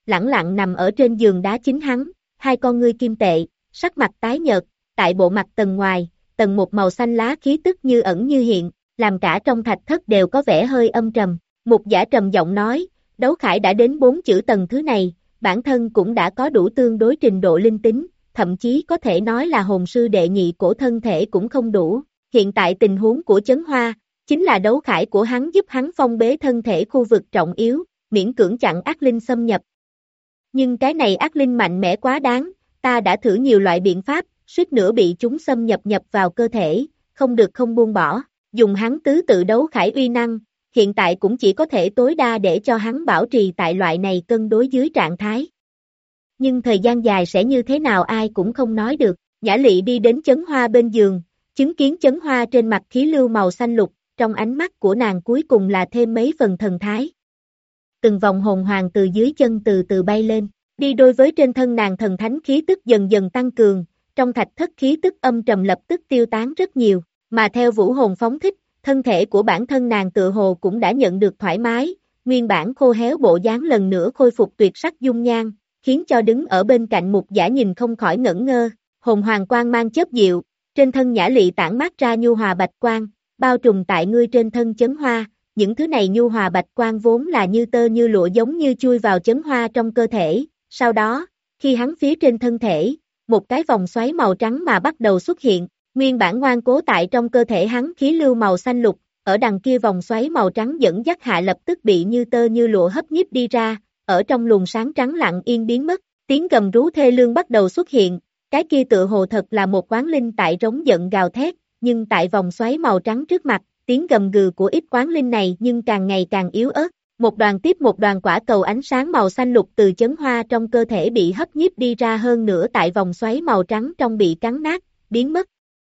lẳng lặng nằm ở trên giường đá chính hắn, hai con ngươi kim tệ, sắc mặt tái nhợt, tại bộ mặt tầng ngoài, tầng một màu xanh lá khí tức như ẩn như hiện, làm cả trong thạch thất đều có vẻ hơi âm trầm. Mục Giả trầm giọng nói, Đấu Khải đã đến 4 chữ tầng thứ này, bản thân cũng đã có đủ tương đối trình độ linh tính, thậm chí có thể nói là hồn sư đệ nhị cổ thân thể cũng không đủ. Hiện tại tình huống của Chấn Hoa, chính là Đấu Khải của hắn giúp hắn phong bế thân thể khu vực trọng yếu, miễn cưỡng chặn ác linh xâm nhập. Nhưng cái này ác linh mạnh mẽ quá đáng, ta đã thử nhiều loại biện pháp, suýt nữa bị chúng xâm nhập vào cơ thể, không được không buông bỏ, dùng hắn tứ tự Đấu Khải uy năng, hiện tại cũng chỉ có thể tối đa để cho hắn bảo trì tại loại này cân đối dưới trạng thái. Nhưng thời gian dài sẽ như thế nào ai cũng không nói được. Nhã Lị đi đến Chấn Hoa bên giường, chứng kiến Chấn Hoa trên mặt khí lưu màu xanh lục, trong ánh mắt của nàng cuối cùng là thêm mấy phần thần thái. Từng vòng hồn hoàng từ dưới chân từ từ bay lên, đi đôi với trên thân nàng thần thánh khí tức dần dần tăng cường, trong thạch thất khí tức âm trầm lập tức tiêu tán rất nhiều, mà theo vũ hồn phóng thích, thân thể của bản thân nàng tựa hồ cũng đã nhận được thoải mái, nguyên bản khô héo bộ dáng lần nữa khôi phục tuyệt sắc dung nhan, khiến cho đứng ở bên cạnh Mục Giả nhìn không khỏi ngẩn ngơ, hồn hoàng quang mang chớp diệu, trên thân Nhã Lị tản mát ra nhu hòa bạch quang, bao trùm tại ngươi trên thân Chấn Hoa, những thứ này nhu hòa bạch quang vốn là như tơ như lụa giống như chui vào Chấn Hoa trong cơ thể, sau đó, khi hắn phía trên thân thể, một cái vòng xoáy màu trắng mà bắt đầu xuất hiện, nguyên bản ngoan cố tại trong cơ thể hắn khí lưu màu xanh lục, ở đằng kia vòng xoáy màu trắng dẫn dắt hạ lập tức bị như tơ như lụa hấp nhiếp đi ra, ở trong luồng sáng trắng lặng yên biến mất, tiếng gầm rú thê lương bắt đầu xuất hiện, cái kia tựa hồ thật là một quán linh tại rống giận gào thét, nhưng tại vòng xoáy màu trắng trước mặt, tiếng gầm gừ của ít quán linh này nhưng càng ngày càng yếu ớt, một đoàn tiếp một đoàn quả cầu ánh sáng màu xanh lục từ Chấn Hoa trong cơ thể bị hấp nhiếp đi ra hơn nữa tại vòng xoáy màu trắng trong bị cắn nát, biến mất.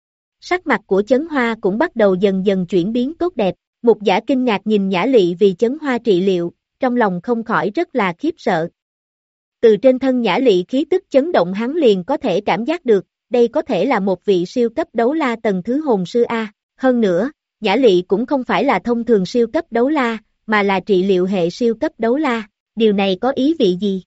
Sắc mặt của Chấn Hoa cũng bắt đầu dần dần chuyển biến tốt đẹp, Mục Giả kinh ngạc nhìn Nhã Lị vì Chấn Hoa trị liệu, trong lòng không khỏi rất là khiếp sợ. Từ trên thân Nhã Lị khí tức chấn động hắn liền có thể cảm giác được, đây có thể là một vị siêu cấp đấu la tầng thứ hồn sư A. Hơn nữa, Nhã Lị cũng không phải là thông thường siêu cấp đấu la, mà là trị liệu hệ siêu cấp đấu la, điều này có ý vị gì?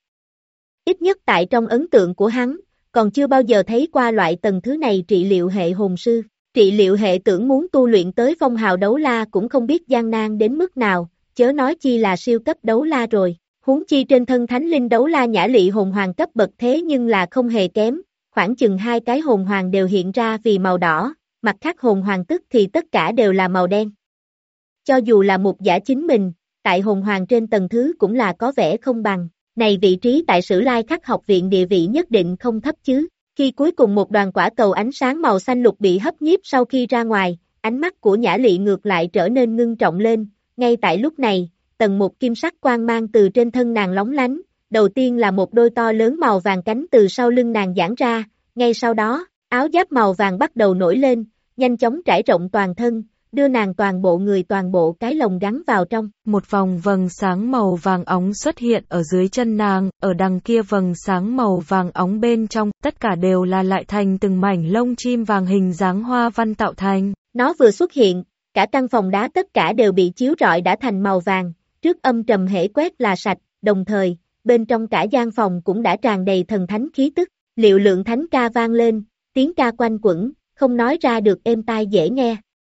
Ít nhất tại trong ấn tượng của hắn, còn chưa bao giờ thấy qua loại tầng thứ này trị liệu hệ hồn sư. Trị liệu hệ tưởng muốn tu luyện tới phong hào đấu la cũng không biết gian nan đến mức nào, chớ nói chi là siêu cấp đấu la rồi. Huống chi trên thân thánh linh đấu la Nhã Lị hồn hoàng cấp bậc thế nhưng là không hề kém, khoảng chừng 2 cái hồn hoàng đều hiện ra vì màu đỏ, mặt khác hồn hoàng tức thì tất cả đều là màu đen. Cho dù là Mục Giả chính mình, tại hồn hoàng trên tầng thứ cũng là có vẻ không bằng, này vị trí tại Sử Lai Khắc học viện địa vị nhất định không thấp chứ. Khi cuối cùng một đoàn quả cầu ánh sáng màu xanh lục bị hấp nhiếp sau khi ra ngoài, ánh mắt của Nhã Lị ngược lại trở nên ngưng trọng lên, ngay tại lúc này, tầng một kim sắc quang mang từ trên thân nàng lóng lánh, đầu tiên là một đôi to lớn màu vàng cánh từ sau lưng nàng giãn ra, ngay sau đó, áo giáp màu vàng bắt đầu nổi lên, nhanh chóng trải rộng toàn thân, đưa nàng toàn bộ người toàn bộ cái lồng gắn vào trong. Một vòng vầng sáng màu vàng óng xuất hiện ở dưới chân nàng, ở đằng kia vầng sáng màu vàng óng bên trong, tất cả đều là lại thành từng mảnh lông chim vàng hình dáng hoa văn tạo thành. Nó vừa xuất hiện, cả căn phòng đá tất cả đều bị chiếu rọi đã thành màu vàng, trước âm trầm hễ quét là sạch, đồng thời, bên trong cả gian phòng cũng đã tràn đầy thần thánh khí tức, liệu lượng thánh ca vang lên, tiếng ca quanh quẩn, không nói ra được êm tai dễ nghe.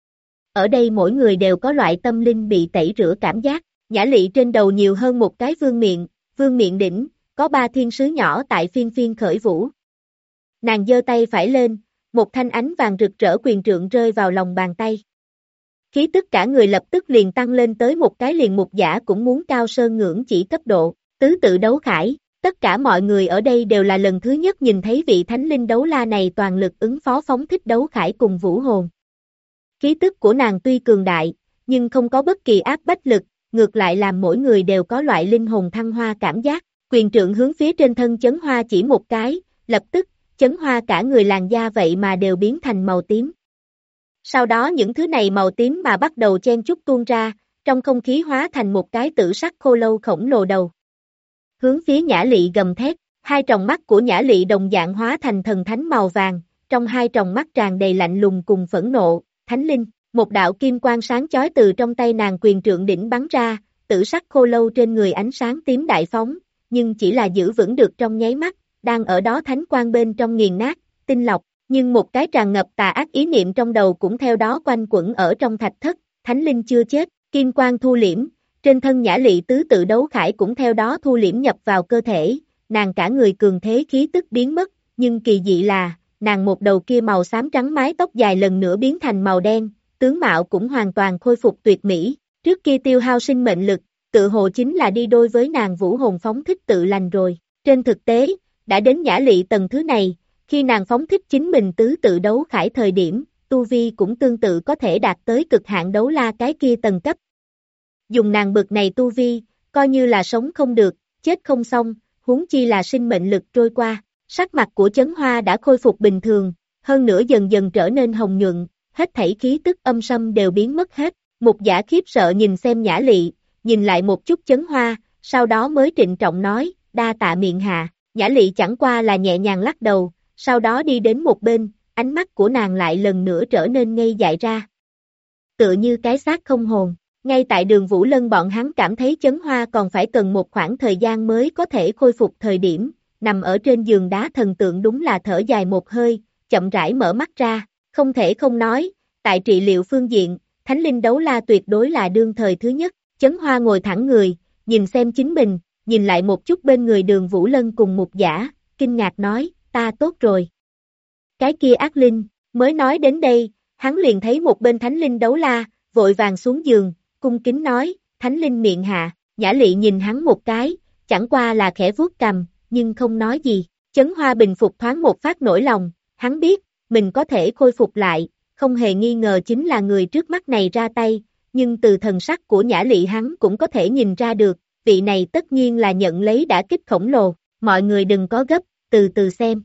Ở đây mỗi người đều có loại tâm linh bị tẩy rửa cảm giác, Nhã Lị trên đầu nhiều hơn một cái vương miện đỉnh, có 3 thiên sứ nhỏ tại phiên phiên khởi vũ. Nàng giơ tay phải lên, một thanh ánh vàng rực rỡ quyền trượng rơi vào lòng bàn tay. Khí tức cả người lập tức liền tăng lên tới một cái liền Mục Giả cũng muốn cao sơn ngưỡng chỉ cấp độ, tứ tự Đấu Khải. Tất cả mọi người ở đây đều là lần thứ nhất nhìn thấy vị thánh linh đấu la này toàn lực ứng phó phóng thích Đấu Khải cùng vũ hồn. Khí tức của nàng tuy cường đại, nhưng không có bất kỳ áp bách lực, ngược lại làm mỗi người đều có loại linh hồn thăng hoa cảm giác. Quyền trượng hướng phía trên thân Chấn Hoa chỉ một cái, lập tức, Chấn Hoa cả người làn da vậy mà đều biến thành màu tím. Sau đó những thứ này màu tím mà bắt đầu chen chúc tuôn ra, trong không khí hóa thành một cái tử sắc khô lâu khổng lồ đầu. Hướng phía Nhã Lị gầm thét, hai tròng mắt của Nhã Lị đồng dạng hóa thành thần thánh màu vàng, trong hai tròng mắt tràn đầy lạnh lùng cùng phẫn nộ, thánh linh, một đạo kim quang sáng chói từ trong tay nàng quyền trượng đỉnh bắn ra, tử sắc khô lâu trên người ánh sáng tím đại phóng, nhưng chỉ là giữ vững được trong nháy mắt, đang ở đó thánh quang bên trong nghiền nát, tinh lọc, nhưng một cái tràn ngập tà ác ý niệm trong đầu cũng theo đó quanh quẩn ở trong thạch thất, thánh linh chưa chết, kim quang thu liễm, trên thân Nhã Lị tứ tự đấu khải cũng theo đó thu liễm nhập vào cơ thể, nàng cả người cường thế khí tức biến mất, nhưng kỳ dị là, nàng một đầu kia màu xám trắng mái tóc dài lần nữa biến thành màu đen, tướng mạo cũng hoàn toàn khôi phục tuyệt mỹ, trước kia tiêu hao sinh mệnh lực, tự hồ chính là đi đôi với nàng vũ hồn phóng thích tự lành rồi, trên thực tế, đã đến Nhã Lị tầng thứ này, khi nàng phóng thích chính mình tứ tự đấu khải thời điểm, tu vi cũng tương tự có thể đạt tới cực hạn đấu la cái kia tầng cấp. Dùng nàng bực này tu vi, coi như là sống không được, chết không xong, huống chi là sinh mệnh lực trôi qua, sắc mặt của Chấn Hoa đã khôi phục bình thường, hơn nữa dần dần trở nên hồng nhuận, hết thảy khí tức âm sâm đều biến mất hết, Mục Giả khiếp sợ nhìn xem Nhã Lị, nhìn lại một chút Chấn Hoa, sau đó mới trịnh trọng nói, đa tạ miệng hạ, Nhã Lị chẳng qua là nhẹ nhàng lắc đầu, sau đó đi đến một bên, ánh mắt của nàng lại lần nữa trở nên ngây dại ra. Tựa như cái xác không hồn, ngay tại Đường Vũ Lân bọn hắn cảm thấy Chấn Hoa còn phải cần một khoảng thời gian mới có thể khôi phục thời điểm, nằm ở trên giường đá thần tượng đúng là thở dài một hơi, chậm rãi mở mắt ra, không thể không nói, tại trị liệu phương diện, Thánh Linh Đấu La tuyệt đối là đương thời thứ nhất, Chấn Hoa ngồi thẳng người, nhìn xem chính mình, nhìn lại một chút bên người Đường Vũ Lân cùng Mục Giả, kinh ngạc nói, ta tốt rồi. Cái kia ác linh, mới nói đến đây, hắn liền thấy một bên Thánh Linh Đấu La, vội vàng xuống giường, cung kính nói, Thánh Linh miệng hạ, Nhã Lị nhìn hắn một cái, chẳng qua là khẽ vuốt cằm, nhưng không nói gì, Chấn Hoa bình phục thoáng một phát nỗi lòng, hắn biết, mình có thể khôi phục lại, không hề nghi ngờ chính là người trước mắt này ra tay, nhưng từ thần sắc của Nhã Lị hắn cũng có thể nhìn ra được, vị này tất nhiên là nhận lấy đả kích khổng lồ, mọi người đừng có gấp, từ từ xem.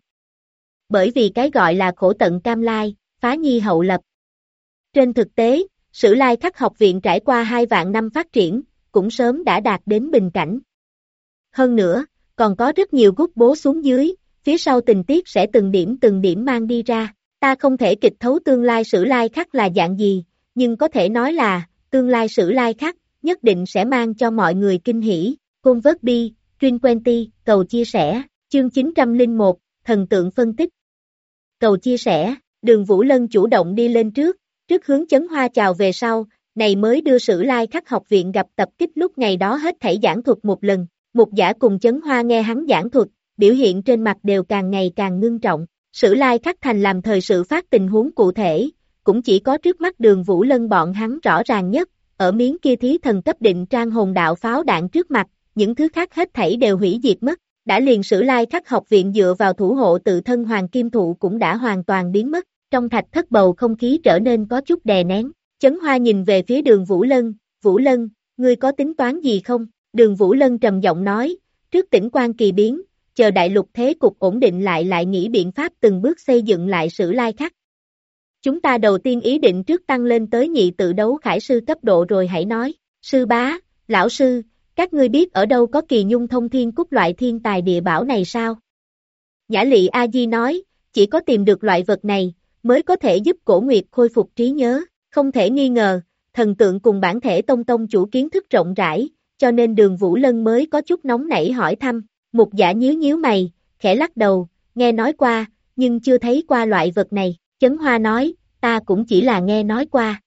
Bởi vì cái gọi là khổ tận cam lai, phá nhi hậu lập. Trên thực tế, Sử Lai Khắc học viện trải qua 2 vạn năm phát triển, cũng sớm đã đạt đến bình cảnh. Hơn nữa, còn có rất nhiều gút bố xuống dưới, phía sau tình tiết sẽ từng điểm mang đi ra. Ta không thể kịch thấu tương lai Sử Lai Khắc là dạng gì, nhưng có thể nói là, tương lai Sử Lai Khắc, nhất định sẽ mang cho mọi người kinh hỉ. Convert Bi, Truyền Quenty, cầu chia sẻ, chương 901, thần tượng phân tích. Cầu chia sẻ, Đường Vũ Lân chủ động đi lên trước hướng Chấn Hoa chào về sau, này mới đưa Sử Lai Khắc học viện gặp tập kích lúc ngày đó hết thảy giảng thuật một lần. Mục Giả cùng Chấn Hoa nghe hắn giảng thuật, biểu hiện trên mặt đều càng ngày càng ngưng trọng. Sử Lai Khắc thành làm thời sự phát tình huống cụ thể, cũng chỉ có trước mắt Đường Vũ Lân bọn hắn rõ ràng nhất, ở miếng kia thí thần cấp định trang hồn đạo pháo đạn trước mặt, những thứ khác hết thảy đều hủy diệt mất. Đã liền Sử Lai Khắc học viện dựa vào thủ hộ tự thân Hoàng Kim Thụ cũng đã hoàn toàn biến mất, trong thạch thất bầu không khí trở nên có chút đè nén. Chấn Hoa nhìn về phía Đường Vũ Lân, ngươi có tính toán gì không? Đường Vũ Lân trầm giọng nói, trước tỉnh quan kỳ biến, chờ đại lục thế cục ổn định lại nghĩ biện pháp từng bước xây dựng lại Sử Lai Khắc. Chúng ta đầu tiên ý định trước tăng lên tới nhị tự đấu khải sư cấp độ rồi hãy nói, sư bá, lão sư, các ngươi biết ở đâu có Kỳ Nhung Thông Thiên Cúc loại thiên tài địa bảo này sao? Nhã Lị A Di nói, chỉ có tìm được loại vật này, mới có thể giúp Cổ Nguyệt khôi phục trí nhớ, không thể nghi ngờ, thần tượng cùng bản thể tông chủ kiến thức rộng rãi, cho nên Đường Vũ Lân mới có chút nóng nảy hỏi thăm. Mục Giả nhíu mày, khẽ lắc đầu, nghe nói qua, nhưng chưa thấy qua loại vật này. Chấn Hoa nói, ta cũng chỉ là nghe nói qua.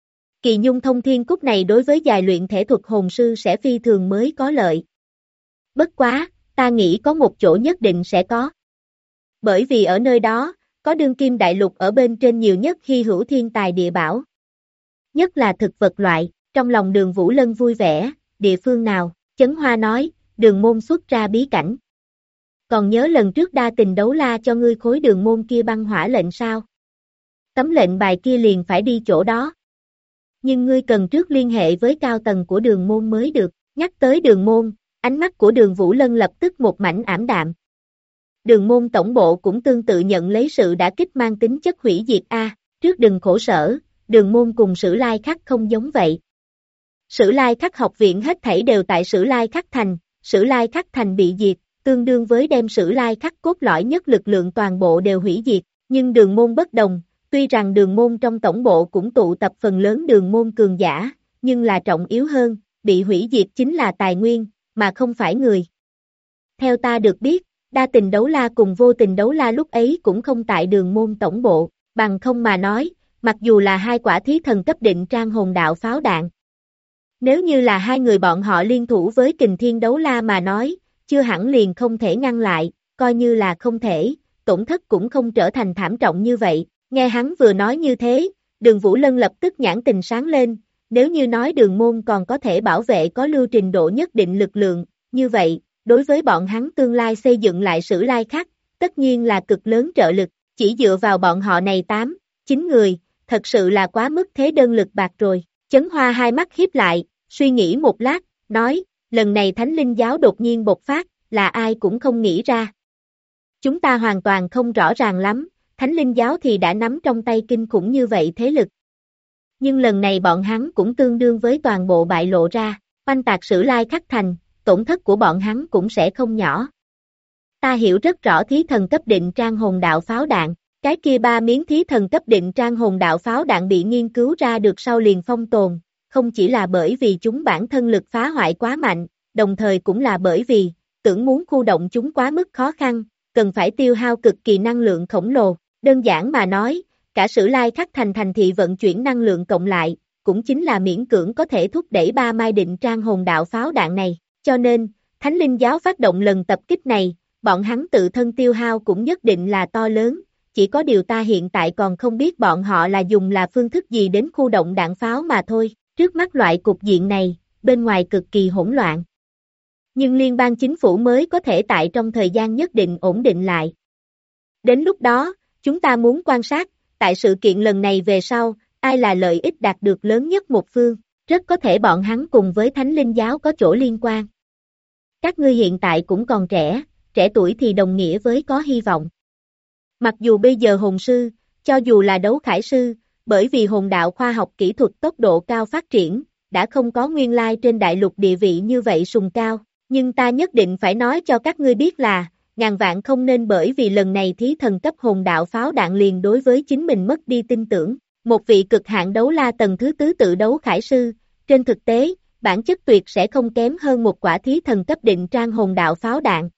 Kỳ Nhung Thông Thiên Cúc này đối với dài luyện thể thuật hồn sư sẽ phi thường mới có lợi. Bất quá, ta nghĩ có một chỗ nhất định sẽ có. Bởi vì ở nơi đó, có đương kim đại lục ở bên trên nhiều nhất hy hữu thiên tài địa bảo. Nhất là thực vật loại, trong lòng Đường Vũ Lân vui vẻ, địa phương nào, Chấn Hoa nói, Đường môn xuất ra bí cảnh. Còn nhớ lần trước đa tình đấu la cho ngươi khối Đường môn kia băng hỏa lệnh sao? Tấm lệnh bài kia liền phải đi chỗ đó. Nhưng ngươi cần trước liên hệ với cao tầng của Đường môn mới được. Nhắc tới Đường môn, ánh mắt của Đường Vũ Lân lập tức một mảnh ảm đạm. Đường môn tổng bộ cũng tương tự nhận lấy sự đả kích mang tính chất hủy diệt a. Trước đừng khổ sở, Đường môn cùng Sử Lai Khắc không giống vậy. Sử Lai Khắc học viện hết thảy đều tại Sử Lai Khắc thành, Sử Lai Khắc thành bị diệt, tương đương với đem Sử Lai Khắc cốt lõi nhất lực lượng toàn bộ đều hủy diệt, nhưng Đường môn bất đồng, tuy rằng Đường môn trong tổng bộ cũng tụ tập phần lớn Đường môn cường giả, nhưng là trọng yếu hơn, bị hủy diệt chính là tài nguyên, mà không phải người. Theo ta được biết, Đa Tình Đấu La cùng Vô Tình Đấu La lúc ấy cũng không tại Đường Môn tổng bộ, bằng không mà nói, mặc dù là hai quả thí thần cấp định trang hồn đạo pháo đạn. Nếu như là hai người bọn họ liên thủ với Kình Thiên Đấu La mà nói, chưa hẳn liền không thể ngăn lại, coi như là không thể, tổn thất cũng không trở thành thảm trọng như vậy. Nghe hắn vừa nói như thế, Đường Vũ Lân lập tức nhãn tình sáng lên, nếu như nói Đường Môn còn có thể bảo vệ có lưu trình độ nhất định lực lượng, như vậy, đối với bọn hắn tương lai xây dựng lại Sử Lai Khắc, tất nhiên là cực lớn trợ lực, chỉ dựa vào bọn họ này 8, 9 người, thật sự là quá mức thế đơn lực bạc rồi. Chấn Hoa hai mắt híp lại, suy nghĩ một lát, nói, lần này Thánh Linh Giáo đột nhiên bộc phát, là ai cũng không nghĩ ra. Chúng ta hoàn toàn không rõ ràng lắm, Thánh Linh Giáo thì đã nắm trong tay kinh khủng như vậy thế lực. Nhưng lần này bọn hắn cũng tương đương với toàn bộ bại lộ ra, oanh tạc Sử Lai Khắc thành, tổn thất của bọn hắn cũng sẽ không nhỏ. Ta hiểu rất rõ thí thần cấp định trang hồn đạo pháo đạn, cái kia 3 miếng thí thần cấp định trang hồn đạo pháo đạn bị nghiên cứu ra được sau liền phong tồn, không chỉ là bởi vì chúng bản thân lực phá hoại quá mạnh, đồng thời cũng là bởi vì, tưởng muốn khu động chúng quá mức khó khăn, cần phải tiêu hao cực kỳ năng lượng khổng lồ, đơn giản mà nói, cả Sử Lai Khắc thành thành thị vận chuyển năng lượng cộng lại, cũng chính là miễn cưỡng có thể thúc đẩy 3 mai định trang hồn đạo pháo đạn này, cho nên, Thánh Linh Giáo phát động lần tập kích này, bọn hắn tự thân tiêu hao cũng nhất định là to lớn, chỉ có điều ta hiện tại còn không biết bọn họ là dùng là phương thức gì đến khu động đạn pháo mà thôi, trước mắt loại cục diện này, bên ngoài cực kỳ hỗn loạn. Nhưng liên bang chính phủ mới có thể tại trong thời gian nhất định ổn định lại. Đến lúc đó, chúng ta muốn quan sát, tại sự kiện lần này về sau, ai là lợi ích đạt được lớn nhất một phương, rất có thể bọn hắn cùng với Thánh Linh Giáo có chỗ liên quan. Các ngươi hiện tại cũng còn trẻ, trẻ tuổi thì đồng nghĩa với có hy vọng. Mặc dù bây giờ hồn sư, cho dù là đấu khải sư, bởi vì hồn đạo khoa học kỹ thuật tốc độ cao phát triển, đã không có nguyên lai trên đại lục địa vị như vậy sùng cao, nhưng ta nhất định phải nói cho các ngươi biết là, ngàn vạn không nên bởi vì lần này thí thần cấp hồn đạo pháo đạn liền đối với chính mình mất đi tin tưởng. Một vị cực hạn đấu la tầng thứ tứ tự đấu khải sư, trên thực tế, bản chất tuyệt sẽ không kém hơn một quả thí thần cấp định trang hồn đạo pháo đạn.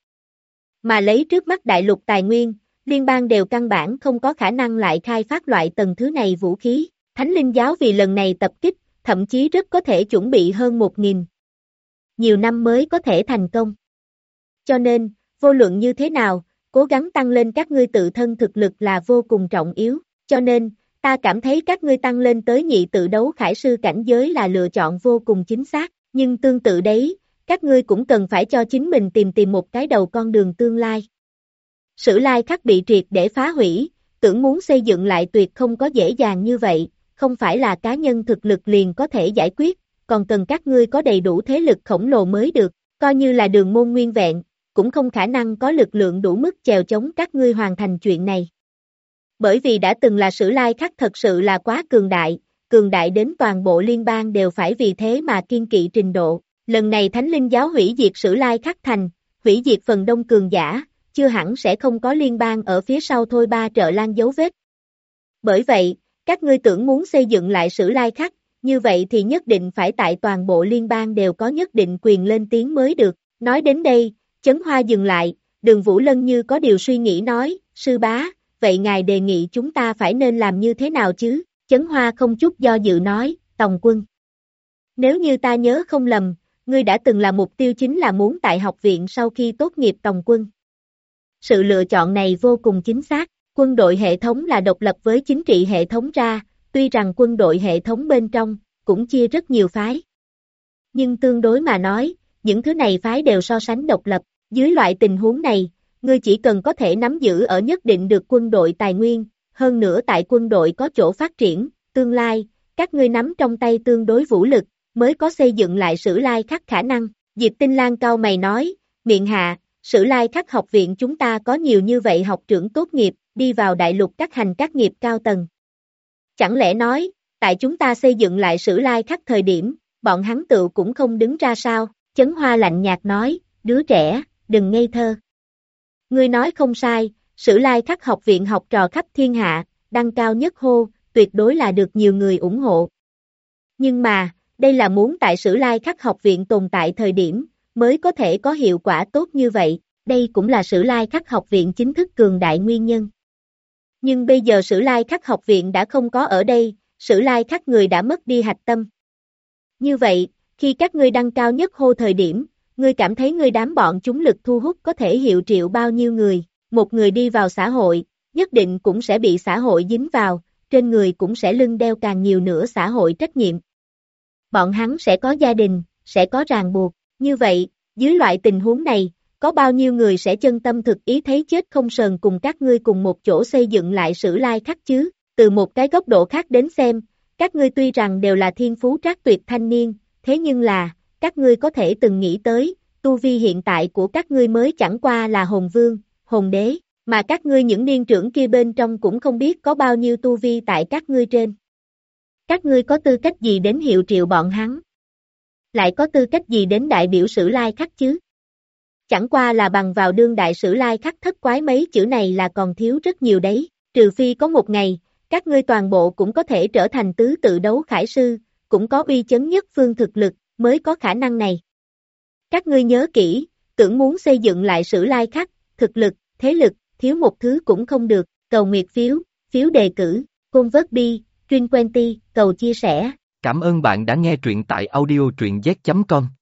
Mà lấy trước mắt đại lục tài nguyên, liên bang đều căn bản không có khả năng lại khai phát loại tầng thứ này vũ khí. Thánh Linh Giáo vì lần này tập kích, thậm chí rất có thể chuẩn bị hơn 1.000 nhiều năm mới có thể thành công. Cho nên, vô luận như thế nào, cố gắng tăng lên các ngươi tự thân thực lực là vô cùng trọng yếu. Cho nên, ta cảm thấy các ngươi tăng lên tới nhị tự đấu khải sư cảnh giới là lựa chọn vô cùng chính xác. Nhưng tương tự đấy, các ngươi cũng cần phải cho chính mình tìm một cái đầu con đường tương lai. Sử Lai Khắc bị triệt để phá hủy, tưởng muốn xây dựng lại tuyệt không có dễ dàng như vậy, không phải là cá nhân thực lực liền có thể giải quyết, còn cần các ngươi có đầy đủ thế lực khổng lồ mới được, coi như là Đường Môn nguyên vẹn, cũng không khả năng có lực lượng đủ mức chèo chống các ngươi hoàn thành chuyện này. Bởi vì đã từng là Sử Lai Khắc thật sự là quá cường đại đến toàn bộ liên bang đều phải vì thế mà kiên kỵ trình độ. Lần này Thánh Linh Giáo hủy diệt Sử Lai Khắc thành, hủy diệt phần đông cường giả, chưa hẳn sẽ không có liên bang ở phía sau thôi ba trợ lan dấu vết. Bởi vậy, các ngươi tưởng muốn xây dựng lại Sử Lai Khắc, như vậy thì nhất định phải tại toàn bộ liên bang đều có nhất định quyền lên tiếng mới được. Nói đến đây, Chấn Hoa dừng lại, Đường Vũ Lân như có điều suy nghĩ nói, sư bá, vậy ngài đề nghị chúng ta phải nên làm như thế nào chứ? Chấn Hoa không chút do dự nói, Tòng Quân. Nếu như ta nhớ không lầm, ngươi đã từng là mục tiêu chính là muốn tại học viện sau khi tốt nghiệp Tòng Quân. Sự lựa chọn này vô cùng chính xác, quân đội hệ thống là độc lập với chính trị hệ thống ra, tuy rằng quân đội hệ thống bên trong, cũng chia rất nhiều phái. Nhưng tương đối mà nói, những thứ này phái đều so sánh độc lập, dưới loại tình huống này, ngươi chỉ cần có thể nắm giữ ở nhất định được quân đội tài nguyên, hơn nữa tại quân đội có chỗ phát triển, tương lai, các ngươi nắm trong tay tương đối vũ lực, mới có xây dựng lại Sử Lai Khắc khả năng. Diệp Tinh Lan cau mày nói, miệng hạ, Sử Lai Khắc học viện chúng ta có nhiều như vậy học trưởng tốt nghiệp, đi vào đại lục các hành các nghiệp cao tầng. Chẳng lẽ nói, tại chúng ta xây dựng lại Sử Lai Khắc thời điểm, bọn hắn tự cũng không đứng ra sao? Chấn Hoa lạnh nhạt nói, đứa trẻ, đừng ngây thơ. Ngươi nói không sai, Sử Lai Khắc học viện học trò khắp thiên hạ, đăng cao nhất hô, tuyệt đối là được nhiều người ủng hộ. Nhưng mà, đây là muốn tại Sử Lai Khắc học viện tồn tại thời điểm, mới có thể có hiệu quả tốt như vậy. Đây cũng là Sử Lai Khắc học viện chính thức cường đại nguyên nhân. Nhưng bây giờ Sử Lai Khắc học viện đã không có ở đây, Sử Lai Khắc người đã mất đi hạch tâm. Như vậy, khi các ngươi đăng cao nhất hô thời điểm, ngươi cảm thấy ngươi đám bọn chúng lực thu hút có thể hiệu triệu bao nhiêu người, một người đi vào xã hội, nhất định cũng sẽ bị xã hội dính vào, trên người cũng sẽ lưng đeo càng nhiều nữa xã hội trách nhiệm. Bọn hắn sẽ có gia đình, sẽ có ràng buộc, như vậy, dưới loại tình huống này, có bao nhiêu người sẽ chân tâm thực ý thấy chết không sờn cùng các ngươi cùng một chỗ xây dựng lại Sử Lai Khắc chứ, từ một cái góc độ khác đến xem, các ngươi tuy rằng đều là thiên phú trác tuyệt thanh niên, thế nhưng là, các ngươi có thể từng nghĩ tới, tu vi hiện tại của các ngươi mới chẳng qua là hồn vương, hồn đế, mà các ngươi những niên trưởng kia bên trong cũng không biết có bao nhiêu tu vi tại các ngươi trên. Các ngươi có tư cách gì đến hiệu triệu bọn hắn? Lại có tư cách gì đến đại biểu Sử Lai Khắc chứ? Chẳng qua là bằng vào đương đại Sử Lai Khắc thất quái mấy chữ này là còn thiếu rất nhiều đấy, trừ phi có một ngày, các ngươi toàn bộ cũng có thể trở thành tứ tự đấu khải sư, cũng có uy chấn nhất phương thực lực, mới có khả năng này. Các ngươi nhớ kỹ, tưởng muốn xây dựng lại Sử Lai Khắc, thực lực, thế lực, thiếu một thứ cũng không được, cầu nguyệt phiếu, phiếu đề cử, convert bi, Trin20, cầu chia sẻ. Cảm ơn bạn đã nghe truyện tại audio truyện z.com.